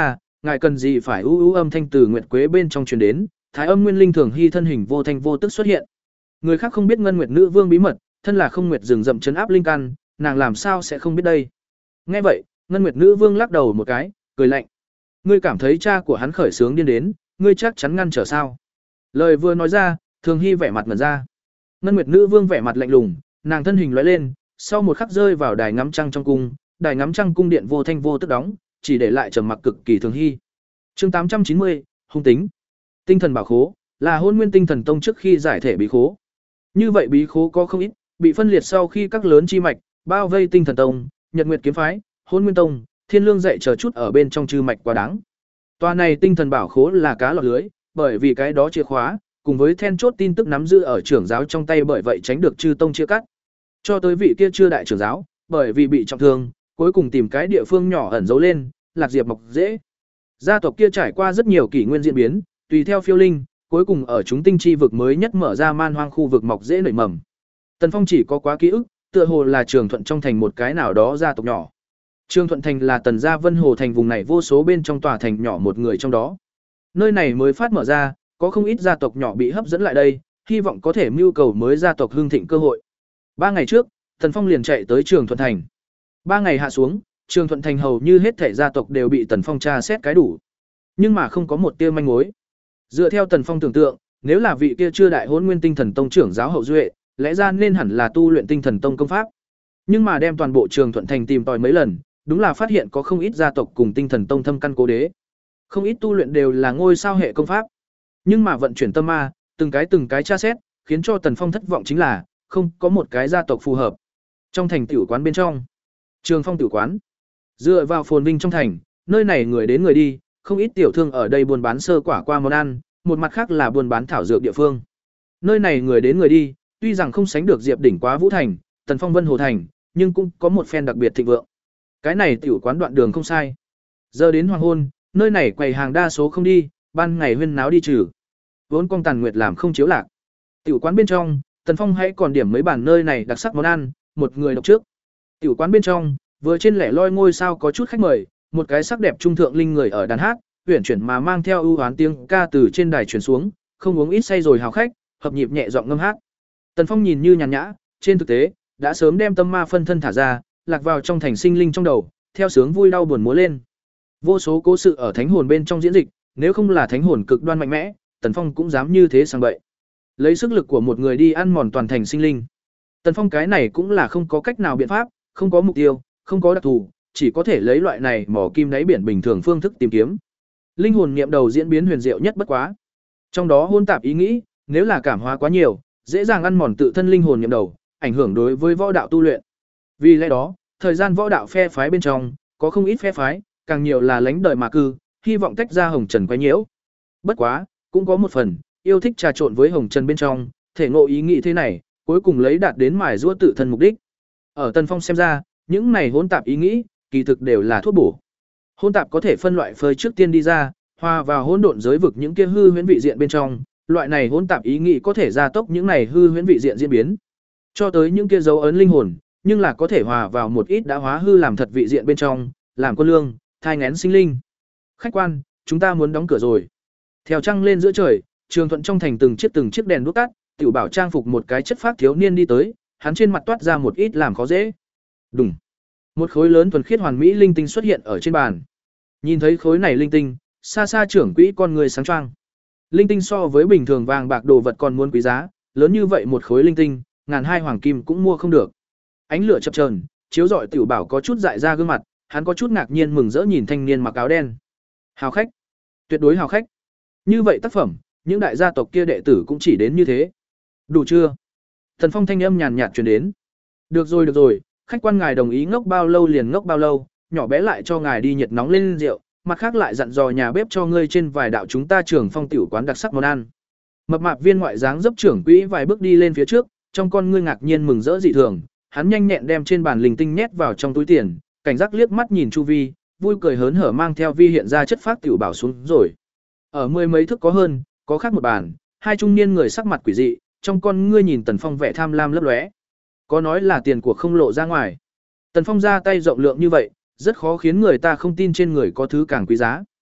ngài cần gì phải u u âm thanh từ nguyệt quế bên trong truyền đến, Thái Âm Nguyên Linh Thường Hy thân hình vô thanh vô tức xuất hiện. Người khác không biết Ngân Nguyệt Nữ Vương bí mật, thân là Không Nguyệt rừng rậm trấn áp linh căn, nàng làm sao sẽ không biết đây. Nghe vậy, Ngân Nguyệt Nữ Vương lắc đầu một cái, cười lạnh. Ngươi cảm thấy cha của hắn khởi sướng điên đến, ngươi chắc chắn ngăn trở sao? Lời vừa nói ra, Thường Hy vẻ mặt ngẩn ra. Ngân Nguyệt Nữ Vương vẻ mặt lạnh lùng, nàng thân hình lóe lên, sau một khắc rơi vào đài ngắm trăng trong cung, đài ngắm trăng cung điện vô thanh vô tức đóng, chỉ để lại trầm mặc cực kỳ Thường Hy. Chương tám trăm chín mươi, hung tính. Tinh thần bảo khố là Hôn Nguyên Tinh Thần Tông trước khi giải thể bí khố. Như vậy bí khố có không ít, bị phân liệt sau khi các lớn chi mạch bao vây Tinh Thần Tông, Nhật Nguyệt kiếm phái, Hôn Nguyên Tông, Thiên Lương dạy chờ chút ở bên trong chư mạch quá đáng. Tòa này tinh thần bảo khố là cá lọt lưới, bởi vì cái đó chìa khóa, cùng với then chốt tin tức nắm giữ ở trưởng giáo trong tay, bởi vậy tránh được chư tông chia cắt. Cho tới vị kia chưa đại trưởng giáo, bởi vì bị trọng thương, cuối cùng tìm cái địa phương nhỏ ẩn giấu lên, lạc diệp mọc dễ. Gia tộc kia trải qua rất nhiều kỷ nguyên diễn biến, tùy theo phiêu linh, cuối cùng ở chúng tinh chi vực mới nhất mở ra man hoang khu vực mọc dễ nảy mầm. Tần Phong chỉ có quá ký ức, tựa hồ là Trường Thuận trong thành một cái nào đó gia tộc nhỏ. Trường Thuận thành là Tần gia Vân Hồ thành vùng này vô số bên trong tòa thành nhỏ một người trong đó. Nơi này mới phát mở ra, có không ít gia tộc nhỏ bị hấp dẫn lại đây, hy vọng có thể mưu cầu mới gia tộc hưng thịnh cơ hội. Ba ngày trước, Tần Phong liền chạy tới Trường Thuận thành. Ba ngày hạ xuống, Trường Thuận thành hầu như hết thảy gia tộc đều bị Tần Phong tra xét cái đủ, nhưng mà không có một tia manh mối. Dựa theo Tần Phong tưởng tượng, nếu là vị kia chưa đại Hỗn Nguyên Tinh Thần Tông trưởng giáo hậu duệ, lẽ ra nên hẳn là tu luyện Tinh Thần Tông công pháp. Nhưng mà đem toàn bộ Trường Thuận thành tìm tòi mấy lần, đúng là phát hiện có không ít gia tộc cùng Tinh Thần Tông thâm căn cố đế. Không ít tu luyện đều là ngôi sao hệ công pháp. Nhưng mà vận chuyển tâm ma, từng cái từng cái tra xét, khiến cho Tần Phong thất vọng chính là không có một cái gia tộc phù hợp. Trong thành tiểu quán bên trong, Trường Phong tiểu quán, dựa vào phồn vinh trong thành, nơi này người đến người đi, không ít tiểu thương ở đây buôn bán sơ quả qua món ăn, một mặt khác là buôn bán thảo dược địa phương. Nơi này người đến người đi, tuy rằng không sánh được Diệp đỉnh quá Vũ thành, Tần Phong Vân Hồ thành, nhưng cũng có một phen đặc biệt thịnh vượng. Cái này tiểu quán đoạn đường không sai. Giờ đến hoàng hôn, nơi này quầy hàng đa số không đi, ban ngày huyên náo đi trừ. Vốn con tàn nguyệt làm không chiếu lạc. Tiểu quán bên trong, Tần Phong hãy còn điểm mấy bản nơi này đặc sắc món ăn, một người đọc trước. Tiểu quán bên trong, vừa trên lẻ loi ngôi sao có chút khách mời, một cái sắc đẹp trung thượng linh người ở đàn hát, uyển chuyển mà mang theo ưu hoán tiếng ca từ trên đài truyền xuống, không uống ít say rồi hào khách, hợp nhịp nhẹ giọng ngâm hát. Tần Phong nhìn như nhàn nhã, trên thực tế, đã sớm đem tâm ma phân thân thả ra, lạc vào trong thành sinh linh trong đầu, theo sướng vui đau buồn múa lên. Vô số cố sự ở thánh hồn bên trong diễn dịch, nếu không là thánh hồn cực đoan mạnh mẽ, Tần Phong cũng dám như thế sang bậy. Lấy sức lực của một người đi ăn mòn toàn thành sinh linh. Tần Phong cái này cũng là không có cách nào biện pháp, không có mục tiêu, không có đặc thù, chỉ có thể lấy loại này mỏ kim đáy biển bình thường phương thức tìm kiếm. Linh hồn niệm đầu diễn biến huyền diệu nhất bất quá. Trong đó hỗn tạp ý nghĩ, nếu là cảm hóa quá nhiều, dễ dàng ăn mòn tự thân linh hồn niệm đầu, ảnh hưởng đối với võ đạo tu luyện. Vì lẽ đó, thời gian võ đạo phe phái bên trong, có không ít phe phái, càng nhiều là lánh đời mà cư, hy vọng tách ra hồng trần quấy nhiễu. Bất quá, cũng có một phần, yêu thích trà trộn với hồng trần bên trong, thể ngộ ý nghĩ thế này, cuối cùng lấy đạt đến mài giũa tự thân mục đích. Ở Tần Phong xem ra, những này hỗn tạp ý nghĩ, kỳ thực đều là thuốc bổ. Hỗn tạp có thể phân loại phơi trước tiên đi ra, hòa vào hỗn độn giới vực những kia hư huyễn vị diện bên trong, loại này hỗn tạp ý nghĩ có thể gia tốc những này hư huyễn vị diện diễn biến, cho tới những kia dấu ấn linh hồn, nhưng là có thể hòa vào một ít đã hóa hư làm thật vị diện bên trong, làm quân lương, thai nghén sinh linh. Khách quan, chúng ta muốn đóng cửa rồi. Theo trăng lên giữa trời, Trường Thuận trong thành từng chiếc từng chiếc đèn đuốc tắt, tiểu bảo trang phục một cái chất phác thiếu niên đi tới, hắn trên mặt toát ra một ít làm khó dễ. Đùng. Một khối lớn thuần khiết hoàn mỹ linh tinh xuất hiện ở trên bàn. Nhìn thấy khối này linh tinh, xa xa trưởng quỹ con người sáng choang. Linh tinh so với bình thường vàng bạc đồ vật còn muốn quý giá, lớn như vậy một khối linh tinh, ngàn hai hoàng kim cũng mua không được. Ánh lửa chập chờn, chiếu rọi tiểu bảo có chút dại ra gương mặt, hắn có chút ngạc nhiên mừng rỡ nhìn thanh niên mặc áo đen. Hào khách, tuyệt đối hào khách. Như vậy tác phẩm, những đại gia tộc kia đệ tử cũng chỉ đến như thế. Đủ chưa? Thần Phong thanh âm nhàn nhạt truyền đến. Được rồi được rồi, khách quan ngài đồng ý ngốc bao lâu liền ngốc bao lâu, nhỏ bé lại cho ngài đi nhiệt nóng lên rượu, mặt khác lại dặn dò nhà bếp cho ngươi trên vài đạo chúng ta Trường Phong tiểu quán đặc sắc món ăn. Mập mạp viên ngoại dáng dấp trưởng quỹ vài bước đi lên phía trước, trong con ngươi ngạc nhiên mừng rỡ dị thường, hắn nhanh nhẹn đem trên bàn linh tinh nhét vào trong túi tiền, cảnh giác liếc mắt nhìn chu vi, vui cười hớn hở mang theo vi hiện ra chất phát tiểu bảo xuống rồi. Ở mười mấy thước có hơn, có khác một bàn, hai trung niên người sắc mặt quỷ dị, trong con ngươi nhìn Tần Phong vẻ tham lam lấp lóe. Có nói là tiền của không lộ ra ngoài. Tần Phong ra tay rộng lượng như vậy, rất khó khiến người ta không tin trên người có thứ càng quý giá.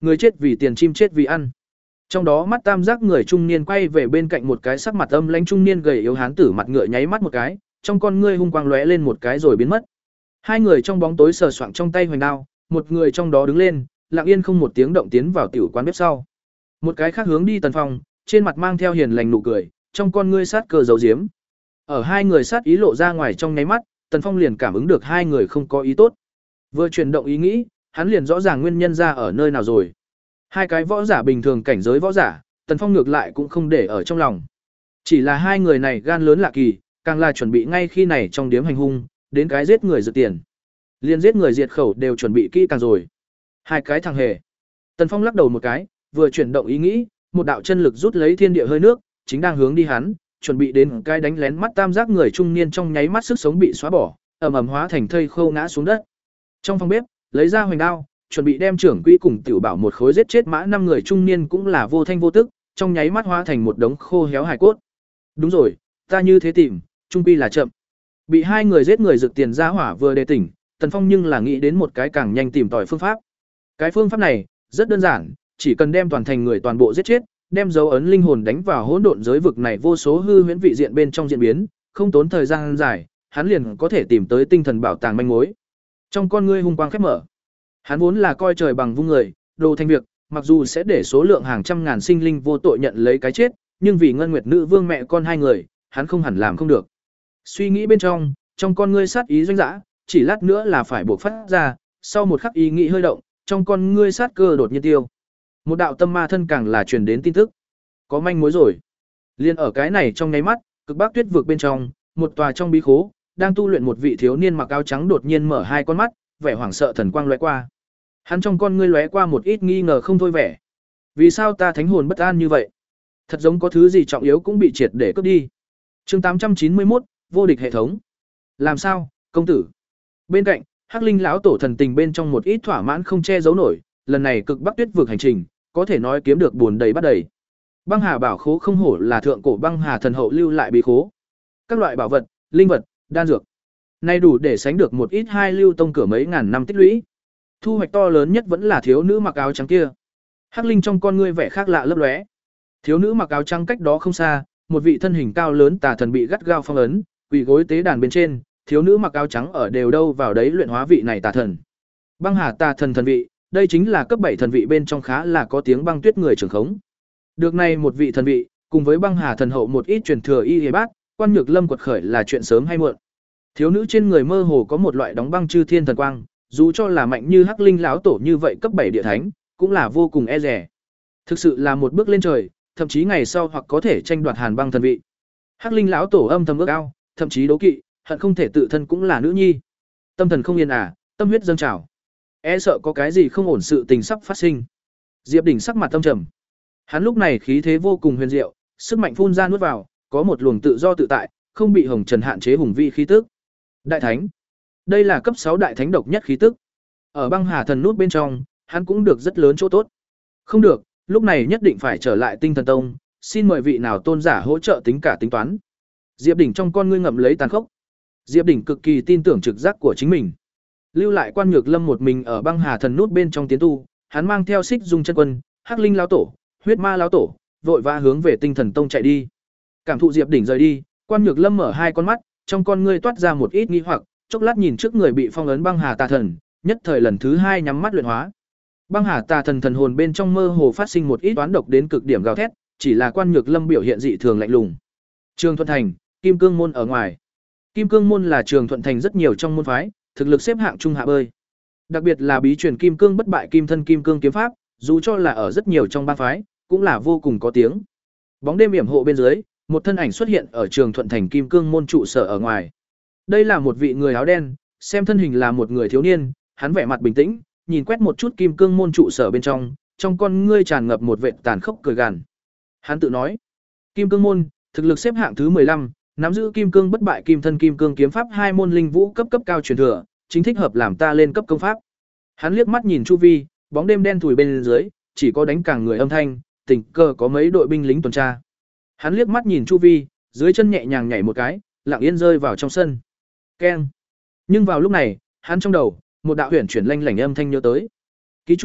người chết vì tiền, chim chết vì ăn. Trong đó mắt tam giác người trung niên quay về bên cạnh một cái sắc mặt âm lãnh trung niên gầy yếu hán tử mặt ngựa nháy mắt một cái, trong con ngươi hung quang lóe lên một cái rồi biến mất. Hai người trong bóng tối sờ soạng trong tay hoành đao, một người trong đó đứng lên, lặng yên không một tiếng động tiến vào tiểu quán bếp sau. Một cái khác hướng đi Tần Phong, trên mặt mang theo hiền lành nụ cười, trong con ngươi sát cơ giấu giếm. Ở hai người sát ý lộ ra ngoài trong nháy mắt, Tần Phong liền cảm ứng được hai người không có ý tốt. Vừa chuyển động ý nghĩ, hắn liền rõ ràng nguyên nhân ra ở nơi nào rồi. Hai cái võ giả bình thường cảnh giới võ giả, Tần Phong ngược lại cũng không để ở trong lòng. Chỉ là hai người này gan lớn lạ kỳ, càng là chuẩn bị ngay khi này trong điếm hành hung, đến cái giết người giật tiền. Liên giết người diệt khẩu đều chuẩn bị kỹ càng rồi. Hai cái thằng hề. Tần Phong lắc đầu một cái, vừa chuyển động ý nghĩ, một đạo chân lực rút lấy thiên địa hơi nước, chính đang hướng đi hắn, chuẩn bị đến cái đánh lén mắt tam giác người trung niên trong nháy mắt sức sống bị xóa bỏ, ầm ầm hóa thành thây khô ngã xuống đất. Trong phòng bếp, lấy ra hoành đao, chuẩn bị đem trưởng quỹ cùng tiểu bảo một khối giết chết mã năm người trung niên cũng là vô thanh vô tức, trong nháy mắt hóa thành một đống khô héo hài cốt. Đúng rồi, ta như thế tìm, trung quy là chậm. Bị hai người giết người rực tiền ra hỏa vừa đề tỉnh, Tần Phong nhưng là nghĩ đến một cái càng nhanh tìm tòi phương pháp. Cái phương pháp này rất đơn giản, chỉ cần đem toàn thành người toàn bộ giết chết, đem dấu ấn linh hồn đánh vào hỗn độn giới vực này vô số hư huyễn vị diện bên trong diễn biến, không tốn thời gian dài, hắn liền có thể tìm tới tinh thần bảo tàng manh mối. Trong con ngươi hung quang khép mở. Hắn vốn là coi trời bằng vung người, đồ thành việc, mặc dù sẽ để số lượng hàng trăm ngàn sinh linh vô tội nhận lấy cái chết, nhưng vì Ngân Nguyệt Nữ Vương mẹ con hai người, hắn không hẳn làm không được. Suy nghĩ bên trong, trong con ngươi sát ý doanh dã, chỉ lát nữa là phải buộc phát ra, sau một khắc ý nghĩ hơi động, trong con ngươi sát cơ đột nhiên tiêu. Một đạo tâm ma thân càng là truyền đến tin tức. Có manh mối rồi. Liên ở cái này trong nháy mắt, cực bắc tuyết vực bên trong, một tòa trong bí khố, đang tu luyện một vị thiếu niên mặc áo trắng đột nhiên mở hai con mắt, vẻ hoảng sợ thần quang lóe qua. Hắn trong con ngươi lóe qua một ít nghi ngờ không thôi vẻ. Vì sao ta thánh hồn bất an như vậy? Thật giống có thứ gì trọng yếu cũng bị triệt để cướp đi. Chương tám trăm chín mươi mốt, vô địch hệ thống. Làm sao, công tử? Bên cạnh, Hắc Linh lão tổ thần tình bên trong một ít thỏa mãn không che giấu nổi, lần này cực bắc tuyết vực hành trình, có thể nói kiếm được buồn đầy bắt đầy. Băng Hà bảo khố không hổ là thượng cổ Băng Hà thần hậu lưu lại bí khố. Các loại bảo vật, linh vật, đan dược, nay đủ để sánh được một ít hai lưu tông cửa mấy ngàn năm tích lũy. Thu hoạch to lớn nhất vẫn là thiếu nữ mặc áo trắng kia. Hắc Linh trong con ngươi vẻ khác lạ lấp lóe. Thiếu nữ mặc áo trắng cách đó không xa, một vị thân hình cao lớn tà thần bị gắt gao phong ấn, quỳ gối tế đàn bên trên, thiếu nữ mặc áo trắng ở đều đâu vào đấy luyện hóa vị này tà thần. Băng Hà tà thần thần vị, đây chính là cấp bảy thần vị bên trong khá là có tiếng băng tuyết người trưởng khống. Được này một vị thần vị, cùng với Băng Hà thần hậu một ít truyền thừa y y bát, Quan Nhược Lâm quật khởi là chuyện sớm hay muộn. Thiếu nữ trên người mơ hồ có một loại đóng băng chư thiên thần quang, dù cho là mạnh như Hắc Linh lão tổ như vậy cấp bảy địa thánh, cũng là vô cùng e dè. Thực sự là một bước lên trời, thậm chí ngày sau hoặc có thể tranh đoạt Hàn Băng thần vị. Hắc Linh lão tổ âm thầm ước ao, thậm chí đố kỵ, hận không thể tự thân cũng là nữ nhi. Tâm thần không yên à, tâm huyết dâng trào. E sợ có cái gì không ổn sự tình sắp phát sinh. Diệp Đỉnh sắc mặt tâm trầm. Hắn lúc này khí thế vô cùng huyền diệu, sức mạnh phun ra nuốt vào, có một luồng tự do tự tại, không bị hồng trần hạn chế hùng vi khí tức. Đại thánh. Đây là cấp sáu đại thánh độc nhất khí tức. Ở Băng Hà thần nút bên trong, hắn cũng được rất lớn chỗ tốt. Không được, lúc này nhất định phải trở lại Tinh Thần Tông, xin mời vị nào tôn giả hỗ trợ tính cả tính toán. Diệp Đỉnh trong con ngươi ngậm lấy tàn khốc. Diệp Đỉnh cực kỳ tin tưởng trực giác của chính mình. Lưu lại Quan Nhược Lâm một mình ở Băng Hà thần nút bên trong tiến tu, hắn mang theo Xích Dung chân quân, Hắc Linh lão tổ, Huyết Ma lão tổ, vội vã hướng về Tinh Thần Tông chạy đi. Cảm thụ Diệp Đỉnh rời đi, Quan Nhược Lâm mở hai con mắt, trong con ngươi toát ra một ít nghi hoặc, chốc lát nhìn trước người bị phong ấn Băng Hà tà thần, nhất thời lần thứ hai nhắm mắt luyện hóa. Băng Hà tà thần thần hồn bên trong mơ hồ phát sinh một ít toán độc đến cực điểm gào thét, chỉ là Quan Nhược Lâm biểu hiện dị thường lạnh lùng. Trường Thuận Thành, Kim Cương môn ở ngoài. Kim Cương môn là Trường Thuận Thành rất nhiều trong môn phái, thực lực xếp hạng trung hạ bơi. Đặc biệt là bí truyền Kim Cương bất bại Kim thân Kim Cương kiếm pháp, dù cho là ở rất nhiều trong ba phái, cũng là vô cùng có tiếng. Bóng đêm yểm hộ bên dưới, một thân ảnh xuất hiện ở Trường Thuận Thành Kim Cương môn trụ sở ở ngoài. Đây là một vị người áo đen, xem thân hình là một người thiếu niên, hắn vẻ mặt bình tĩnh, nhìn quét một chút Kim Cương môn trụ sở bên trong, trong con ngươi tràn ngập một vệt tàn khốc cười gằn. Hắn tự nói, Kim Cương môn, thực lực xếp hạng thứ mười lăm, nắm giữ Kim Cương bất bại Kim thân Kim Cương kiếm pháp hai môn linh vũ cấp cấp cao truyền thừa, chính thích hợp làm ta lên cấp công pháp. Hắn liếc mắt nhìn chu vi, bóng đêm đen thùi bên dưới, chỉ có đánh càng người âm thanh, tình cờ có mấy đội binh lính tuần tra. Hắn liếc mắt nhìn chu vi, dưới chân nhẹ nhàng nhảy một cái, lặng yên rơi vào trong sân. Keng. Nhưng vào lúc này, hắn trong đầu, một đạo huyền chuyển lanh lảnh âm thanh nhớ tới. Ký chủ,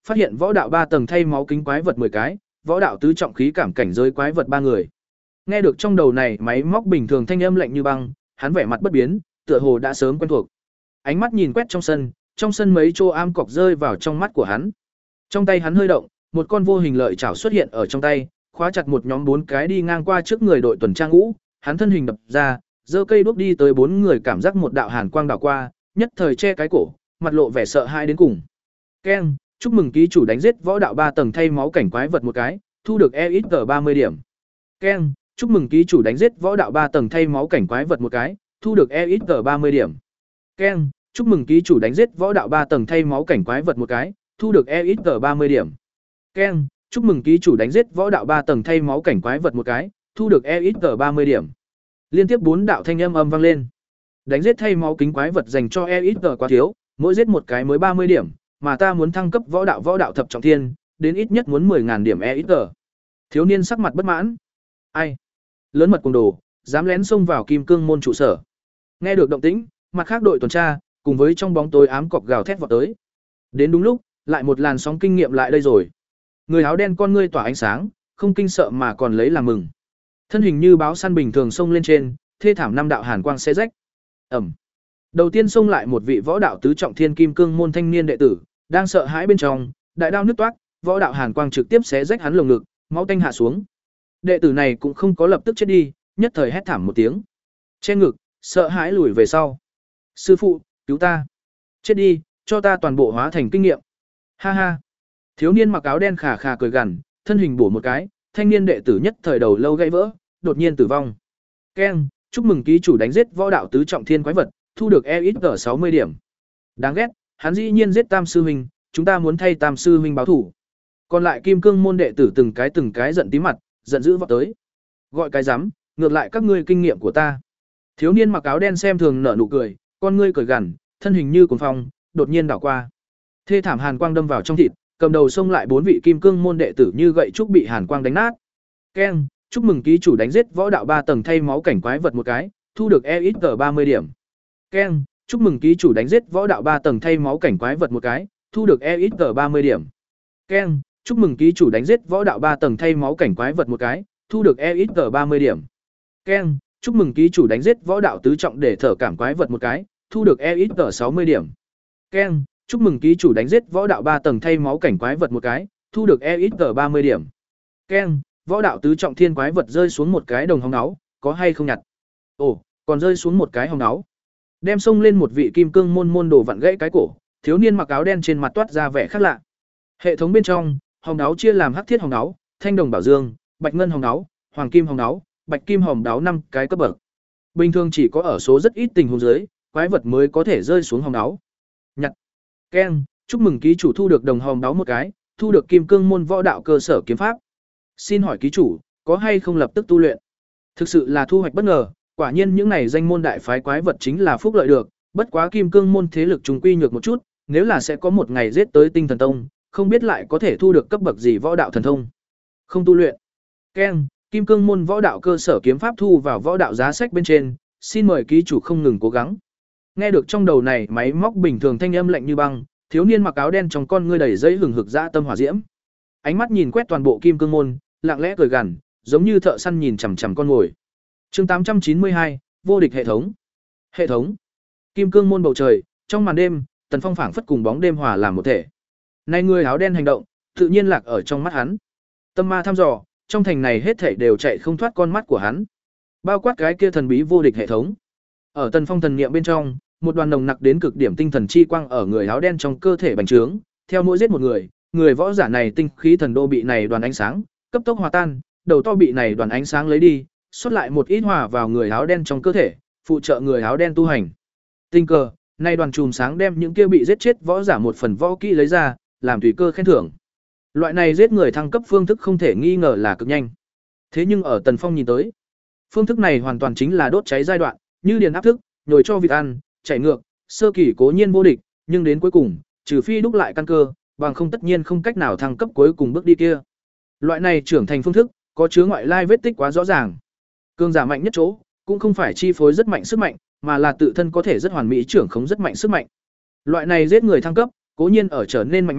Phát hiện võ đạo ba tầng thay máu kính quái vật mười cái, võ đạo tứ trọng khí cảm cảnh giới quái vật ba người. Nghe được trong đầu này máy móc bình thường thanh âm lạnh như băng, hắn vẻ mặt bất biến, tựa hồ đã sớm quen thuộc. Ánh mắt nhìn quét trong sân, trong sân mấy chỗ am cọc rơi vào trong mắt của hắn. Trong tay hắn hơi động, một con vô hình lợi chảo xuất hiện ở trong tay, khóa chặt một nhóm bốn cái đi ngang qua trước người đội tuần tra ngũ, hắn thân hình đập ra, giơ cây đuốc đi tới bốn người, cảm giác một đạo hàn quang đảo qua, nhất thời che cái cổ, mặt lộ vẻ sợ hãi đến cùng. Keng, chúc mừng ký chủ đánh giết võ đạo ba tầng thay máu cảnh quái vật một cái, thu được e ít ba mươi điểm. Keng, chúc mừng ký chủ đánh giết võ đạo ba tầng thay máu cảnh quái vật một cái, thu được e ít ba mươi điểm. Keng, chúc mừng ký chủ đánh giết võ đạo ba tầng thay máu cảnh quái vật một cái, thu được e ít ba mươi điểm. Keng, chúc mừng ký chủ đánh giết võ đạo ba tầng thay máu cảnh quái vật một cái, thu được e ít ba mươi điểm. Liên tiếp bốn đạo thanh âm âm vang lên. Đánh giết thay máu kính quái vật dành cho e ít quá thiếu, mỗi giết một cái mới ba mươi điểm, mà ta muốn thăng cấp võ đạo võ đạo thập trọng thiên, đến ít nhất muốn mười nghìn điểm e ít. Thiếu niên sắc mặt bất mãn. Ai? Lớn mật cuồng đồ, dám lén xông vào Kim Cương môn trụ sở. Nghe được động tĩnh, mặt khác đội tuần tra, cùng với trong bóng tối ám cọc gào thét vọt tới. Đến đúng lúc, lại một làn sóng kinh nghiệm lại đây rồi. Người áo đen con ngươi tỏa ánh sáng, không kinh sợ mà còn lấy làm mừng. Thân hình như báo săn bình thường xông lên trên, thê thảm năm đạo hàn quang xé rách. Ầm. Đầu tiên xông lại một vị võ đạo tứ trọng thiên Kim Cương môn thanh niên đệ tử, đang sợ hãi bên trong, đại đao nứt toác, võ đạo hàn quang trực tiếp xé rách hắn lồng ngực, máu tanh hạ xuống. Đệ tử này cũng không có lập tức chết đi, nhất thời hét thảm một tiếng, che ngực, sợ hãi lùi về sau. Sư phụ, cứu ta! Chết đi, cho ta toàn bộ hóa thành kinh nghiệm. Ha ha! Thiếu niên mặc áo đen khà khà cười gằn, thân hình bổ một cái, thanh niên đệ tử nhất thời đầu lâu gãy vỡ, đột nhiên tử vong. Keng, chúc mừng ký chủ đánh giết võ đạo tứ trọng thiên quái vật, thu được e ít sáu mươi điểm. Đáng ghét, hắn dĩ nhiên giết Tam sư huynh, chúng ta muốn thay Tam sư huynh báo thủ. Còn lại Kim Cương môn đệ tử từng cái từng cái giận tím mặt, giận dữ vọt tới. Gọi cái rắm, ngược lại các ngươi kinh nghiệm của ta. Thiếu niên mặc áo đen xem thường nở nụ cười, con ngươi cười gằn, thân hình như cuồng phong, đột nhiên đảo qua. Thê thảm hàn quang đâm vào trong thịt, cầm đầu xông lại bốn vị Kim Cương môn đệ tử như gậy trúc bị hàn quang đánh nát. Keng, chúc mừng ký chủ đánh giết võ đạo ba tầng thay máu cảnh quái vật một cái, thu được e ít ba mươi điểm. Keng, chúc mừng ký chủ đánh giết võ đạo ba tầng thay máu cảnh quái vật một cái, thu được e ít ba mươi điểm. Keng, chúc mừng ký chủ đánh giết võ đạo ba tầng thay máu cảnh quái vật một cái, thu được e ít ba mươi điểm. Keng, chúc mừng ký chủ đánh giết võ đạo tứ trọng để thở cảm quái vật một cái, thu được e ít sáu mươi điểm. Keng, chúc mừng ký chủ đánh giết võ đạo ba tầng thay máu cảnh quái vật một cái, thu được e ít ba mươi điểm. Keng, võ đạo tứ trọng thiên quái vật rơi xuống một cái đồng hồng áo, có hay không nhặt? Ồ, còn rơi xuống một cái hồng áo. Đem xông lên một vị Kim Cương môn môn đồ vặn gãy cái cổ, thiếu niên mặc áo đen trên mặt toát ra vẻ khác lạ. Hệ thống bên trong, hồng áo chia làm hắc thiết hồng áo, thanh đồng bảo dương, bạch ngân hồng áo, hoàng kim hồng áo, bạch kim hồng áo năm cái cấp bậc. Bình thường chỉ có ở số rất ít tình huống dưới, quái vật mới có thể rơi xuống hồng áo. Nhặt. Keng, chúc mừng ký chủ thu được đồng hồng áo một cái, thu được Kim Cương môn võ đạo cơ sở kiếm pháp. Xin hỏi ký chủ, có hay không lập tức tu luyện? Thực sự là thu hoạch bất ngờ, quả nhiên những này danh môn đại phái quái vật chính là phúc lợi được, bất quá Kim Cương môn thế lực trùng quy nhược một chút, nếu là sẽ có một ngày giết tới Tinh Thần Tông, không biết lại có thể thu được cấp bậc gì võ đạo thần thông. Không tu luyện. Keng, Kim Cương môn võ đạo cơ sở kiếm pháp thu vào võ đạo giá sách bên trên, xin mời ký chủ không ngừng cố gắng. Nghe được trong đầu này máy móc bình thường thanh âm lạnh như băng, thiếu niên mặc áo đen trong con ngươi đầy dây hừng hực dã tâm hỏa diễm. Ánh mắt nhìn quét toàn bộ Kim Cương môn, lặng lẽ cười gằn, giống như thợ săn nhìn chằm chằm con mồi. Chương tám trăm chín mươi hai, vô địch hệ thống. Hệ thống. Kim Cương môn bầu trời, trong màn đêm, Tần Phong phảng phất cùng bóng đêm hòa làm một thể. Này người áo đen hành động, tự nhiên lạc ở trong mắt hắn. Tâm ma thăm dò, trong thành này hết thảy đều chạy không thoát con mắt của hắn. Bao quát cái kia thần bí vô địch hệ thống. Ở Tần Phong thần niệm bên trong, một đoàn nồng nặc đến cực điểm tinh thần chi quang ở người áo đen trong cơ thể bành trướng, theo mỗi giết một người, người võ giả này tinh khí thần đô bị này đoàn ánh sáng cấp tốc hòa tan, đầu to bị này đoàn ánh sáng lấy đi, xuất lại một ít hòa vào người áo đen trong cơ thể, phụ trợ người áo đen tu hành. Tình cờ, nay đoàn chùm sáng đem những kia bị giết chết võ giả một phần võ kỹ lấy ra, làm tùy cơ khen thưởng. Loại này giết người thăng cấp phương thức không thể nghi ngờ là cực nhanh. Thế nhưng ở Tần Phong nhìn tới, phương thức này hoàn toàn chính là đốt cháy giai đoạn, như điền áp thức, nhồi cho vịt ăn, chảy ngược, sơ kỳ cố nhiên vô địch, nhưng đến cuối cùng, trừ phi đúc lại căn cơ, bằng không tất nhiên không cách nào thăng cấp cuối cùng bước đi kia. Loại này trưởng thành phương thức, có chứa ngoại lai vết tích quá rõ ràng. Cường giả mạnh nhất chỗ, cũng không phải chi phối rất mạnh sức mạnh, mà là tự thân có thể rất hoàn mỹ trưởng khống rất mạnh sức mạnh. Loại này giết người thăng cấp, cố nhiên ở trở nên mạnh mẽ,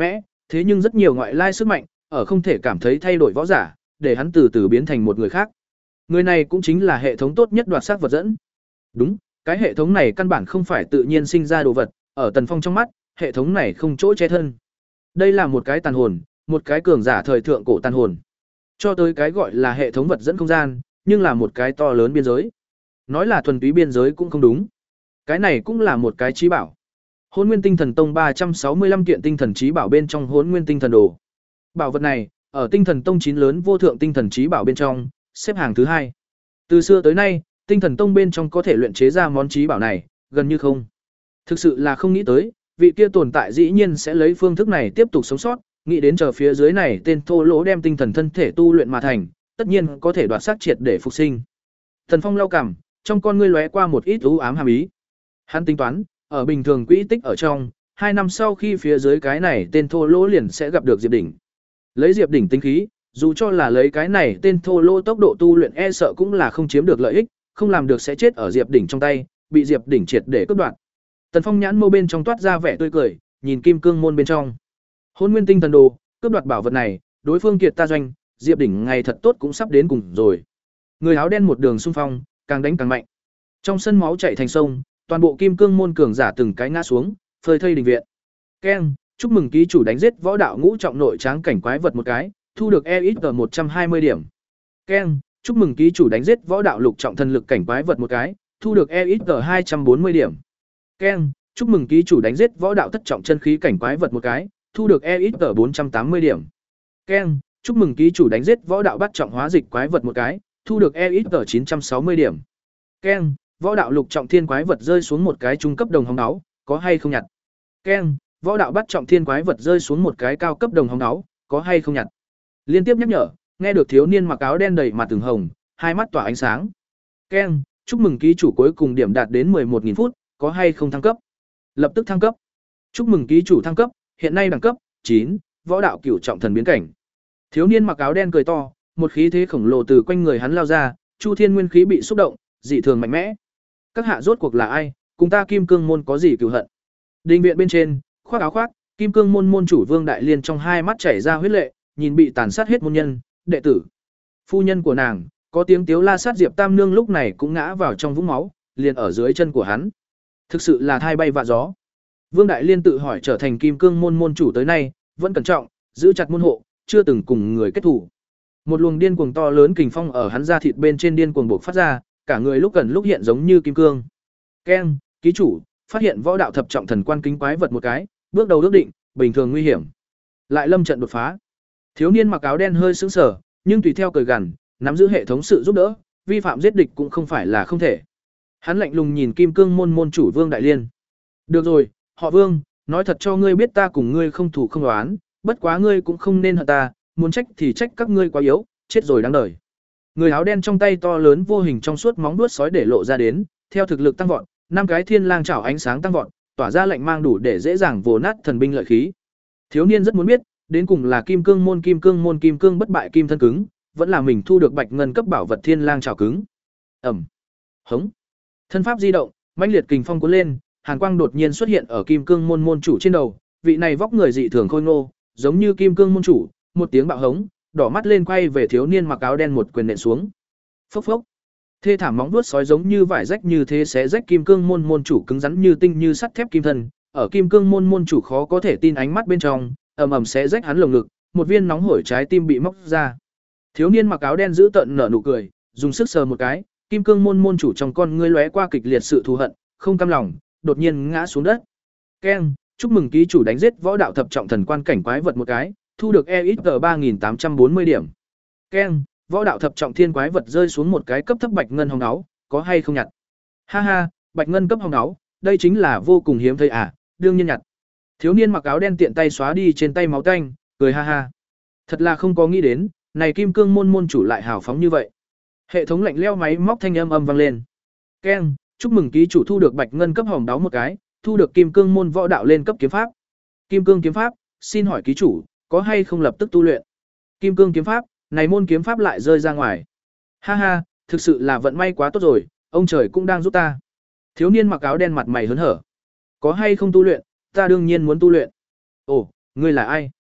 thế nhưng rất nhiều ngoại lai sức mạnh, ở không thể cảm thấy thay đổi võ giả, để hắn từ từ biến thành một người khác. Người này cũng chính là hệ thống tốt nhất đoạt xác vật dẫn. Đúng, cái hệ thống này căn bản không phải tự nhiên sinh ra đồ vật, ở Tần Phong trong mắt, hệ thống này không chỗ che thân. Đây là một cái tàn hồn, một cái cường giả thời thượng cổ tàn hồn. Cho tới cái gọi là hệ thống vật dẫn không gian, nhưng là một cái to lớn biên giới. Nói là thuần túy biên giới cũng không đúng. Cái này cũng là một cái trí bảo. Hỗn Nguyên Tinh Thần Tông ba trăm sáu mươi lăm kiện tinh thần trí bảo bên trong Hỗn Nguyên Tinh Thần Đồ. Bảo vật này, ở Tinh Thần Tông chín lớn vô thượng tinh thần trí bảo bên trong, xếp hàng thứ hai. Từ xưa tới nay, Tinh Thần Tông bên trong có thể luyện chế ra món trí bảo này, gần như không. Thực sự là không nghĩ tới, vị kia tồn tại dĩ nhiên sẽ lấy phương thức này tiếp tục sống sót, nghĩ đến chờ phía dưới này tên thô lỗ đem tinh thần thân thể tu luyện mà thành, tất nhiên có thể đoạt xác triệt để phục sinh. Thần Phong lau cằm, trong con ngươi lóe qua một ít u ám hàm ý. Hắn tính toán, ở bình thường quỹ tích ở trong, hai năm sau khi phía dưới cái này tên thô lỗ liền sẽ gặp được Diệp Đỉnh. Lấy Diệp Đỉnh tinh khí, dù cho là lấy cái này tên thô lỗ tốc độ tu luyện e sợ cũng là không chiếm được lợi ích, không làm được sẽ chết ở Diệp Đỉnh trong tay, bị Diệp Đỉnh triệt để cướp đoạt. Tần Phong nhãn mâu bên trong toát ra vẻ tươi cười, nhìn kim cương môn bên trong. Hỗn Nguyên Tinh Thần Đồ, cướp đoạt bảo vật này, đối phương kiệt ta doanh, Diệp Đỉnh ngày thật tốt cũng sắp đến cùng rồi. Người áo đen một đường xung phong, càng đánh càng mạnh. Trong sân máu chảy thành sông, toàn bộ kim cương môn cường giả từng cái ngã xuống, phơi thây đình viện. Keng, chúc mừng ký chủ đánh giết võ đạo ngũ trọng nội tráng cảnh quái vật một cái, thu được e ít một trăm hai mươi điểm. Keng, chúc mừng ký chủ đánh giết võ đạo lục trọng thần lực cảnh quái vật một cái, thu được e ít hai trăm bốn mươi điểm. Keng, chúc mừng ký chủ đánh giết võ đạo thất trọng chân khí cảnh quái vật một cái, thu được e ít bốn trăm tám mươi điểm. Keng, chúc mừng ký chủ đánh giết võ đạo bát trọng hóa dịch quái vật một cái, thu được e ít chín trăm sáu mươi điểm. Keng, võ đạo lục trọng thiên quái vật rơi xuống một cái trung cấp đồng hóng đáo, có hay không nhặt? Keng, võ đạo bát trọng thiên quái vật rơi xuống một cái cao cấp đồng hóng đáo, có hay không nhặt? Liên tiếp nhắc nhở, nghe được thiếu niên mặc áo đen đầy mặt từng hồng, hai mắt tỏa ánh sáng. Keng, chúc mừng ký chủ cuối cùng điểm đạt đến mười một nghìn phút, có hay không thăng cấp? Lập tức thăng cấp. Chúc mừng ký chủ thăng cấp, hiện nay đẳng cấp chín, võ đạo cửu trọng thần biến cảnh. Thiếu niên mặc áo đen cười to, một khí thế khổng lồ từ quanh người hắn lao ra, chu thiên nguyên khí bị xúc động, dị thường mạnh mẽ. Các hạ rốt cuộc là ai, cùng ta Kim Cương môn có gì cừu hận? Đình viện bên trên, khoác áo khoác, Kim Cương môn môn chủ Vương Đại Liên trong hai mắt chảy ra huyết lệ, nhìn bị tàn sát hết môn nhân, đệ tử. Phu nhân của nàng, có tiếng tiếu la sát Diệp Tam nương lúc này cũng ngã vào trong vũng máu, liền ở dưới chân của hắn. Thực sự là thai bay vạ gió. Vương Đại Liên tự hỏi trở thành Kim Cương môn môn chủ tới nay, vẫn cẩn trọng, giữ chặt môn hộ, chưa từng cùng người kết thủ. Một luồng điên cuồng to lớn kình phong ở hắn da thịt bên trên điên cuồng bộc phát ra, cả người lúc gần lúc hiện giống như kim cương. Keng, ký chủ, phát hiện võ đạo thập trọng thần quan kính quái vật một cái, bước đầu ước định, bình thường nguy hiểm. Lại lâm trận đột phá. Thiếu niên mặc áo đen hơi sững sờ, nhưng tùy theo cười gằn, nắm giữ hệ thống sự giúp đỡ, vi phạm giết địch cũng không phải là không thể. Hắn lạnh lùng nhìn Kim Cương môn môn chủ Vương Đại Liên. Được rồi, họ Vương, nói thật cho ngươi biết ta cùng ngươi không thủ không đoán, bất quá ngươi cũng không nên hận ta, muốn trách thì trách các ngươi quá yếu, chết rồi đáng đời. Người áo đen trong tay to lớn vô hình trong suốt móng vuốt sói để lộ ra đến, theo thực lực tăng vọt, năm cái thiên lang chảo ánh sáng tăng vọt, tỏa ra lạnh mang đủ để dễ dàng vồ nát thần binh lợi khí. Thiếu niên rất muốn biết, đến cùng là Kim Cương môn Kim Cương môn Kim Cương bất bại kim thân cứng, vẫn là mình thu được bạch ngân cấp bảo vật thiên lang chảo cứng. Ầm. Hống. Thân pháp di động, mãnh liệt kình phong cuốn lên, hàn quang đột nhiên xuất hiện ở Kim Cương môn môn chủ trên đầu, vị này vóc người dị thường khôi ngô, giống như Kim Cương môn chủ, một tiếng bạo hống, đỏ mắt lên quay về thiếu niên mặc áo đen một quyền nện xuống. Phốc phốc. Thê thảm móng vuốt sói giống như vải rách như thế xé rách Kim Cương môn môn chủ cứng rắn như tinh như sắt thép kim thân, ở Kim Cương môn môn chủ khó có thể tin ánh mắt bên trong, ầm ầm xé rách hắn lồng ngực, một viên nóng hổi trái tim bị móc ra. Thiếu niên mặc áo đen giữ tợn nở nụ cười, dùng sức sờ một cái, Kim Cương môn môn chủ trong con ngươi lóe qua kịch liệt sự thù hận, không cam lòng, đột nhiên ngã xuống đất. Keng, chúc mừng ký chủ đánh giết võ đạo thập trọng thần quan cảnh quái vật một cái, thu được e ít ba nghìn tám trăm bốn mươi điểm. Keng, võ đạo thập trọng thiên quái vật rơi xuống một cái cấp thấp bạch ngân hồng áo, có hay không nhặt? Ha ha, bạch ngân cấp hồng áo, đây chính là vô cùng hiếm thấy à, đương nhiên nhặt. Thiếu niên mặc áo đen tiện tay xóa đi trên tay máu tanh, cười ha ha. Thật là không có nghĩ đến, này Kim Cương môn môn chủ lại hào phóng như vậy. Hệ thống lạnh lẽo máy móc thanh âm âm vang lên. Keng, chúc mừng ký chủ thu được bạch ngân cấp hồng đáo một cái, thu được Kim Cương môn võ đạo lên cấp kiếm pháp. Kim Cương kiếm pháp, xin hỏi ký chủ, có hay không lập tức tu luyện? Kim Cương kiếm pháp, này môn kiếm pháp lại rơi ra ngoài. Ha ha, thực sự là vận may quá tốt rồi, ông trời cũng đang giúp ta. Thiếu niên mặc áo đen mặt mày hớn hở. Có hay không tu luyện, ta đương nhiên muốn tu luyện. Ồ, ngươi là ai?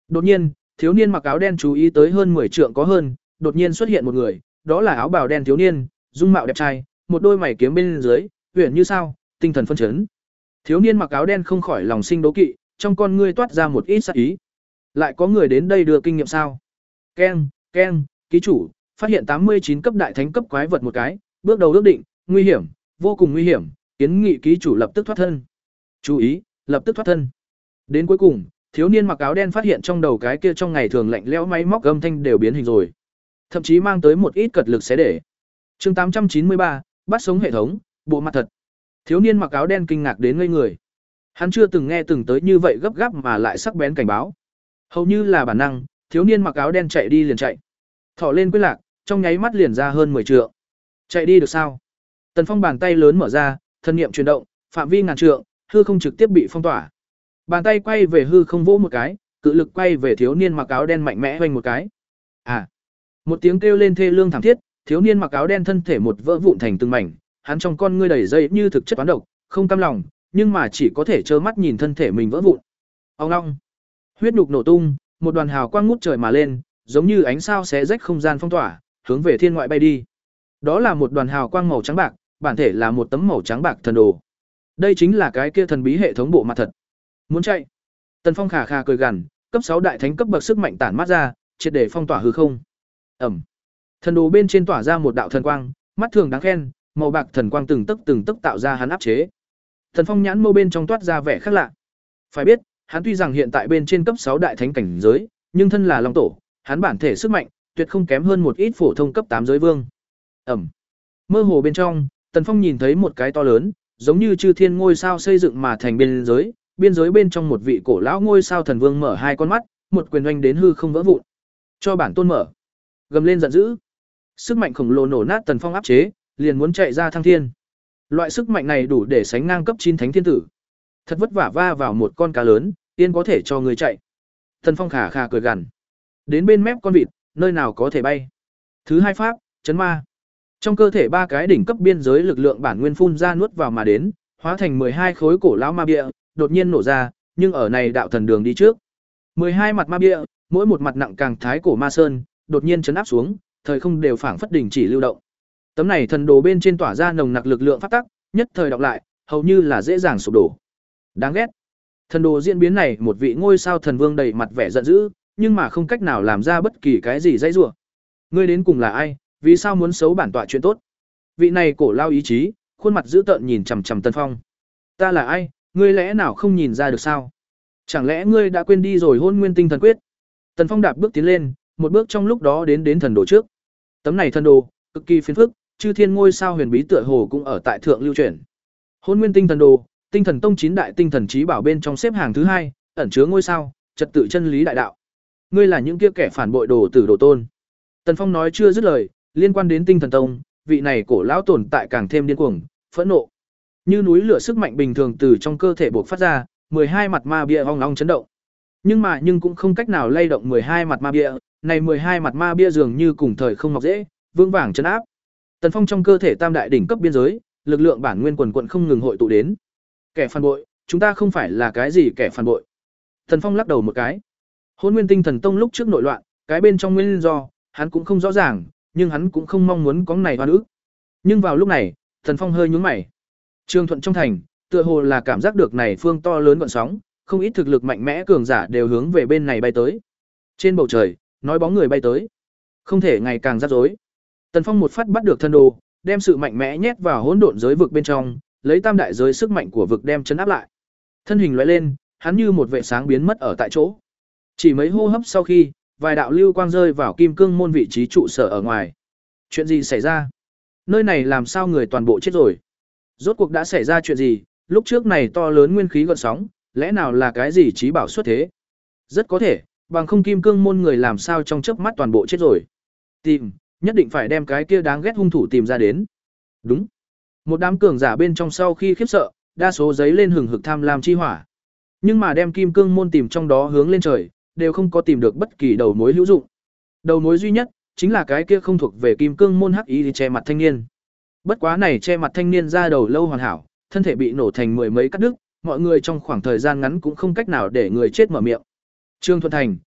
Đột nhiên, thiếu niên mặc áo đen chú ý tới hơn mười trượng có hơn, đột nhiên xuất hiện một người, đó là áo bào đen thiếu niên, dung mạo đẹp trai, một đôi mày kiếm bên dưới, huyền như sao, tinh thần phân chấn. Thiếu niên mặc áo đen không khỏi lòng sinh đố kỵ, trong con ngươi toát ra một ít sát ý. Lại có người đến đây đưa kinh nghiệm sao? Keng, keng, ký chủ, phát hiện tám mươi chín cấp đại thánh cấp quái vật một cái, bước đầu ước định, nguy hiểm, vô cùng nguy hiểm, kiến nghị ký chủ lập tức thoát thân. Chú ý, lập tức thoát thân. Đến cuối cùng, thiếu niên mặc áo đen phát hiện trong đầu cái kia trong ngày thường lạnh lẽo máy móc âm thanh đều biến hình rồi, thậm chí mang tới một ít cật lực xé để. Chương tám trăm chín mươi ba, bắt sống hệ thống, bộ mặt thật. Thiếu niên mặc áo đen kinh ngạc đến ngây người. Hắn chưa từng nghe từng tới như vậy gấp gáp mà lại sắc bén cảnh báo. Hầu như là bản năng, thiếu niên mặc áo đen chạy đi liền chạy. Thỏ lên quyết lạc, trong nháy mắt liền ra hơn mười trượng. Chạy đi được sao? Tần Phong bàn tay lớn mở ra, thân niệm chuyển động, phạm vi ngàn trượng, hư không trực tiếp bị phong tỏa. Bàn tay quay về hư không vỗ một cái, cự lực quay về thiếu niên mặc áo đen mạnh mẽ hoành một cái. À! Một tiếng kêu lên thê lương thảm thiết, thiếu niên mặc áo đen thân thể một vỡ vụn thành từng mảnh, hắn trong con ngươi đầy dây như thực chất toán độc, không cam lòng, nhưng mà chỉ có thể trơ mắt nhìn thân thể mình vỡ vụn. Ong ong! Huyết nhục nổ tung, một đoàn hào quang ngút trời mà lên, giống như ánh sao xé rách không gian phong tỏa, hướng về thiên ngoại bay đi. Đó là một đoàn hào quang màu trắng bạc, bản thể là một tấm màu trắng bạc thần đồ. Đây chính là cái kia thần bí hệ thống bộ mặt thật. Muốn chạy? Tần Phong khà khà cười gằn, cấp sáu đại thánh cấp bậc sức mạnh tản mát ra, triệt để phong tỏa hư không. Ẩm. Thần đồ bên trên tỏa ra một đạo thần quang, mắt thường đáng khen, màu bạc thần quang từng tấc từng tấc tạo ra hắn áp chế. Thần Phong nhãn mâu bên trong toát ra vẻ khác lạ. Phải biết, hắn tuy rằng hiện tại bên trên cấp sáu đại thánh cảnh giới, nhưng thân là long tổ, hắn bản thể sức mạnh tuyệt không kém hơn một ít phổ thông cấp tám giới vương. Ẩm. Mơ hồ bên trong, Tần Phong nhìn thấy một cái to lớn, giống như chư thiên ngôi sao xây dựng mà thành biên giới, biên giới bên trong một vị cổ lão ngôi sao thần vương mở hai con mắt, một quyền oanh đến hư không vỡ vụn. Cho bản tôn mở. Gầm lên giận dữ. Sức mạnh khổng lồ nổ nát Tần Phong áp chế, liền muốn chạy ra thăng thiên. Loại sức mạnh này đủ để sánh ngang cấp chín thánh thiên tử. Thật vất vả va vào một con cá lớn, tiên có thể cho người chạy. Tần Phong khà khà cười gằn. Đến bên mép con vịt, nơi nào có thể bay. Thứ hai pháp, chấn ma. Trong cơ thể ba cái đỉnh cấp biên giới lực lượng bản nguyên phun ra nuốt vào mà đến, hóa thành mười hai khối cổ lão ma bia, đột nhiên nổ ra, nhưng ở này đạo thần đường đi trước. mười hai mặt ma bia, mỗi một mặt nặng càng thái cổ ma sơn, đột nhiên chấn áp xuống, thời không đều phảng phất đình chỉ lưu động. Tấm này thần đồ bên trên tỏa ra nồng nặc lực lượng pháp tắc, nhất thời đọc lại, hầu như là dễ dàng sụp đổ. Đáng ghét. Thần đồ diễn biến này, một vị ngôi sao thần vương đầy mặt vẻ giận dữ, nhưng mà không cách nào làm ra bất kỳ cái gì dãy rủa. Ngươi đến cùng là ai, vì sao muốn xấu bản tọa chuyện tốt? Vị này cổ lao ý chí, khuôn mặt dữ tợn nhìn chằm chằm Tần Phong. Ta là ai, ngươi lẽ nào không nhìn ra được sao? Chẳng lẽ ngươi đã quên đi rồi Hôn Nguyên Tinh Thần Quyết? Tần Phong đạp bước tiến lên, một bước trong lúc đó đến đến thần đồ trước. Tấm này thần đồ cực kỳ phiền phức, chư thiên ngôi sao huyền bí tựa hồ cũng ở tại thượng lưu truyền. Hôn Nguyên Tinh Thần Đồ, Tinh Thần Tông chín đại tinh thần trí bảo bên trong xếp hàng thứ hai, ẩn chứa ngôi sao, trật tự chân lý đại đạo. Ngươi là những kia kẻ phản bội đồ tử đồ tôn. Tần Phong nói chưa dứt lời, liên quan đến Tinh Thần Tông, vị này cổ lão tồn tại càng thêm điên cuồng, phẫn nộ. Như núi lửa sức mạnh bình thường từ trong cơ thể bộc phát ra, mười hai mặt ma bia ong ong chấn động. Nhưng mà nhưng cũng không cách nào lay động mười hai mặt ma bia, này mười hai mặt ma bia dường như cùng thời không mọc dễ, vương vàng chấn áp. Tần Phong trong cơ thể tam đại đỉnh cấp biên giới, lực lượng bản nguyên quần quần không ngừng hội tụ đến. Kẻ phản bội, chúng ta không phải là cái gì kẻ phản bội. Tần Phong lắc đầu một cái. Hôn Nguyên Tinh Thần Tông lúc trước nội loạn, cái bên trong nguyên do, hắn cũng không rõ ràng, nhưng hắn cũng không mong muốn có này oan ức. Nhưng vào lúc này, Tần Phong hơi nhướng mày. Trương Thuận trong thành, tựa hồ là cảm giác được này phương to lớn gợn sóng, không ít thực lực mạnh mẽ cường giả đều hướng về bên này bay tới. Trên bầu trời, nói bóng người bay tới. Không thể ngày càng rắc rối. Tần Phong một phát bắt được thân đồ, đem sự mạnh mẽ nhét vào hỗn độn giới vực bên trong, lấy tam đại giới sức mạnh của vực đem chấn áp lại. Thân hình lóe lên, hắn như một vệ sáng biến mất ở tại chỗ. Chỉ mấy hô hấp sau khi, vài đạo lưu quang rơi vào kim cương môn vị trí trụ sở ở ngoài. Chuyện gì xảy ra? Nơi này làm sao người toàn bộ chết rồi? Rốt cuộc đã xảy ra chuyện gì? Lúc trước này to lớn nguyên khí gợn sóng, lẽ nào là cái gì trí bảo xuất thế? Rất có thể, bằng không kim cương môn người làm sao trong chớp mắt toàn bộ chết rồi. Tìm, nhất định phải đem cái kia đáng ghét hung thủ tìm ra đến. Đúng. Một đám cường giả bên trong sau khi khiếp sợ, đa số giấy lên hừng hực tham lam chi hỏa. Nhưng mà đem kim cương môn tìm trong đó hướng lên trời, đều không có tìm được bất kỳ đầu mối hữu dụng. Đầu mối duy nhất chính là cái kia không thuộc về kim cương môn hắc ý thì che mặt thanh niên. Bất quá này che mặt thanh niên ra đầu lâu hoàn hảo, thân thể bị nổ thành mười mấy cắt đứt, mọi người trong khoảng thời gian ngắn cũng không cách nào để người chết mở miệng. Trương Thuận Thành,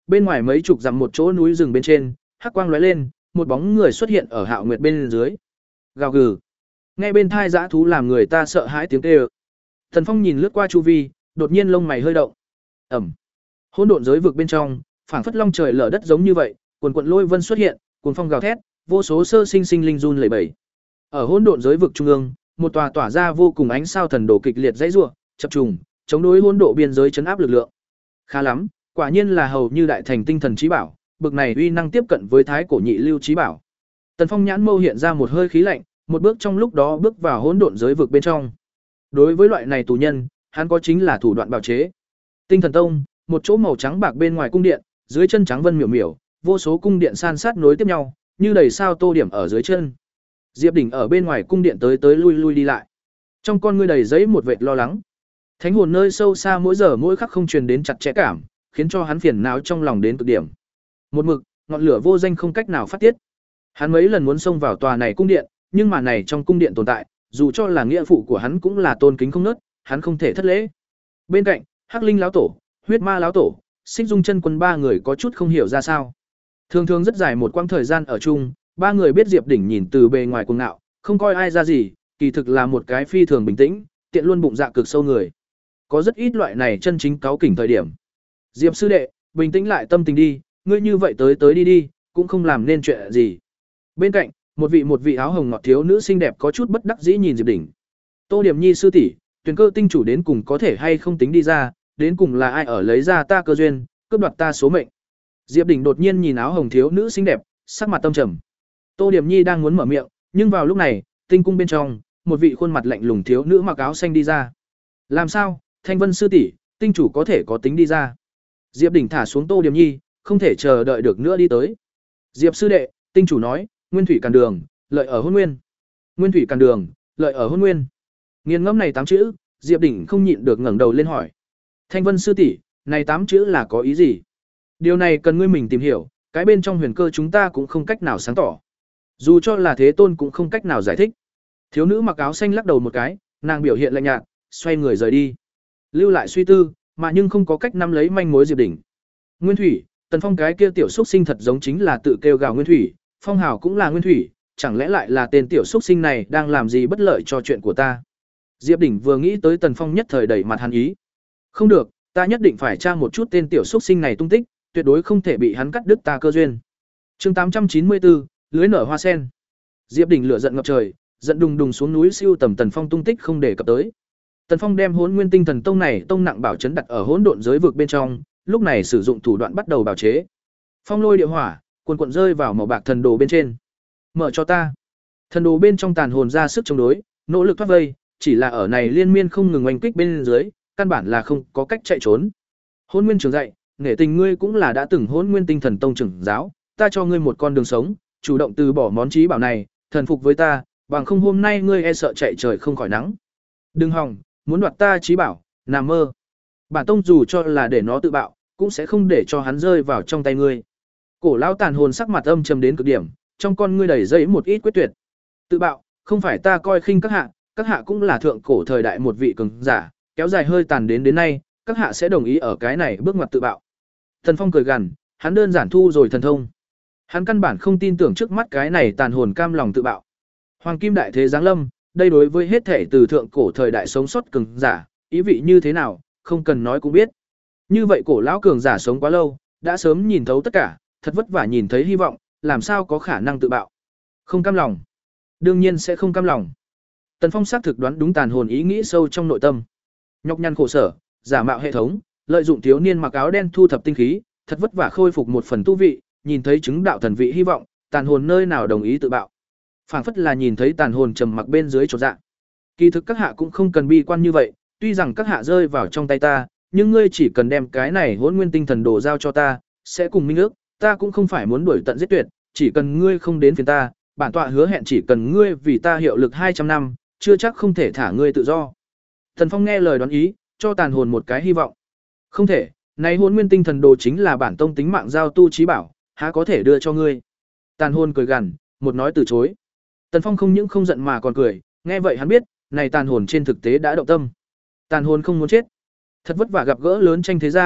Bên ngoài mấy chục dặm một chỗ núi rừng bên trên, hắc quang lóe lên, một bóng người xuất hiện ở Hạo Nguyệt bên dưới. Gào gừ. Nghe bên thai dã thú làm người ta sợ hãi tiếng kêu. Thần Phong nhìn lướt qua chu vi, đột nhiên lông mày hơi động. Ầm. Hỗn độn giới vực bên trong, phảng phất long trời lở đất giống như vậy, quần quần lôi vân xuất hiện, cuồng phong gào thét, vô số sơ sinh sinh linh run lẩy bẩy. Ở hỗn độn giới vực trung ương, một tòa tỏa ra vô cùng ánh sao thần đồ kịch liệt dãy rủa, chập trùng, chống đối hỗn độ biên giới chấn áp lực lượng. Khá lắm, quả nhiên là hầu như đại thành tinh thần chí bảo, bực này uy năng tiếp cận với thái cổ nhị lưu chí bảo. Tần Phong nhãn mâu hiện ra một hơi khí lạnh, một bước trong lúc đó bước vào hỗn độn giới vực bên trong. Đối với loại này tù nhân, hắn có chính là thủ đoạn bào chế. Tinh Thần Tông, một chỗ màu trắng bạc bên ngoài cung điện, dưới chân trắng vân miểu miểu, vô số cung điện san sát nối tiếp nhau, như đầy sao tô điểm ở dưới chân. Diệp Đỉnh ở bên ngoài cung điện tới tới lui lui đi lại. Trong con ngươi đầy giấy một vệt lo lắng. Thánh hồn nơi sâu xa mỗi giờ mỗi khắc không truyền đến chặt chẽ cảm, khiến cho hắn phiền não trong lòng đến cực điểm. Một mực, ngọn lửa vô danh không cách nào phát tiết. Hắn mấy lần muốn xông vào tòa này cung điện, nhưng mà này trong cung điện tồn tại, dù cho là nghĩa phụ của hắn cũng là tôn kính không nớt, hắn không thể thất lễ. Bên cạnh, Hắc Linh lão tổ, Huyết Ma lão tổ, Xích Dung chân quân ba người có chút không hiểu ra sao. Thường thường rất dài một quãng thời gian ở chung, ba người biết Diệp Đỉnh nhìn từ bề ngoài cuồng ngạo, không coi ai ra gì, kỳ thực là một cái phi thường bình tĩnh, tiện luôn bụng dạ cực sâu người. Có rất ít loại này chân chính cáu kỉnh thời điểm. Diệp sư đệ, bình tĩnh lại tâm tình đi, ngươi như vậy tới tới đi đi, cũng không làm nên chuyện gì. Bên cạnh, một vị một vị áo hồng ngọt thiếu nữ xinh đẹp có chút bất đắc dĩ nhìn Diệp Đỉnh. Tô Điểm Nhi sư tỷ, tuyển cơ tinh chủ đến cùng có thể hay không tính đi ra, đến cùng là ai ở lấy ra ta cơ duyên, cướp đoạt ta số mệnh. Diệp Đỉnh đột nhiên nhìn áo hồng thiếu nữ xinh đẹp, sắc mặt tâm trầm. Tô Điểm Nhi đang muốn mở miệng, nhưng vào lúc này, tinh cung bên trong, một vị khuôn mặt lạnh lùng thiếu nữ mặc áo xanh đi ra. Làm sao, Thanh Vân sư tỷ, tinh chủ có thể có tính đi ra? Diệp Đỉnh thả xuống Tô Điểm Nhi, không thể chờ đợi được nữa đi tới. Diệp sư đệ, tinh chủ nói, nguyên thủy càn đường, lợi ở hôn nguyên. Nguyên thủy càn đường, lợi ở hôn nguyên. Nghiền ngẫm này tám chữ, Diệp Đỉnh không nhịn được ngẩng đầu lên hỏi. Thanh Vân sư tỷ, này tám chữ là có ý gì? Điều này cần ngươi mình tìm hiểu, cái bên trong huyền cơ chúng ta cũng không cách nào sáng tỏ. Dù cho là thế tôn cũng không cách nào giải thích. Thiếu nữ mặc áo xanh lắc đầu một cái, nàng biểu hiện lạnh nhạt, xoay người rời đi. Lưu lại suy tư, mà nhưng không có cách nắm lấy manh mối Diệp Đỉnh. Nguyên thủy, Tần Phong cái kia tiểu xúc sinh thật giống chính là tự kêu gào nguyên thủy, Phong Hào cũng là nguyên thủy, chẳng lẽ lại là tên tiểu xúc sinh này đang làm gì bất lợi cho chuyện của ta? Diệp Đỉnh vừa nghĩ tới Tần Phong nhất thời đẩy mặt hắn ý. Không được, ta nhất định phải tra một chút tên tiểu xúc sinh này tung tích, tuyệt đối không thể bị hắn cắt đứt ta cơ duyên. Chương tám trăm chín mươi tư, lưới nở hoa sen. Diệp Đỉnh lửa giận ngập trời, giận đùng đùng xuống núi siêu tầm Tần Phong tung tích không để cập tới. Tần Phong đem Hỗn Nguyên Tinh Thần Tông này tông nặng bảo trấn đặt ở hỗn độn giới vực bên trong, lúc này sử dụng thủ đoạn bắt đầu bào chế. Phong lôi địa hỏa, cuồn cuộn rơi vào màu bạc thần đồ bên trên. Mở cho ta. Thần đồ bên trong tàn hồn ra sức chống đối, nỗ lực thoát vây, chỉ là ở này liên miên không ngừng oanh kích bên dưới, căn bản là không có cách chạy trốn. Hỗn Nguyên trưởng dạy, nể tình ngươi cũng là đã từng Hỗn Nguyên Tinh Thần Tông trưởng giáo, ta cho ngươi một con đường sống, chủ động từ bỏ món chí bảo này, thần phục với ta, bằng không hôm nay ngươi e sợ chạy trời không khỏi nắng. Đừng hòng, muốn đoạt ta chí bảo, nằm mơ. Bản tông dù cho là để nó tự bạo, cũng sẽ không để cho hắn rơi vào trong tay ngươi. Cổ lão tàn hồn sắc mặt âm trầm đến cực điểm, trong con ngươi đầy dẫy một ít quyết tuyệt. Tự bạo, không phải ta coi khinh các hạ, các hạ cũng là thượng cổ thời đại một vị cường giả, kéo dài hơi tàn đến đến nay, các hạ sẽ đồng ý ở cái này bước ngoặt tự bạo. Thần Phong cười gằn, hắn đơn giản thu rồi thần thông. Hắn căn bản không tin tưởng trước mắt cái này tàn hồn cam lòng tự bạo. Hoàng kim đại thế giáng lâm, đây đối với hết thể từ thượng cổ thời đại sống sót cường giả, ý vị như thế nào, không cần nói cũng biết. Như vậy cổ lão cường giả sống quá lâu, đã sớm nhìn thấu tất cả, thật vất vả nhìn thấy hy vọng, làm sao có khả năng tự bạo. Không cam lòng. Đương nhiên sẽ không cam lòng. Tần Phong xác thực đoán đúng tàn hồn ý nghĩ sâu trong nội tâm. Nhọc nhằn khổ sở, giả mạo hệ thống, lợi dụng thiếu niên mặc áo đen thu thập tinh khí, thật vất vả khôi phục một phần tu vị, nhìn thấy chứng đạo thần vị hy vọng, tàn hồn nơi nào đồng ý tự bạo. Phảng phất là nhìn thấy tàn hồn trầm mặc bên dưới chột dạ. Kỳ thực các hạ cũng không cần bi quan như vậy, tuy rằng các hạ rơi vào trong tay ta, nhưng ngươi chỉ cần đem cái này Hỗn Nguyên Tinh Thần Đồ giao cho ta, sẽ cùng minh ước, ta cũng không phải muốn đuổi tận giết tuyệt, chỉ cần ngươi không đến phiền ta, bản tọa hứa hẹn chỉ cần ngươi vì ta hiệu lực hai trăm năm, chưa chắc không thể thả ngươi tự do. Thần Phong nghe lời đoán ý, cho tàn hồn một cái hy vọng. Không thể, này Hỗn Nguyên Tinh Thần Đồ chính là bản tông tính mạng giao tu chí bảo, há có thể đưa cho ngươi. Tàn hồn cười gằn, một nói từ chối. Tần Phong không những không giận mà còn cười, nghe vậy hắn biết, này tàn hồn trên thực tế đã động tâm. Tàn hồn không muốn chết. Thật vất vả gặp gỡ lớn tranh thế gian,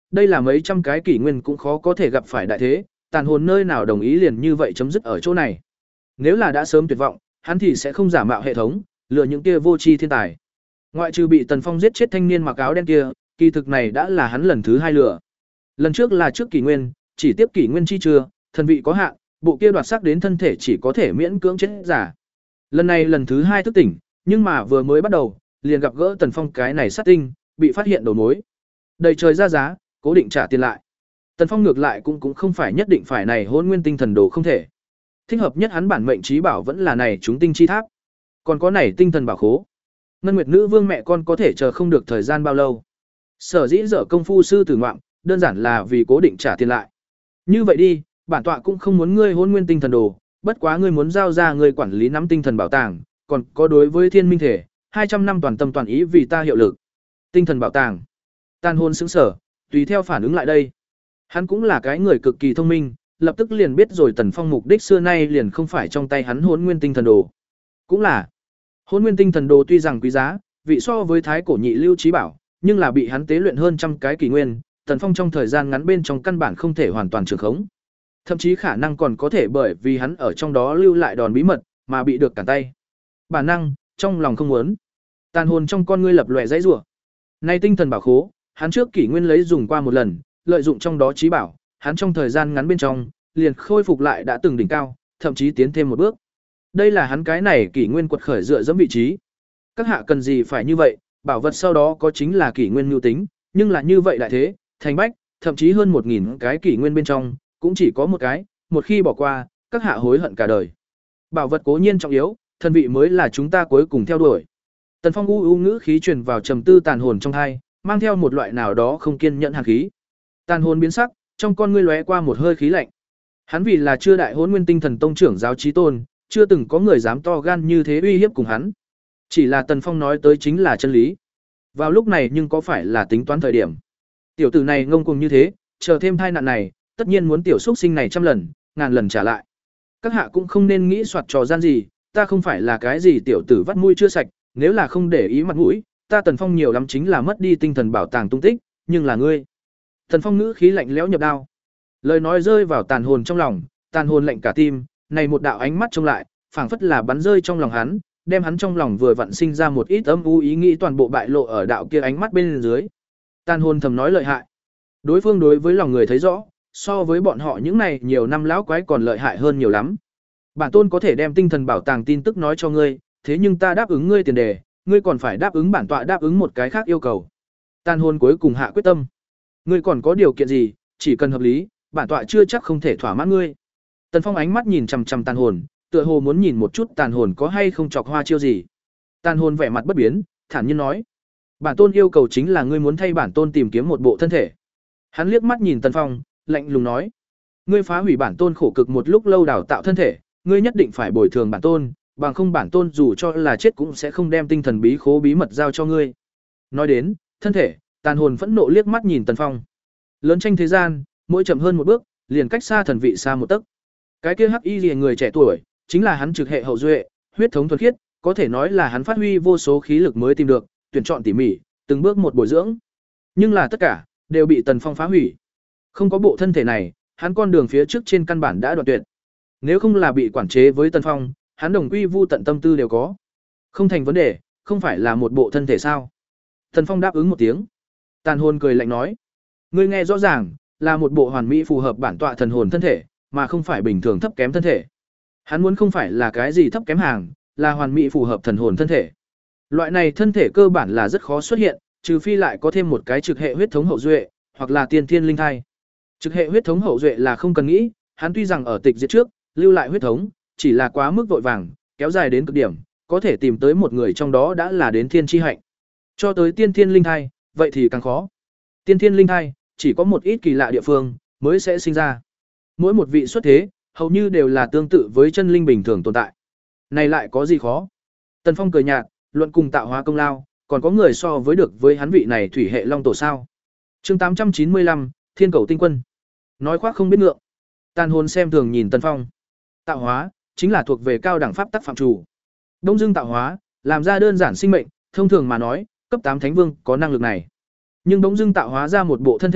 đây là mấy trăm cái kỷ nguyên cũng khó có thể gặp phải đại thế, tàn hồn nơi nào đồng ý liền như vậy chấm dứt ở chỗ này. Nếu là đã sớm tuyệt vọng, hắn thì sẽ không giả mạo hệ thống, lựa những kia vô tri thiên tài. Ngoại trừ bị Tần Phong giết chết thanh niên mặc áo đen kia, kỳ thực này đã là hắn lần thứ hai lừa. Lần trước là trước kỷ nguyên, chỉ tiếp kỷ nguyên chi chưa, thần vị có hạn, bộ kia đoạt sắc đến thân thể chỉ có thể miễn cưỡng chết giả. Lần này lần thứ hai thức tỉnh, nhưng mà vừa mới bắt đầu, liền gặp gỡ Tần Phong cái này sát tinh, bị phát hiện đầu mối. Đầy trời ra giá, cố định trả tiền lại. Tần Phong ngược lại cũng cũng không phải nhất định phải này Hỗn Nguyên Tinh Thần Đồ không thể. Thích hợp nhất hắn bản mệnh trí bảo vẫn là này chúng tinh chi tháp. Còn có này tinh thần bảo khố. Ngân Nguyệt Nữ Vương mẹ con có thể chờ không được thời gian bao lâu. Sở dĩ dở công phu sư tử ngoạm, đơn giản là vì cố định trả tiền lại. Như vậy đi, bản tọa cũng không muốn ngươi Hỗn Nguyên Tinh Thần Đồ, bất quá ngươi muốn giao ra ngươi quản lý nắm tinh thần bảo tàng, còn có đối với Thiên Minh thể, hai trăm năm toàn tâm toàn ý vì ta hiệu lực. Tinh thần bảo tàng. Tàn hồn sững sở, tùy theo phản ứng lại đây. Hắn cũng là cái người cực kỳ thông minh, lập tức liền biết rồi Tần Phong mục đích xưa nay liền không phải trong tay hắn Hỗn Nguyên Tinh Thần Đồ. Cũng là, Hỗn Nguyên Tinh Thần Đồ tuy rằng quý giá, vị so với thái cổ nhị lưu trí bảo, nhưng là bị hắn tế luyện hơn trăm cái kỷ nguyên, Tần Phong trong thời gian ngắn bên trong căn bản không thể hoàn toàn trường khống. Thậm chí khả năng còn có thể bởi vì hắn ở trong đó lưu lại đòn bí mật mà bị được cản tay. Bản năng, trong lòng không muốn. Tàn hồn trong con ngươi lập lòe dãy rủa. Nay tinh thần bảo khố, hắn trước kỷ nguyên lấy dùng qua một lần, lợi dụng trong đó trí bảo, hắn trong thời gian ngắn bên trong, liền khôi phục lại đã từng đỉnh cao, thậm chí tiến thêm một bước. Đây là hắn cái này kỷ nguyên quật khởi dựa dẫm vị trí. Các hạ cần gì phải như vậy, bảo vật sau đó có chính là kỷ nguyên nhu tính, nhưng là như vậy đại thế, thành bách, thậm chí hơn một nghìn cái kỷ nguyên bên trong, cũng chỉ có một cái, một khi bỏ qua, các hạ hối hận cả đời. Bảo vật cố nhiên trọng yếu, thần vị mới là chúng ta cuối cùng theo đuổi. Tần Phong u u ngữ khí truyền vào trầm tư tàn hồn trong hai, mang theo một loại nào đó không kiên nhẫn hàn khí. Tàn hồn biến sắc, trong con ngươi lóe qua một hơi khí lạnh. Hắn vì là chưa đại Hỗn Nguyên Tinh Thần Tông trưởng giáo chí tôn, chưa từng có người dám to gan như thế uy hiếp cùng hắn. Chỉ là Tần Phong nói tới chính là chân lý. Vào lúc này nhưng có phải là tính toán thời điểm. Tiểu tử này ngông cuồng như thế, chờ thêm tai nạn này, tất nhiên muốn tiểu xúc sinh này trăm lần, ngàn lần trả lại. Các hạ cũng không nên nghĩ soạt trò gian gì, ta không phải là cái gì tiểu tử vắt mũi chưa sạch, nếu là không để ý mặt mũi, ta Tần Phong nhiều lắm chính là mất đi tinh thần bảo tàng tung tích, nhưng là ngươi. Tần Phong ngữ khí lạnh lẽo nhập đao. Lời nói rơi vào tàn hồn trong lòng, tàn hồn lạnh cả tim, này một đạo ánh mắt trông lại, phảng phất là bắn rơi trong lòng hắn, đem hắn trong lòng vừa vặn sinh ra một ít âm u ý nghĩ toàn bộ bại lộ ở đạo kia ánh mắt bên dưới. Tàn hồn thầm nói lợi hại. Đối phương đối với lòng người thấy rõ, so với bọn họ những này nhiều năm lão quái còn lợi hại hơn nhiều lắm. Bản tôn có thể đem tinh thần bảo tàng tin tức nói cho ngươi, thế nhưng ta đáp ứng ngươi tiền đề, ngươi còn phải đáp ứng bản tọa đáp ứng một cái khác yêu cầu. Tàn hồn cuối cùng hạ quyết tâm. Ngươi còn có điều kiện gì, chỉ cần hợp lý, bản tọa chưa chắc không thể thỏa mãn ngươi. Tần Phong ánh mắt nhìn chằm chằm tàn hồn, tựa hồ muốn nhìn một chút tàn hồn có hay không chọc hoa chiêu gì. Tàn hồn vẻ mặt bất biến, thản nhiên nói: "Bản tôn yêu cầu chính là ngươi muốn thay bản tôn tìm kiếm một bộ thân thể." Hắn liếc mắt nhìn Tần Phong, lạnh lùng nói: "Ngươi phá hủy bản tôn khổ cực một lúc lâu đào tạo thân thể, ngươi nhất định phải bồi thường bản tôn, bằng không bản tôn dù cho là chết cũng sẽ không đem tinh thần bí khố bí mật giao cho ngươi." Nói đến thân thể, tàn hồn phẫn nộ liếc mắt nhìn Tần Phong. Lớn tranh thế gian, mỗi chậm hơn một bước, liền cách xa thần vị xa một tấc. Cái kia hắc y liễu người trẻ tuổi, chính là hắn trực hệ hậu duệ, huyết thống thuần khiết, có thể nói là hắn phát huy vô số khí lực mới tìm được, tuyển chọn tỉ mỉ, từng bước một bồi dưỡng. Nhưng là tất cả đều bị Tần Phong phá hủy. Không có bộ thân thể này, hắn con đường phía trước trên căn bản đã đoạn tuyệt. Nếu không là bị quản chế với Tần Phong, hắn đồng quy vu tận tâm tư đều có. Không thành vấn đề, không phải là một bộ thân thể sao? Tần Phong đáp ứng một tiếng. Tàn hồn cười lạnh nói: "Ngươi nghe rõ ràng, là một bộ hoàn mỹ phù hợp bản tọa thần hồn thân thể, mà không phải bình thường thấp kém thân thể." Hắn muốn không phải là cái gì thấp kém hàng, là hoàn mỹ phù hợp thần hồn thân thể. Loại này thân thể cơ bản là rất khó xuất hiện, trừ phi lại có thêm một cái trực hệ huyết thống hậu duệ, hoặc là tiên thiên linh thai. Trực hệ huyết thống hậu duệ là không cần nghĩ, hắn tuy rằng ở tịch diệt trước, lưu lại huyết thống, chỉ là quá mức vội vàng, kéo dài đến cực điểm, có thể tìm tới một người trong đó đã là đến thiên chi hạnh. Cho tới tiên thiên linh thai, vậy thì càng khó. Tiên thiên linh thai, chỉ có một ít kỳ lạ địa phương mới sẽ sinh ra. Mỗi một vị xuất thế, hầu như đều là tương tự với chân linh bình thường tồn tại. Này lại có gì khó? Tần Phong cười nhạt, luận cùng tạo hóa công lao, còn có người so với được với hắn vị này thủy hệ long tổ sao? Chương tám trăm chín mươi lăm, Thiên Cầu Tinh Quân. Nói khoác không biết ngượng. Tàn hồn xem thường nhìn Tần Phong. Tạo hóa chính là thuộc về cao đẳng pháp tắc phạm chủ. Đông Dương tạo hóa, làm ra đơn giản sinh mệnh, thông thường mà nói, cấp tám thánh vương có năng lực này. Nhưng Đông Dương tạo hóa ra một bộ thân thể,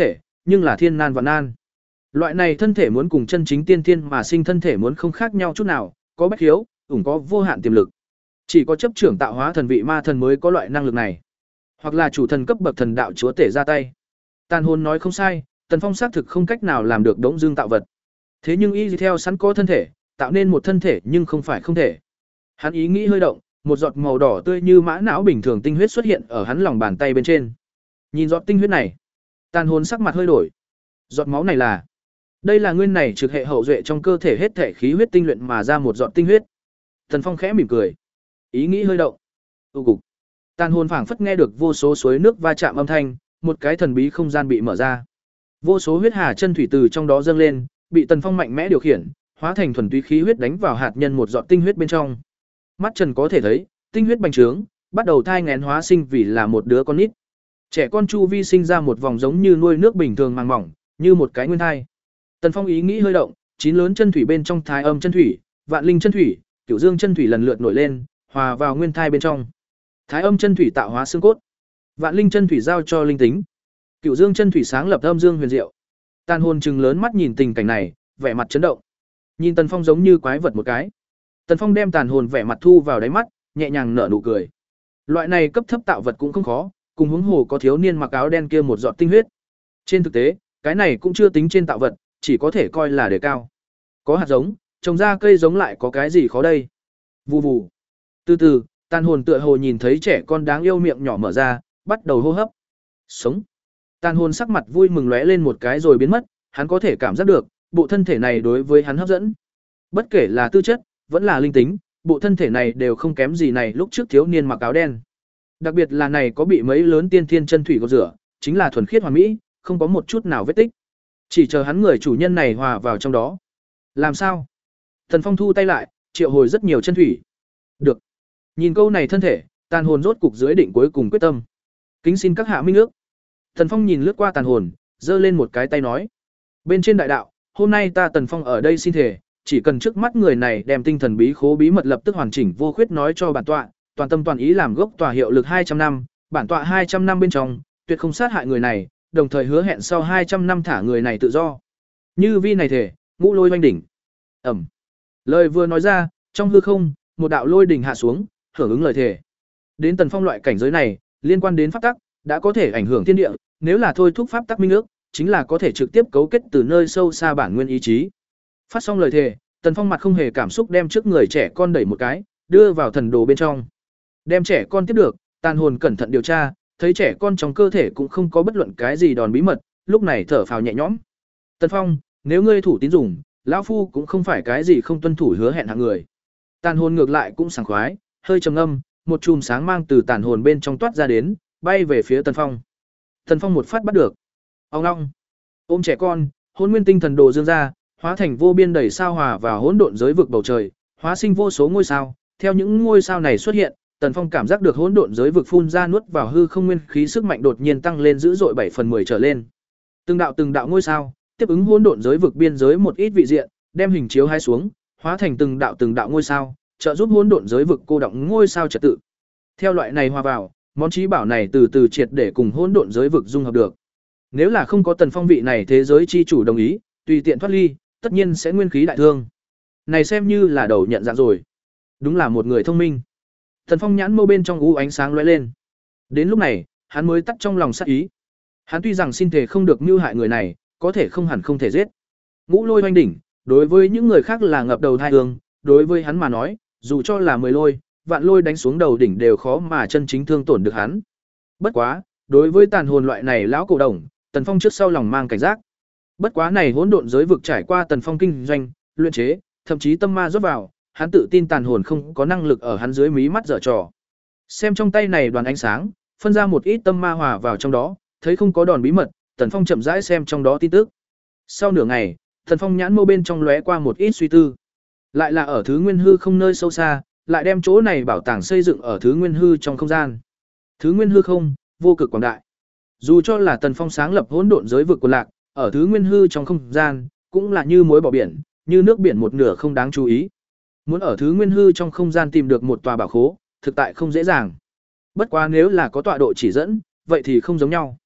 nhưng là thiên nan vạn nan. Loại này thân thể muốn cùng chân chính tiên thiên mà sinh thân thể muốn không khác nhau chút nào, có bách hiếu, ủng có vô hạn tiềm lực. Chỉ có chấp trưởng tạo hóa thần vị ma thần mới có loại năng lực này, hoặc là chủ thần cấp bậc thần đạo chúa tể ra tay. Tàn hồn nói không sai, Tần Phong xác thực không cách nào làm được đống dương tạo vật. Thế nhưng y theo sẵn có thân thể, tạo nên một thân thể nhưng không phải không thể. Hắn ý nghĩ hơi động, một giọt màu đỏ tươi như mã não bình thường tinh huyết xuất hiện ở hắn lòng bàn tay bên trên. Nhìn giọt tinh huyết này, tàn hồn sắc mặt hơi đổi. Giọt máu này là, đây là nguyên này trực hệ hậu duệ trong cơ thể hết thể khí huyết tinh luyện mà ra một giọt tinh huyết. Tần Phong khẽ mỉm cười, ý nghĩ hơi động. Tu cục. Tàn hồn phảng phất nghe được vô số suối nước va chạm âm thanh, một cái thần bí không gian bị mở ra. Vô số huyết hà chân thủy từ trong đó dâng lên, bị Tần Phong mạnh mẽ điều khiển, hóa thành thuần túy khí huyết đánh vào hạt nhân một giọt tinh huyết bên trong. Mắt Trần có thể thấy, tinh huyết bành trướng, bắt đầu thai nghén hóa sinh vì là một đứa con nít. Trẻ con chu vi sinh ra một vòng giống như nuôi nước bình thường màng mỏng, như một cái nguyên thai. Tần Phong ý nghĩ hơi động, chín lớn chân thủy bên trong thái âm chân thủy, vạn linh chân thủy, cửu dương chân thủy lần lượt nổi lên, hòa vào nguyên thai bên trong. Thái âm chân thủy tạo hóa xương cốt, vạn linh chân thủy giao cho linh tính, cửu dương chân thủy sáng lập âm dương huyền diệu. Tàn hồn trừng lớn mắt nhìn tình cảnh này, vẻ mặt chấn động. Nhìn Tần Phong giống như quái vật một cái. Tần Phong đem tàn hồn vẻ mặt thu vào đáy mắt, nhẹ nhàng nở nụ cười. Loại này cấp thấp tạo vật cũng không khó, cùng huống hồ có thiếu niên mặc áo đen kia một giọt tinh huyết. Trên thực tế, cái này cũng chưa tính trên tạo vật, chỉ có thể coi là đề cao. Có hạt giống, trồng ra cây giống lại có cái gì khó đây. Vù vù. Từ từ, tàn hồn tựa hồ nhìn thấy trẻ con đáng yêu miệng nhỏ mở ra, bắt đầu hô hấp. Sống. Tàn hồn sắc mặt vui mừng lóe lên một cái rồi biến mất, hắn có thể cảm giác được, bộ thân thể này đối với hắn hấp dẫn. Bất kể là tư chất, vẫn là linh tính, bộ thân thể này đều không kém gì này lúc trước thiếu niên mặc áo đen. Đặc biệt là này có bị mấy lớn tiên thiên chân thủy gột rửa, chính là thuần khiết hoàn mỹ, không có một chút nào vết tích. Chỉ chờ hắn người chủ nhân này hòa vào trong đó. Làm sao? Thần Phong thu tay lại, triệu hồi rất nhiều chân thủy. Được. Nhìn câu này thân thể, tàn hồn rốt cục dưới định cuối cùng quyết tâm. Kính xin các hạ minh ước. Thần Phong nhìn lướt qua tàn hồn, giơ lên một cái tay nói: bên trên đại đạo, hôm nay ta Tần Phong ở đây xin thể, chỉ cần trước mắt người này đem tinh thần bí khố bí mật lập tức hoàn chỉnh vô khuyết nói cho bản tọa, toàn tâm toàn ý làm gốc tòa hiệu lực hai trăm năm, bản tọa hai trăm năm bên trong, tuyệt không sát hại người này, đồng thời hứa hẹn sau hai trăm năm thả người này tự do. Như vi này thể, ngũ lôi oanh đỉnh. Ẩm. Lời vừa nói ra, trong hư không, một đạo lôi đỉnh hạ xuống, hưởng ứng lời thể. Đến Tần Phong loại cảnh giới này, liên quan đến pháp tắc, đã có thể ảnh hưởng thiên địa, nếu là thôi thúc pháp tắc minh ước, chính là có thể trực tiếp cấu kết từ nơi sâu xa bản nguyên ý chí. Phát xong lời thề, Tần Phong mặt không hề cảm xúc đem trước người trẻ con đẩy một cái, đưa vào thần đồ bên trong. Đem trẻ con tiếp được, tàn hồn cẩn thận điều tra, thấy trẻ con trong cơ thể cũng không có bất luận cái gì đòn bí mật, lúc này thở phào nhẹ nhõm. Tần Phong, nếu ngươi thủ tín dùng, lão phu cũng không phải cái gì không tuân thủ hứa hẹn hạng người. Tàn hồn ngược lại cũng sảng khoái, hơi trầm ngâm, một chùm sáng mang từ tàn hồn bên trong toát ra đến, bay về phía Tần Phong. Tần Phong một phát bắt được. Ông long. Ôm trẻ con, hỗn nguyên tinh thần đồ dương ra, hóa thành vô biên đầy sao hòa vào hỗn độn giới vực bầu trời, hóa sinh vô số ngôi sao. Theo những ngôi sao này xuất hiện, Tần Phong cảm giác được hỗn độn giới vực phun ra nuốt vào hư không nguyên khí sức mạnh đột nhiên tăng lên dữ dội bảy phần mười trở lên. Từng đạo từng đạo ngôi sao, tiếp ứng hỗn độn giới vực biên giới một ít vị diện, đem hình chiếu hai xuống, hóa thành từng đạo từng đạo ngôi sao, trợ giúp hỗn độn giới vực cô động ngôi sao trật tự. Theo loại này hòa vào, món trí bảo này từ từ triệt để cùng hỗn độn giới vực dung hợp được. Nếu là không có Tần Phong vị này thế giới chi chủ đồng ý, tùy tiện thoát ly, tất nhiên sẽ nguyên khí đại thương. Này xem như là đầu nhận dạng rồi. Đúng là một người thông minh. Tần Phong nhãn mâu bên trong u ánh sáng lóe lên. Đến lúc này, hắn mới tắt trong lòng sát ý. Hắn tuy rằng xin thể không được mưu hại người này, có thể không hẳn không thể giết. Ngũ lôi oanh đỉnh, đối với những người khác là ngập đầu thai hương, đối với hắn mà nói, dù cho là mười lôi, vạn lôi đánh xuống đầu đỉnh đều khó mà chân chính thương tổn được hắn. Bất quá, đối với tàn hồn loại này lão cổ đồng, Tần Phong trước sau lòng mang cảnh giác. Bất quá này hỗn độn giới vực trải qua Tần Phong kinh doanh, luyện chế, thậm chí tâm ma rót vào, hắn tự tin tàn hồn không có năng lực ở hắn dưới mí mắt dở trò. Xem trong tay này đoàn ánh sáng, phân ra một ít tâm ma hòa vào trong đó, thấy không có đòn bí mật, Tần Phong chậm rãi xem trong đó tin tức. Sau nửa ngày, Tần Phong nhãn mâu bên trong lóe qua một ít suy tư. Lại là ở thứ nguyên hư không nơi sâu xa, lại đem chỗ này bảo tàng xây dựng ở thứ nguyên hư trong không gian. Thứ nguyên hư không, vô cực quảng đại. Dù cho là Tần Phong sáng lập hỗn độn giới vực của lạc, ở thứ nguyên hư trong không gian, cũng là như muối bỏ biển, như nước biển một nửa không đáng chú ý. Muốn ở thứ nguyên hư trong không gian tìm được một tòa bảo khố, thực tại không dễ dàng. Bất quá nếu là có tọa độ chỉ dẫn, vậy thì không giống nhau.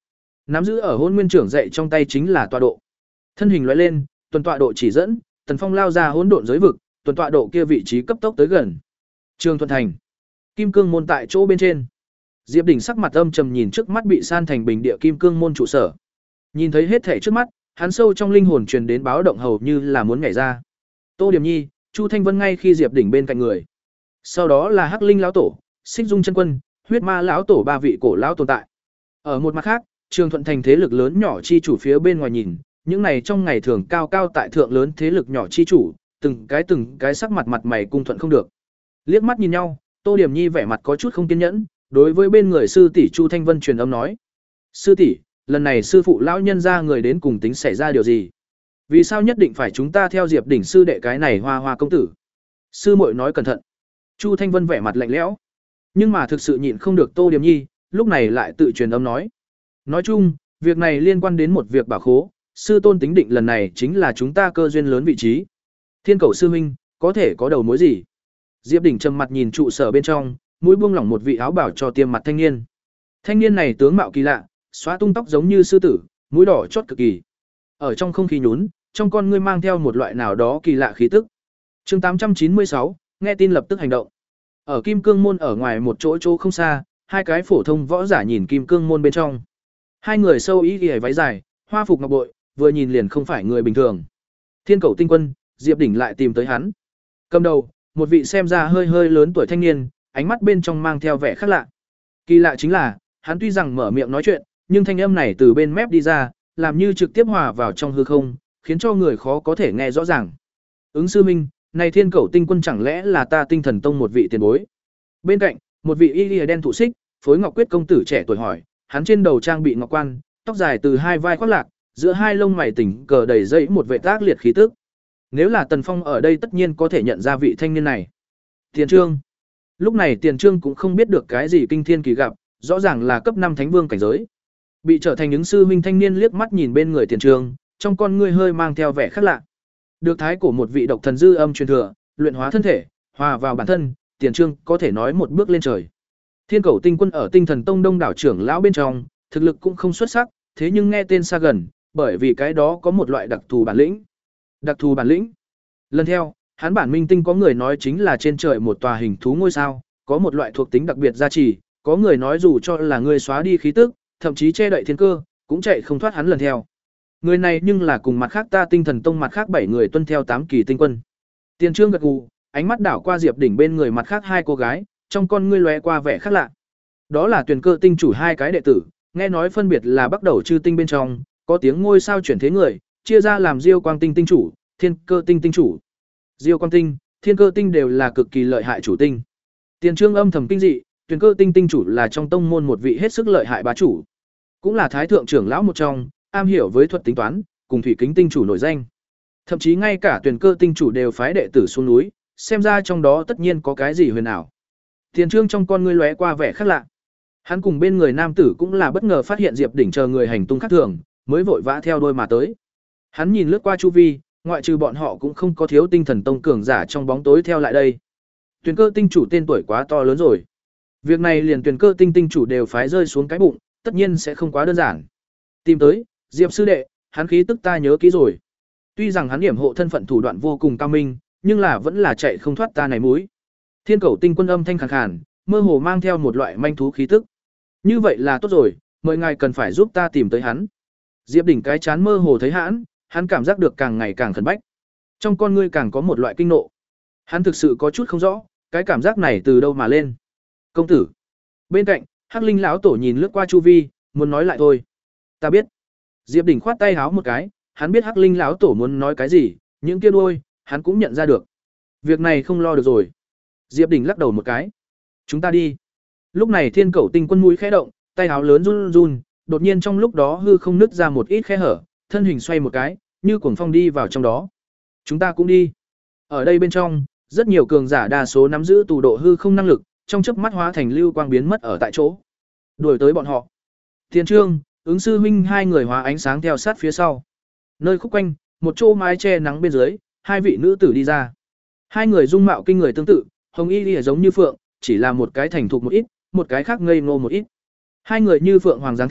Nắm giữ ở Hỗn Nguyên trưởng dạy trong tay chính là tọa độ. Thân hình lóe lên, tuần tọa độ chỉ dẫn, Tần Phong lao ra hỗn độn giới vực, tuần tọa độ kia vị trí cấp tốc tới gần. Trường Thuận Thành, Kim Cương môn tại chỗ bên trên. Diệp Đỉnh sắc mặt âm trầm nhìn trước mắt bị san thành bình địa Kim Cương môn trụ sở. Nhìn thấy hết thể trước mắt, hắn sâu trong linh hồn truyền đến báo động hầu như là muốn nhảy ra. Tô Điểm Nhi, Chu Thanh Vân ngay khi Diệp Đỉnh bên cạnh người. Sau đó là Hắc Linh lão tổ, Xích Dung chân quân, Huyết Ma lão tổ ba vị cổ lão tồn tại. Ở một mặt khác, Trường Thuận Thành thế lực lớn nhỏ chi chủ phía bên ngoài nhìn, những này trong ngày thường cao cao tại thượng lớn thế lực nhỏ chi chủ, từng cái từng cái sắc mặt mặt mày cung thuận không được. Liếc mắt nhìn nhau, Tô Điểm Nhi vẻ mặt có chút không kiên nhẫn, đối với bên người sư tỷ Chu Thanh Vân truyền âm nói: "Sư tỷ, lần này sư phụ lão nhân gia người đến cùng tính xảy ra điều gì? Vì sao nhất định phải chúng ta theo Diệp Đỉnh sư đệ cái này Hoa Hoa công tử?" Sư muội nói cẩn thận. Chu Thanh Vân vẻ mặt lạnh lẽo, nhưng mà thực sự nhịn không được Tô Điểm Nhi, lúc này lại tự truyền âm nói: "Nói chung, việc này liên quan đến một việc bảo khố, sư tôn tính định lần này chính là chúng ta cơ duyên lớn vị trí. Thiên Cầu sư huynh, có thể có đầu mối gì?" Diệp Đỉnh trầm mặt nhìn trụ sở bên trong, mũi buông lỏng một vị áo bảo cho tiêm mặt thanh niên. Thanh niên này tướng mạo kỳ lạ, xóa tung tóc giống như sư tử, mũi đỏ chót cực kỳ. Ở trong không khí nhún, trong con ngươi mang theo một loại nào đó kỳ lạ khí tức. Chương tám trăm chín mươi sáu, nghe tin lập tức hành động. Ở Kim Cương môn ở ngoài một chỗ chỗ không xa, hai cái phổ thông võ giả nhìn Kim Cương môn bên trong. Hai người sâu ý y váy dài, hoa phục ngọc bội, vừa nhìn liền không phải người bình thường. Thiên Cầu tinh quân, Diệp Đỉnh lại tìm tới hắn. Cầm đầu, một vị xem ra hơi hơi lớn tuổi thanh niên, ánh mắt bên trong mang theo vẻ khác lạ. Kỳ lạ chính là, hắn tuy rằng mở miệng nói chuyện, nhưng thanh âm này từ bên mép đi ra, làm như trực tiếp hòa vào trong hư không, khiến cho người khó có thể nghe rõ ràng. Ứng sư minh, này Thiên Cầu tinh quân chẳng lẽ là ta Tinh Thần tông một vị tiền bối? Bên cạnh, một vị y lìa đen thụ xích, phối ngọc quyết công tử trẻ tuổi hỏi, hắn trên đầu trang bị ngọc quan, tóc dài từ hai vai khoác lạc, giữa hai lông mày tỉnh cờ đầy dây một vệ tác liệt khí tức. Nếu là Tần Phong ở đây tất nhiên có thể nhận ra vị thanh niên này. Tiền Trương. Lúc này Tiền Trương cũng không biết được cái gì kinh thiên kỳ gặp, rõ ràng là cấp năm thánh vương cảnh giới. Bị trở thành những sư huynh thanh niên liếc mắt nhìn bên người Tiền Trương, trong con ngươi hơi mang theo vẻ khác lạ. Được thái của một vị độc thần dư âm truyền thừa, luyện hóa thân thể, hòa vào bản thân, Tiền Trương có thể nói một bước lên trời. Thiên Cầu tinh quân ở Tinh Thần tông đông đảo trưởng lão bên trong, thực lực cũng không xuất sắc, thế nhưng nghe tên xa gần, bởi vì cái đó có một loại đặc thù bản lĩnh. Đặc thù bản lĩnh. Lần theo, hắn bản minh tinh có người nói chính là trên trời một tòa hình thú ngôi sao, có một loại thuộc tính đặc biệt gia trì, có người nói dù cho là người xóa đi khí tức, thậm chí che đậy thiên cơ, cũng chạy không thoát hắn lần theo. Người này nhưng là cùng mặt khác ta Tinh Thần tông mặt khác bảy người tuân theo tám kỳ tinh quân. Tiền Trương gật gù, ánh mắt đảo qua Diệp Đỉnh bên người mặt khác hai cô gái, trong con ngươi lóe qua vẻ khác lạ. Đó là Tuyền Cơ tinh chủ hai cái đệ tử, nghe nói phân biệt là bắt đầu chư tinh bên trong, có tiếng ngôi sao chuyển thế người, chia ra làm Diêu Quang tinh tinh chủ, Thiên Cơ tinh tinh chủ. Diêu Quang tinh, Thiên Cơ tinh đều là cực kỳ lợi hại chủ tinh. Tiền Trương âm thầm kinh dị, Tuyền Cơ tinh tinh chủ là trong tông môn một vị hết sức lợi hại bá chủ, cũng là thái thượng trưởng lão một trong, am hiểu với thuật tính toán, cùng Thủy Kính tinh chủ nổi danh. Thậm chí ngay cả Tuyền Cơ tinh chủ đều phái đệ tử xuống núi, xem ra trong đó tất nhiên có cái gì huyền ảo. Tiền Trương trong con ngươi lóe qua vẻ khác lạ. Hắn cùng bên người nam tử cũng là bất ngờ phát hiện Diệp Đỉnh chờ người hành tung khác thường, mới vội vã theo đôi mà tới. Hắn nhìn lướt qua chu vi, ngoại trừ bọn họ cũng không có thiếu Tinh Thần tông cường giả trong bóng tối theo lại đây. Tuyền Cơ tinh chủ tên tuổi quá to lớn rồi. Việc này liền Tuyền Cơ tinh tinh chủ đều phái rơi xuống cái bụng, tất nhiên sẽ không quá đơn giản. Tìm tới, Diệp sư đệ, hắn khí tức ta nhớ kỹ rồi. Tuy rằng hắn điểm hộ thân phận thủ đoạn vô cùng cao minh, nhưng là vẫn là chạy không thoát ta này múi. Thiên Cầu tinh quân âm thanh khàn khàn, mơ hồ mang theo một loại manh thú khí tức. Như vậy là tốt rồi, mời ngài cần phải giúp ta tìm tới hắn. Diệp Đỉnh cái chán mơ hồ thấy hãn, hắn cảm giác được càng ngày càng khẩn bách. Trong con ngươi càng có một loại kinh nộ. Hắn thực sự có chút không rõ, cái cảm giác này từ đâu mà lên. Công tử. Bên cạnh, Hắc Linh lão tổ nhìn lướt qua chu vi, muốn nói lại thôi. Ta biết. Diệp Đỉnh khoát tay háo một cái, hắn biết Hắc Linh lão tổ muốn nói cái gì, những kia đuôi, hắn cũng nhận ra được. Việc này không lo được rồi. Diệp Đỉnh lắc đầu một cái. Chúng ta đi. Lúc này Thiên Cầu tinh quân mũi khẽ động, tay áo lớn run run, đột nhiên trong lúc đó hư không nứt ra một ít khe hở, thân hình xoay một cái, như cuồng phong đi vào trong đó. Chúng ta cũng đi. Ở đây bên trong, rất nhiều cường giả đa số nắm giữ tù độ hư không năng lực, trong chớp mắt hóa thành lưu quang biến mất ở tại chỗ. Đuổi tới bọn họ. Tiền Trương, Ứng sư huynh hai người hóa ánh sáng theo sát phía sau. Nơi khúc quanh, một chỗ mái che nắng bên dưới, hai vị nữ tử đi ra. Hai người dung mạo kinh người tương tự, hồng y lìa giống như phượng, chỉ là một cái thành thục một ít, một cái khác ngây ngô một ít. Hai người như phượng hoàng dáng thế,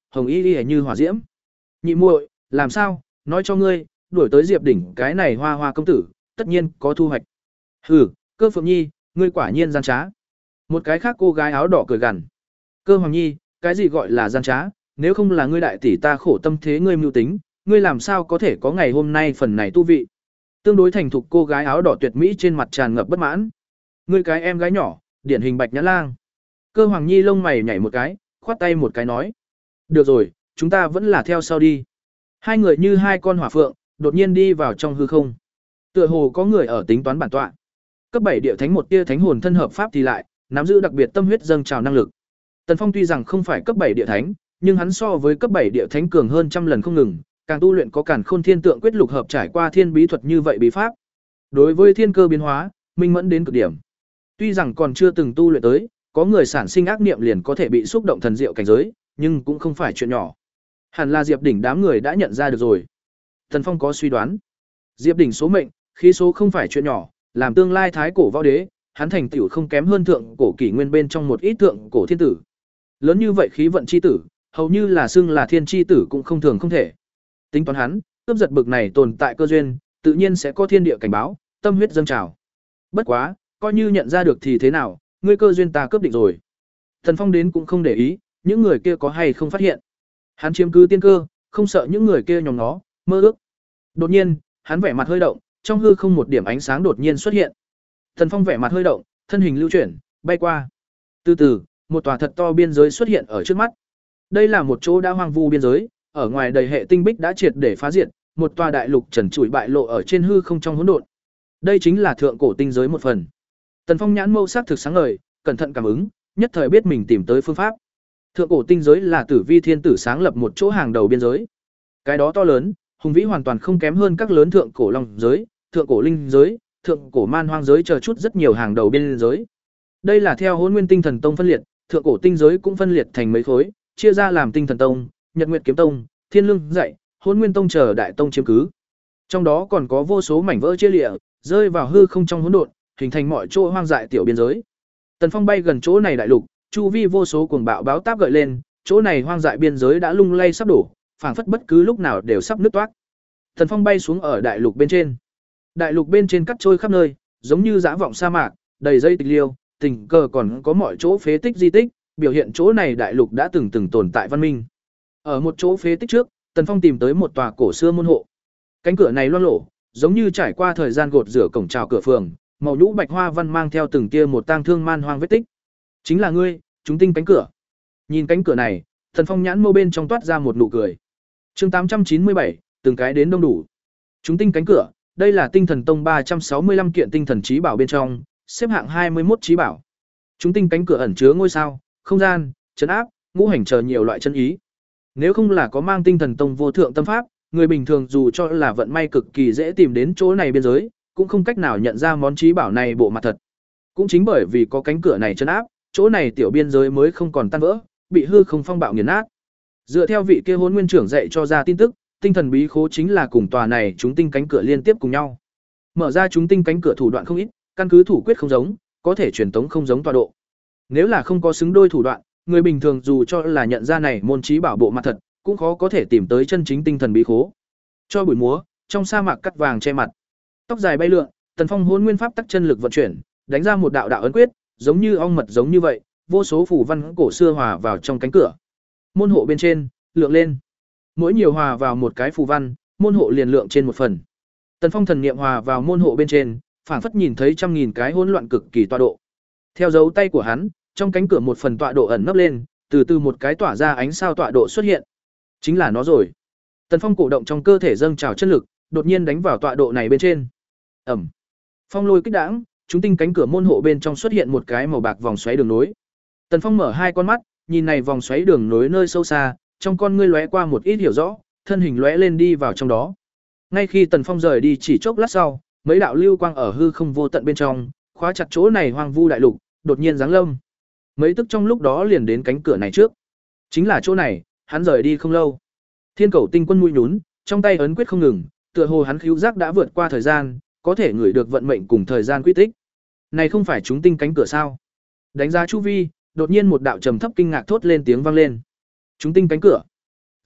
hồng y y như hỏa diễm. Nhị muội, làm sao? Nói cho ngươi, đuổi tới Diệp đỉnh cái này Hoa Hoa công tử, tất nhiên có thu hoạch. Hừ, Cơ Phượng Nhi, ngươi quả nhiên gian trá. Một cái khác cô gái áo đỏ cười gằn. Cơ Hoàng Nhi, cái gì gọi là gian trá, nếu không là ngươi đại tỷ ta khổ tâm thế ngươi mưu tính, ngươi làm sao có thể có ngày hôm nay phần này tu vị. Tương đối thành thục cô gái áo đỏ tuyệt mỹ trên mặt tràn ngập bất mãn. Ngươi cái em gái nhỏ, điển hình Bạch Nhã Lang. Cơ Hoàng Nhi lông mày nhảy một cái, khoát tay một cái nói: "Được rồi, chúng ta vẫn là theo sau đi." Hai người như hai con hỏa phượng, đột nhiên đi vào trong hư không. Tựa hồ có người ở tính toán bản tọa. Cấp bảy địa thánh một tia thánh hồn thân hợp pháp thì lại, nắm giữ đặc biệt tâm huyết dâng trào năng lực. Tần Phong tuy rằng không phải cấp bảy địa thánh, nhưng hắn so với cấp bảy địa thánh cường hơn trăm lần không ngừng, càng tu luyện có Càn Khôn Thiên Tượng quyết lục hợp trải qua thiên bí thuật như vậy bí pháp. Đối với thiên cơ biến hóa, minh mẫn đến cực điểm. Tuy rằng còn chưa từng tu luyện tới, có người sản sinh ác niệm liền có thể bị xúc động thần diệu cảnh giới, nhưng cũng không phải chuyện nhỏ. Hẳn là Diệp đỉnh đám người đã nhận ra được rồi. Tần Phong có suy đoán. Diệp đỉnh số mệnh, khí số không phải chuyện nhỏ, làm tương lai thái cổ võ đế, hắn thành tựu không kém hơn thượng cổ kỷ nguyên bên trong một ít thượng cổ thiên tử. Lớn như vậy khí vận chi tử, hầu như là xưng là thiên chi tử cũng không thường không thể. Tính toán hắn, cướp giật bực này tồn tại cơ duyên, tự nhiên sẽ có thiên địa cảnh báo, tâm huyết dâng trào. Bất quá, coi như nhận ra được thì thế nào, ngươi cơ duyên ta cướp định rồi. Thần Phong đến cũng không để ý, những người kia có hay không phát hiện. Hắn chiếm cứ tiên cơ, không sợ những người kia nhóm nó mơ ước. Đột nhiên, hắn vẻ mặt hơi động, trong hư không một điểm ánh sáng đột nhiên xuất hiện. Thần Phong vẻ mặt hơi động, thân hình lưu chuyển, bay qua. Từ từ, một tòa thật to biên giới xuất hiện ở trước mắt. Đây là một chỗ đã hoang vu biên giới, ở ngoài đầy hệ tinh bích đã triệt để phá diệt, một tòa đại lục trần trụi bại lộ ở trên hư không trong hỗn độn. Đây chính là thượng cổ tinh giới một phần. Tần Phong nhãn mâu sắc thực sáng ngời, cẩn thận cảm ứng, nhất thời biết mình tìm tới phương pháp. Thượng cổ tinh giới là Tử Vi Thiên Tử sáng lập một chỗ hàng đầu biên giới. Cái đó to lớn, hùng vĩ hoàn toàn không kém hơn các lớn thượng cổ long giới, thượng cổ linh giới, thượng cổ man hoang giới chờ chút rất nhiều hàng đầu biên giới. Đây là theo Hỗn Nguyên Tinh Thần Tông phân liệt, thượng cổ tinh giới cũng phân liệt thành mấy khối, chia ra làm Tinh Thần Tông, Nhật Nguyệt Kiếm Tông, Thiên Lương Dạy, Hỗn Nguyên Tông chờ đại tông chiếm cứ. Trong đó còn có vô số mảnh vỡ chia lịa, rơi vào hư không trong hỗn độn, hình thành mọi chỗ hoang dại tiểu biên giới. Tần Phong bay gần chỗ này đại lục, chu vi vô số cuồng bạo báo táp gợi lên, chỗ này hoang dại biên giới đã lung lay sắp đổ, phảng phất bất cứ lúc nào đều sắp nứt toác. Tần Phong bay xuống ở đại lục bên trên. Đại lục bên trên cắt trôi khắp nơi, giống như dã vọng sa mạc, đầy dây tịch liêu, tình cờ còn có mọi chỗ phế tích di tích, biểu hiện chỗ này đại lục đã từng từng tồn tại văn minh. Ở một chỗ phế tích trước, Tần Phong tìm tới một tòa cổ xưa môn hộ. Cánh cửa này loang lổ, giống như trải qua thời gian gột rửa cổng chào cửa phường, màu nhũ bạch hoa văn mang theo từng tia một tang thương man hoang vết tích. Chính là ngươi, chúng tinh cánh cửa. Nhìn cánh cửa này, Tần Phong nhãn mâu bên trong toát ra một nụ cười. Chương tám trăm chín mươi bảy, từng cái đến đông đủ. Chúng tinh cánh cửa, đây là Tinh Thần Tông ba trăm sáu mươi lăm kiện tinh thần trí bảo bên trong, xếp hạng hai mươi mốt trí bảo. Chúng tinh cánh cửa ẩn chứa ngôi sao, không gian, trấn áp, ngũ hành chờ nhiều loại chân ý. Nếu không là có mang Tinh Thần Tông vô thượng tâm pháp, người bình thường dù cho là vận may cực kỳ dễ tìm đến chỗ này biên giới, cũng không cách nào nhận ra món trí bảo này bộ mặt thật. Cũng chính bởi vì có cánh cửa này trấn áp, chỗ này tiểu biên giới mới không còn tan vỡ, bị hư không phong bạo nghiền nát. Dựa theo vị kia Hỗn Nguyên trưởng dạy cho ra tin tức, tinh thần bí khố chính là cùng tòa này chúng tinh cánh cửa liên tiếp cùng nhau. Mở ra chúng tinh cánh cửa thủ đoạn không ít, căn cứ thủ quyết không giống, có thể truyền tống không giống tọa độ. Nếu là không có xứng đôi thủ đoạn, người bình thường dù cho là nhận ra này môn trí bảo bộ mặt thật, cũng khó có thể tìm tới chân chính tinh thần bí khố. Cho buổi múa, trong sa mạc cắt vàng che mặt, tóc dài bay lượn, Tần Phong Hỗn Nguyên pháp tắc chân lực vận chuyển, đánh ra một đạo đạo ấn quyết, giống như ong mật giống như vậy, vô số phù văn cổ xưa hòa vào trong cánh cửa. Môn hộ bên trên, lượng lên. Mỗi nhiều hòa vào một cái phù văn, môn hộ liền lượng trên một phần. Tần Phong thần niệm hòa vào môn hộ bên trên, phảng phất nhìn thấy trăm nghìn cái hỗn loạn cực kỳ tọa độ. Theo dấu tay của hắn, trong cánh cửa một phần tọa độ ẩn nấp lên, từ từ một cái tỏa ra ánh sao tọa độ xuất hiện. Chính là nó rồi. Tần Phong cổ động trong cơ thể dâng trào chất lực, đột nhiên đánh vào tọa độ này bên trên. Ầm. Phong lôi kích đãng, chúng tinh cánh cửa môn hộ bên trong xuất hiện một cái màu bạc vòng xoáy đường nối. Tần Phong mở hai con mắt, nhìn này vòng xoáy đường nối nơi sâu xa, trong con ngươi lóe qua một ít hiểu rõ, thân hình lóe lên đi vào trong đó. Ngay khi Tần Phong rời đi chỉ chốc lát sau, mấy đạo lưu quang ở hư không vô tận bên trong, khóa chặt chỗ này hoang vu đại lục, đột nhiên giáng lâm. Mấy tức trong lúc đó liền đến cánh cửa này trước. Chính là chỗ này, hắn rời đi không lâu. Thiên Cẩu Tinh Quân mũi nhún, trong tay ấn quyết không ngừng, tựa hồ hắn khứu giác đã vượt qua thời gian, có thể ngửi được vận mệnh cùng thời gian quy tích. Này không phải chúng tinh cánh cửa sao? Đánh giá chu vi, đột nhiên một đạo trầm thấp kinh ngạc thốt lên tiếng vang lên. Chúng tinh cánh cửa,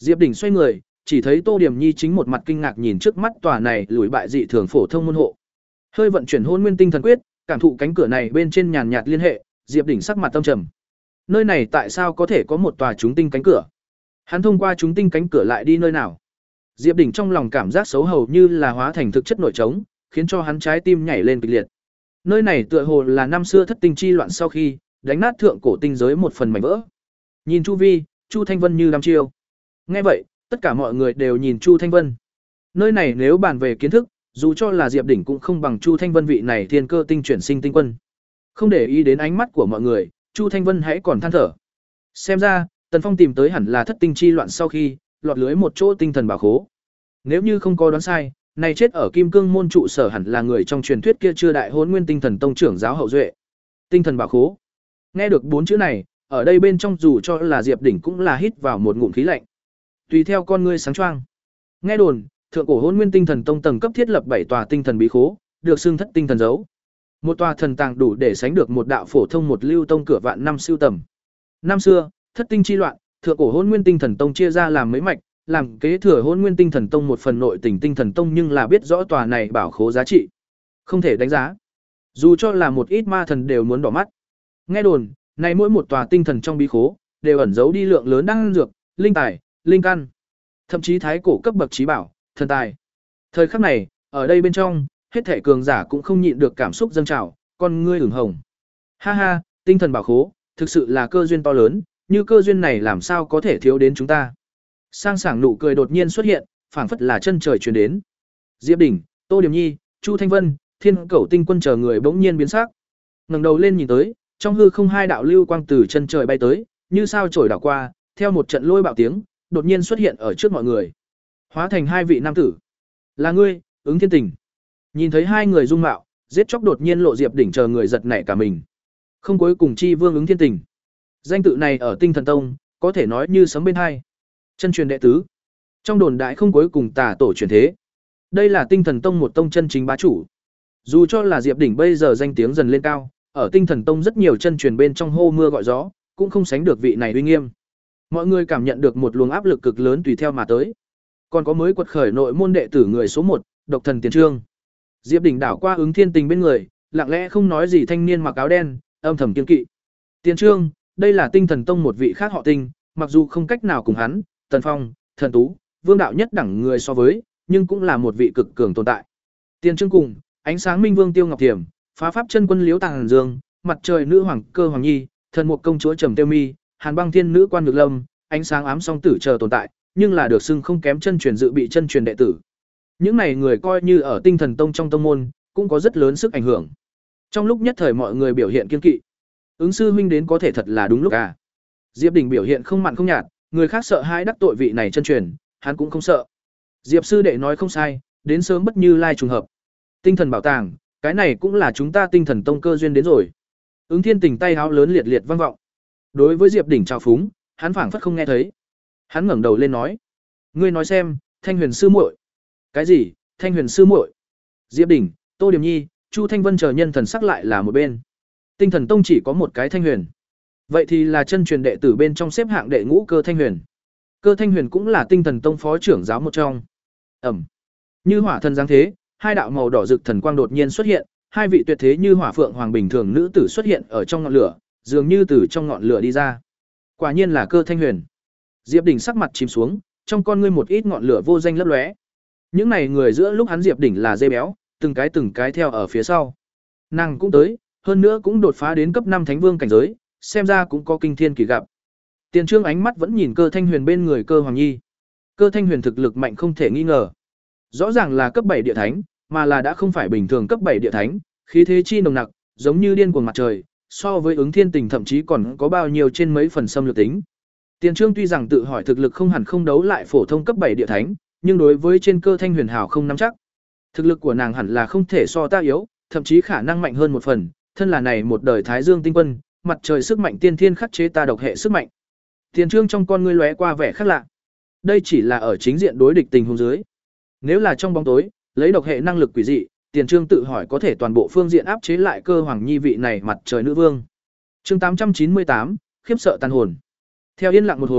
Diệp Đỉnh xoay người, chỉ thấy Tô Điểm Nhi chính một mặt kinh ngạc nhìn trước mắt tòa này lùi bại dị thường phổ thông môn hộ. Hơi vận chuyển Hôn Nguyên Tinh Thần Quyết, cảm thụ cánh cửa này bên trên nhàn nhạt liên hệ, Diệp Đỉnh sắc mặt tâm trầm. Nơi này tại sao có thể có một tòa chúng tinh cánh cửa? Hắn thông qua chúng tinh cánh cửa lại đi nơi nào? Diệp Đỉnh trong lòng cảm giác xấu hầu như là hóa thành thực chất nổi trống, khiến cho hắn trái tim nhảy lên kịch liệt. Nơi này tựa hồ là năm xưa thất tinh chi loạn sau khi đánh nát thượng cổ tinh giới một phần mảnh vỡ. Nhìn chu vi, Chu Thanh Vân như đăm chiêu. Nghe vậy, tất cả mọi người đều nhìn Chu Thanh Vân. Nơi này nếu bàn về kiến thức, dù cho là Diệp Đỉnh cũng không bằng Chu Thanh Vân vị này thiên cơ tinh chuyển sinh tinh quân. Không để ý đến ánh mắt của mọi người, Chu Thanh Vân hãy còn than thở. Xem ra, Tần Phong tìm tới hẳn là thất tinh chi loạn sau khi lọt lưới một chỗ tinh thần bảo khố. Nếu như không có đoán sai, này chết ở Kim Cương môn trụ sở hẳn là người trong truyền thuyết kia chưa đại Hỗn Nguyên Tinh Thần Tông trưởng giáo hậu duệ. Tinh thần bảo khố. Nghe được bốn chữ này, ở đây bên trong dù cho là Diệp Đỉnh cũng là hít vào một ngụm khí lạnh. Tùy theo con ngươi sáng choang. Nghe đồn, thượng cổ Hỗn Nguyên Tinh Thần Tông tầng cấp thiết lập bảy tòa tinh thần bí khố, được xưng thất tinh thần dấu. Một tòa thần tàng đủ để sánh được một đạo phổ thông một lưu tông cửa vạn năm siêu tầm. Năm xưa, thất tinh chi loạn, thượng cổ Hỗn Nguyên Tinh Thần Tông chia ra làm mấy mạch, làm kế thừa Hỗn Nguyên Tinh Thần Tông một phần nội tình Tinh Thần Tông nhưng là biết rõ tòa này bảo khố giá trị, không thể đánh giá. Dù cho là một ít ma thần đều muốn đỏ mắt. Nghe đồn, này mỗi một tòa tinh thần trong bí khố đều ẩn giấu đi lượng lớn đan dược, linh tài, linh căn, thậm chí thái cổ cấp bậc trí bảo, thần tài. Thời khắc này, ở đây bên trong, hết thể cường giả cũng không nhịn được cảm xúc dâng trào, con ngươi ửng hồng. Ha ha, tinh thần bảo khố, thực sự là cơ duyên to lớn, như cơ duyên này làm sao có thể thiếu đến chúng ta. Sang sảng nụ cười đột nhiên xuất hiện, phảng phất là chân trời truyền đến. Diệp Đỉnh, Tô Điểm Nhi, Chu Thanh Vân, Thiên Cẩu Tinh Quân chờ người bỗng nhiên biến sắc. Ngẩng đầu lên nhìn tới, trong hư không hai đạo lưu quang từ chân trời bay tới, như sao chổi đảo qua, theo một trận lôi bạo tiếng, đột nhiên xuất hiện ở trước mọi người. Hóa thành hai vị nam tử. Là ngươi, Ứng Thiên Tình. Nhìn thấy hai người dung mạo, giết chóc đột nhiên lộ Diệp Đỉnh chờ người giật nảy cả mình. Không cuối cùng chi vương Ứng Thiên Tình. Danh tự này ở Tinh Thần Tông, có thể nói như sấm bên hai. Chân truyền đệ tứ. Trong đồn đại không cuối cùng tà tổ truyền thế. Đây là Tinh Thần Tông một tông chân chính bá chủ. Dù cho là Diệp Đỉnh bây giờ danh tiếng dần lên cao, ở Tinh Thần Tông rất nhiều chân truyền bên trong hô mưa gọi gió, cũng không sánh được vị này uy nghiêm. Mọi người cảm nhận được một luồng áp lực cực lớn tùy theo mà tới. Còn có mới quật khởi nội môn đệ tử người số một, Độc Thần Tiền Trương. Diệp Đỉnh đảo qua Ứng Thiên Tình bên người, lặng lẽ không nói gì thanh niên mặc áo đen, âm thầm kiên kỵ. Tiền Trương, đây là Tinh Thần Tông một vị khác họ Tinh, mặc dù không cách nào cùng hắn, Tần Phong, Thần Tú, Vương đạo nhất đẳng người so với, nhưng cũng là một vị cực cường tồn tại. Tiền Trương cùng, Ánh Sáng Minh Vương Tiêu Ngọc Thiểm, Phá Pháp Chân Quân Liễu Tàng Dương, Mặt Trời Nữ Hoàng Cơ Hoàng Nhi, Thần Mục Công Chúa Trầm Tiêu Mi, Hàn Băng Thiên Nữ Quan Nhược Lâm, Ánh Sáng Ám Song Tử chờ tồn tại, nhưng là được xưng không kém chân truyền dự bị chân truyền đệ tử. Những này người coi như ở Tinh Thần Tông trong tông môn, cũng có rất lớn sức ảnh hưởng. Trong lúc nhất thời mọi người biểu hiện kiên kỵ. Ứng sư huynh đến có thể thật là đúng lúc à? Diệp Đỉnh biểu hiện không mặn không nhạt, người khác sợ hãi đắc tội vị này chân truyền, hắn cũng không sợ. Diệp sư đệ nói không sai, đến sớm bất như lai trùng hợp. Tinh thần bảo tàng, cái này cũng là chúng ta Tinh Thần Tông cơ duyên đến rồi. Ứng Thiên Tình tay háo lớn liệt liệt vang vọng. Đối với Diệp Đỉnh trào phúng, hắn phảng phất không nghe thấy. Hắn ngẩng đầu lên nói: "Ngươi nói xem, Thanh Huyền sư muội." "Cái gì? Thanh Huyền sư muội?" Diệp Đỉnh, Tô Điểm Nhi, Chu Thanh Vân chờ nhân thần sắc lại là một bên. Tinh Thần Tông chỉ có một cái Thanh Huyền. Vậy thì là chân truyền đệ tử bên trong xếp hạng đệ ngũ Cơ Thanh Huyền. Cơ Thanh Huyền cũng là Tinh Thần Tông phó trưởng giáo một trong. Ẩm. Như hỏa thần giáng thế, hai đạo màu đỏ rực thần quang đột nhiên xuất hiện, hai vị tuyệt thế như hỏa phượng hoàng bình thường nữ tử xuất hiện ở trong ngọn lửa, dường như từ trong ngọn lửa đi ra. Quả nhiên là Cơ Thanh Huyền. Diệp Đỉnh sắc mặt chìm xuống, trong con ngươi một ít ngọn lửa vô danh lấp lóe. Những này người giữa lúc hắn Diệp Đỉnh là dê béo, từng cái từng cái theo ở phía sau. Nàng cũng tới, hơn nữa cũng đột phá đến cấp năm thánh vương cảnh giới, xem ra cũng có kinh thiên kỳ gặp. Tiền Trương ánh mắt vẫn nhìn Cơ Thanh Huyền bên người Cơ Hoàng Nhi. Cơ Thanh Huyền thực lực mạnh không thể nghi ngờ. Rõ ràng là cấp bảy địa thánh, mà là đã không phải bình thường cấp bảy địa thánh, khí thế chi nồng nặc, giống như điên cuồng mặt trời, so với Ứng Thiên Tình thậm chí còn có bao nhiêu trên mấy phần xâm lược tính. Tiền Trương tuy rằng tự hỏi thực lực không hẳn không đấu lại phổ thông cấp bảy địa thánh, nhưng đối với trên Cơ Thanh Huyền hào không nắm chắc. Thực lực của nàng hẳn là không thể so ta yếu, thậm chí khả năng mạnh hơn một phần, thân là này một đời Thái Dương tinh quân, mặt trời sức mạnh tiên thiên khắc chế ta độc hệ sức mạnh. Tiền Trương trong con ngươi lóe qua vẻ khác lạ. Đây chỉ là ở chính diện đối địch tình huống dưới. Nếu là trong bóng tối, lấy độc hệ năng lực quỷ dị, Tiền Trương tự hỏi có thể toàn bộ phương diện áp chế lại Cơ Hoàng Nhi vị này mặt trời nữ vương. Chương tám trăm chín mươi tám, khiếp sợ tàn hồn. Theo yên lặng một hồi,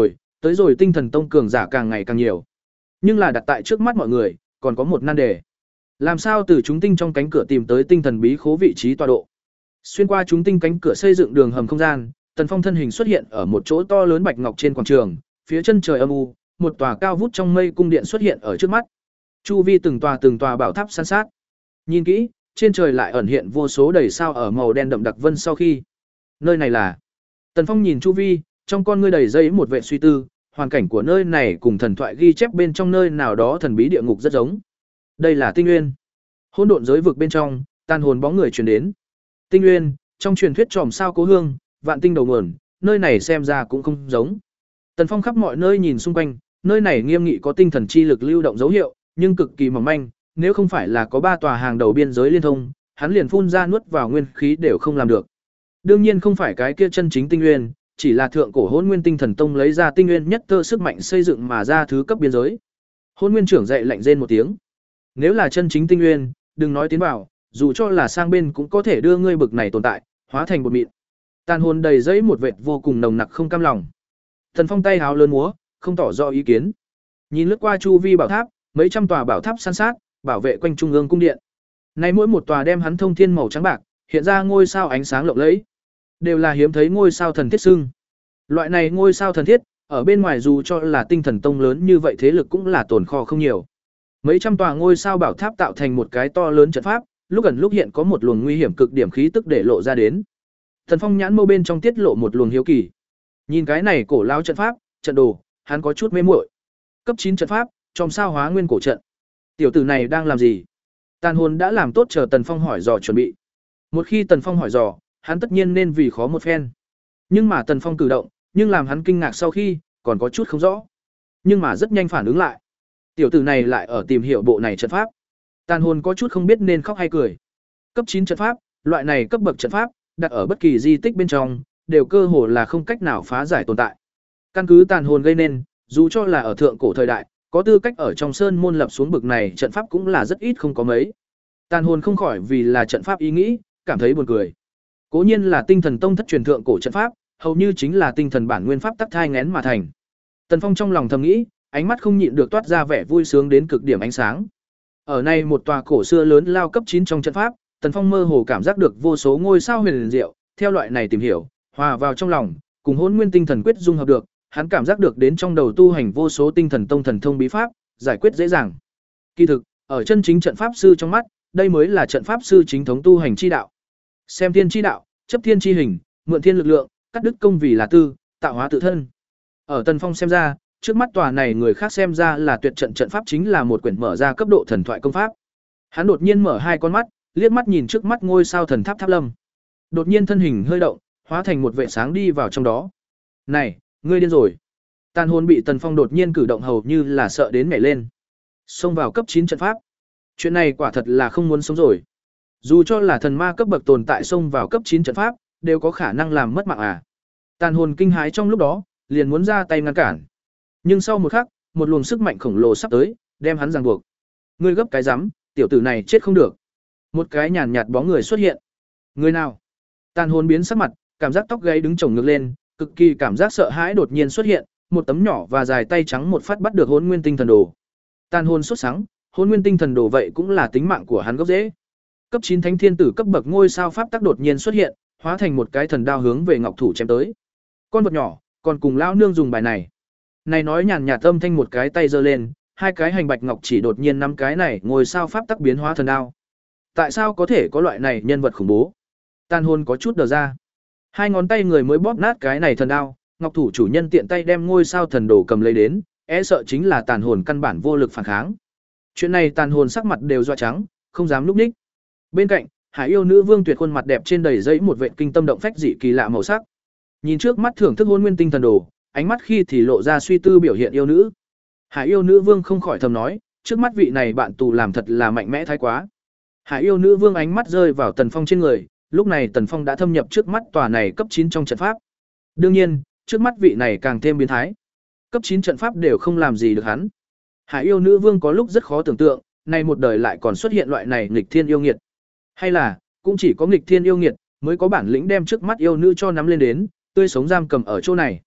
Tới rồi Tinh Thần Tông cường giả càng ngày càng nhiều. Nhưng là đặt tại trước mắt mọi người, còn có một nan đề. Làm sao từ chúng tinh trong cánh cửa tìm tới tinh thần bí khố vị trí tọa độ? Xuyên qua chúng tinh cánh cửa xây dựng đường hầm không gian, Tần Phong thân hình xuất hiện ở một chỗ to lớn bạch ngọc trên quảng trường, phía chân trời âm u, một tòa cao vút trong mây cung điện xuất hiện ở trước mắt. Chu vi từng tòa từng tòa bảo tháp san sát. Nhìn kỹ, trên trời lại ẩn hiện vô số đầy sao ở màu đen đậm đặc vân sau khi. Nơi này là? Tần Phong nhìn chu vi, trong con ngươi đầy dây một vệ suy tư, hoàn cảnh của nơi này cùng thần thoại ghi chép bên trong nơi nào đó thần bí địa ngục rất giống. Đây là Tinh Nguyên. Hỗn độn giới vực bên trong, tàn hồn bóng người truyền đến. Tinh Nguyên, trong truyền thuyết tròm sao cố hương, vạn tinh đầu nguồn, nơi này xem ra cũng không giống. Tần Phong khắp mọi nơi nhìn xung quanh, nơi này nghiêm nghị có tinh thần chi lực lưu động dấu hiệu, nhưng cực kỳ mỏng manh, nếu không phải là có ba tòa hàng đầu biên giới liên thông, hắn liền phun ra nuốt vào nguyên khí đều không làm được. Đương nhiên không phải cái kia chân chính tinh nguyên, chỉ là thượng cổ Hỗn Nguyên Tinh Thần Tông lấy ra tinh nguyên nhất tơ sức mạnh xây dựng mà ra thứ cấp biên giới. Hỗn Nguyên trưởng dạy lạnh rên một tiếng. Nếu là chân chính tinh nguyên, đừng nói tiến vào, dù cho là sang bên cũng có thể đưa ngươi bực này tồn tại, hóa thành bột mịn. Tàn hồn đầy dẫy một vệt vô cùng nồng nặc không cam lòng. Thần Phong tay háo lớn múa, không tỏ rõ ý kiến. Nhìn lướt qua chu vi bảo tháp, mấy trăm tòa bảo tháp san sát, bảo vệ quanh trung ương cung điện. Nay mỗi một tòa đem hắn thông thiên màu trắng bạc, hiện ra ngôi sao ánh sáng lộng lẫy, đều là hiếm thấy ngôi sao thần thiết xưng. Loại này ngôi sao thần thiết, ở bên ngoài dù cho là Tinh Thần Tông lớn như vậy thế lực cũng là tồn kho không nhiều. Mấy trăm tòa ngôi sao bảo tháp tạo thành một cái to lớn trận pháp, lúc gần lúc hiện có một luồng nguy hiểm cực điểm khí tức để lộ ra đến. Thần Phong nhãn mâu bên trong tiết lộ một luồng hiếu kỳ. Nhìn cái này cổ lão trận pháp, trận đồ, hắn có chút mê muội. Cấp chín trận pháp, trong sao hóa nguyên cổ trận. Tiểu tử này đang làm gì? Tàn hồn đã làm tốt chờ Tần Phong hỏi dò chuẩn bị. Một khi Tần Phong hỏi dò, hắn tất nhiên nên vì khó một phen. Nhưng mà Tần Phong cử động, nhưng làm hắn kinh ngạc sau khi, còn có chút không rõ. Nhưng mà rất nhanh phản ứng lại. Tiểu tử này lại ở tìm hiểu bộ này trận pháp. Tàn hồn có chút không biết nên khóc hay cười. Cấp chín trận pháp, loại này cấp bậc trận pháp, đặt ở bất kỳ di tích bên trong, đều cơ hồ là không cách nào phá giải tồn tại. Căn cứ tàn hồn gây nên, dù cho là ở thượng cổ thời đại, có tư cách ở trong sơn môn lập xuống bậc này trận pháp cũng là rất ít không có mấy. Tàn hồn không khỏi vì là trận pháp ý nghĩ, cảm thấy buồn cười. Cố nhiên là Tinh Thần Tông thất truyền thượng cổ trận pháp, hầu như chính là tinh thần bản nguyên pháp tắc thai nghén mà thành. Tần Phong trong lòng thầm nghĩ, ánh mắt không nhịn được toát ra vẻ vui sướng đến cực điểm ánh sáng. Ở này một tòa cổ xưa lớn lao cấp chín trong trận pháp, Tần Phong mơ hồ cảm giác được vô số ngôi sao huyền diệu, theo loại này tìm hiểu, hòa vào trong lòng, cùng Hỗn Nguyên Tinh Thần Quyết dung hợp được, hắn cảm giác được đến trong đầu tu hành vô số Tinh Thần Tông thần thông bí pháp, giải quyết dễ dàng. Kỳ thực, ở chân chính trận pháp sư trong mắt, đây mới là trận pháp sư chính thống tu hành chi đạo. Xem thiên chi đạo, chấp thiên chi hình, mượn thiên lực lượng, cắt đứt công vì là tư, tạo hóa tự thân. Ở Tần Phong xem ra, trước mắt tòa này người khác xem ra là tuyệt trận trận pháp chính là một quyển mở ra cấp độ thần thoại công pháp. Hắn đột nhiên mở hai con mắt, liếc mắt nhìn trước mắt ngôi sao thần tháp Tháp Lâm. Đột nhiên thân hình hơi động, hóa thành một vệ sáng đi vào trong đó. "Này, ngươi điên rồi." Tàn hồn bị Tần Phong đột nhiên cử động hầu như là sợ đến nhảy lên. Xông vào cấp chín trận pháp. Chuyện này quả thật là không muốn sống rồi. Dù cho là thần ma cấp bậc tồn tại xông vào cấp chín trận pháp, đều có khả năng làm mất mạng à. Tàn hồn kinh hãi trong lúc đó, liền muốn ra tay ngăn cản. Nhưng sau một khắc, một luồng sức mạnh khổng lồ sắp tới, đem hắn ràng buộc. Ngươi gấp cái rắm, tiểu tử này chết không được. Một cái nhàn nhạt bóng người xuất hiện. Người nào? Tàn hồn biến sắc mặt, cảm giác tóc gáy đứng chồng ngược lên, cực kỳ cảm giác sợ hãi đột nhiên xuất hiện, một tấm nhỏ và dài tay trắng một phát bắt được Hỗn Nguyên Tinh Thần Đồ. Tàn hồn sốt sắng, Hỗn Nguyên Tinh Thần Đồ vậy cũng là tính mạng của hắn gốc rễ. Cấp chín thánh thiên tử cấp bậc ngôi sao pháp tắc đột nhiên xuất hiện, hóa thành một cái thần đao hướng về ngọc thủ chém tới. Con vật nhỏ, còn cùng lão nương dùng bài này. Này nói nhàn nhạt âm thanh một cái tay giơ lên, hai cái hành bạch ngọc chỉ đột nhiên nắm cái này ngôi sao pháp tắc biến hóa thần đao. Tại sao có thể có loại này nhân vật khủng bố? Tàn hồn có chút đờ ra. Hai ngón tay người mới bóp nát cái này thần đao, ngọc thủ chủ nhân tiện tay đem ngôi sao thần đồ cầm lấy đến, e sợ chính là tàn hồn căn bản vô lực phản kháng. Chuyện này tàn hồn sắc mặt đều doa trắng, không dám núp ních. Bên cạnh, Hải yêu nữ vương tuyệt khuôn mặt đẹp trên đầy giấy một vệt kinh tâm động phách dị kỳ lạ màu sắc. Nhìn trước mắt thưởng thức Hỗn Nguyên Tinh Thần Đồ, ánh mắt khi thì lộ ra suy tư biểu hiện yêu nữ. Hải yêu nữ vương không khỏi thầm nói, trước mắt vị này bạn tù làm thật là mạnh mẽ thái quá. Hải yêu nữ vương ánh mắt rơi vào Tần Phong trên người, lúc này Tần Phong đã thâm nhập trước mắt tòa này cấp chín trong trận pháp. Đương nhiên, trước mắt vị này càng thêm biến thái. Cấp chín trận pháp đều không làm gì được hắn. Hải yêu nữ vương có lúc rất khó tưởng tượng, nay một đời lại còn xuất hiện loại này nghịch thiên yêu nghiệt. Hay là, cũng chỉ có nghịch thiên yêu nghiệt mới có bản lĩnh đem trước mắt yêu nữ cho nắm lên đến, tươi sống giam cầm ở chỗ này.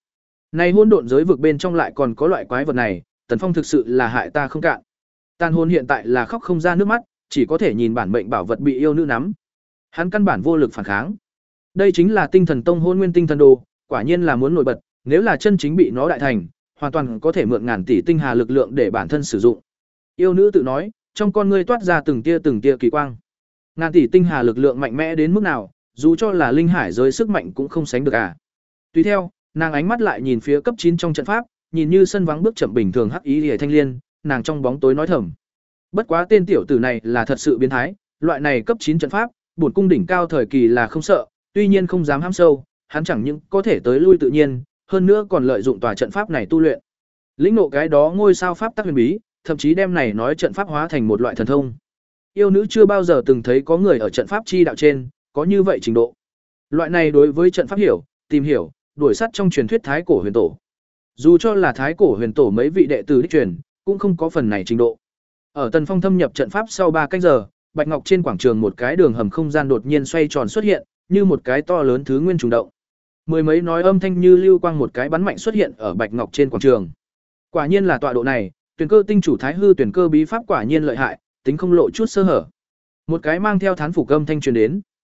Này hỗn độn giới vực bên trong lại còn có loại quái vật này, Tần Phong thực sự là hại ta không cạn. Tàn hồn hiện tại là khóc không ra nước mắt, chỉ có thể nhìn bản mệnh bảo vật bị yêu nữ nắm. Hắn căn bản vô lực phản kháng. Đây chính là Tinh Thần Tông Hôn Nguyên Tinh Thần Đồ, quả nhiên là muốn nổi bật, nếu là chân chính bị nó đại thành, hoàn toàn có thể mượn ngàn tỷ tinh hà lực lượng để bản thân sử dụng. Yêu nữ tự nói, trong con ngươi toát ra từng tia từng tia kỳ quang. Ngàn tỷ tinh hà lực lượng mạnh mẽ đến mức nào, dù cho là linh hải giới sức mạnh cũng không sánh được à. Tùy theo, nàng ánh mắt lại nhìn phía cấp chín trong trận pháp, nhìn như sân vắng bước chậm bình thường hắc ý liễu thanh liên, nàng trong bóng tối nói thầm. Bất quá tên tiểu tử này là thật sự biến thái, loại này cấp chín trận pháp, bổn cung đỉnh cao thời kỳ là không sợ, tuy nhiên không dám hãm sâu, hắn chẳng những có thể tới lui tự nhiên, hơn nữa còn lợi dụng tòa trận pháp này tu luyện. Lĩnh ngộ cái đó ngôi sao pháp tắc huyền bí, thậm chí đem này nói trận pháp hóa thành một loại thần thông. Yêu nữ chưa bao giờ từng thấy có người ở trận pháp chi đạo trên có như vậy trình độ. Loại này đối với trận pháp hiểu, tìm hiểu, đuổi sắt trong truyền thuyết thái cổ huyền tổ. Dù cho là thái cổ huyền tổ mấy vị đệ tử đích truyền, cũng không có phần này trình độ. Ở Tần Phong thâm nhập trận pháp sau ba canh giờ, bạch ngọc trên quảng trường một cái đường hầm không gian đột nhiên xoay tròn xuất hiện, như một cái to lớn thứ nguyên trùng động. Mười mấy nói âm thanh như lưu quang một cái bắn mạnh xuất hiện ở bạch ngọc trên quảng trường. Quả nhiên là tọa độ này, tuyển cơ tinh chủ thái hư tuyển cơ bí pháp quả nhiên lợi hại, tính không lộ chút sơ hở. Một cái mang theo thán phục âm thanh truyền đến.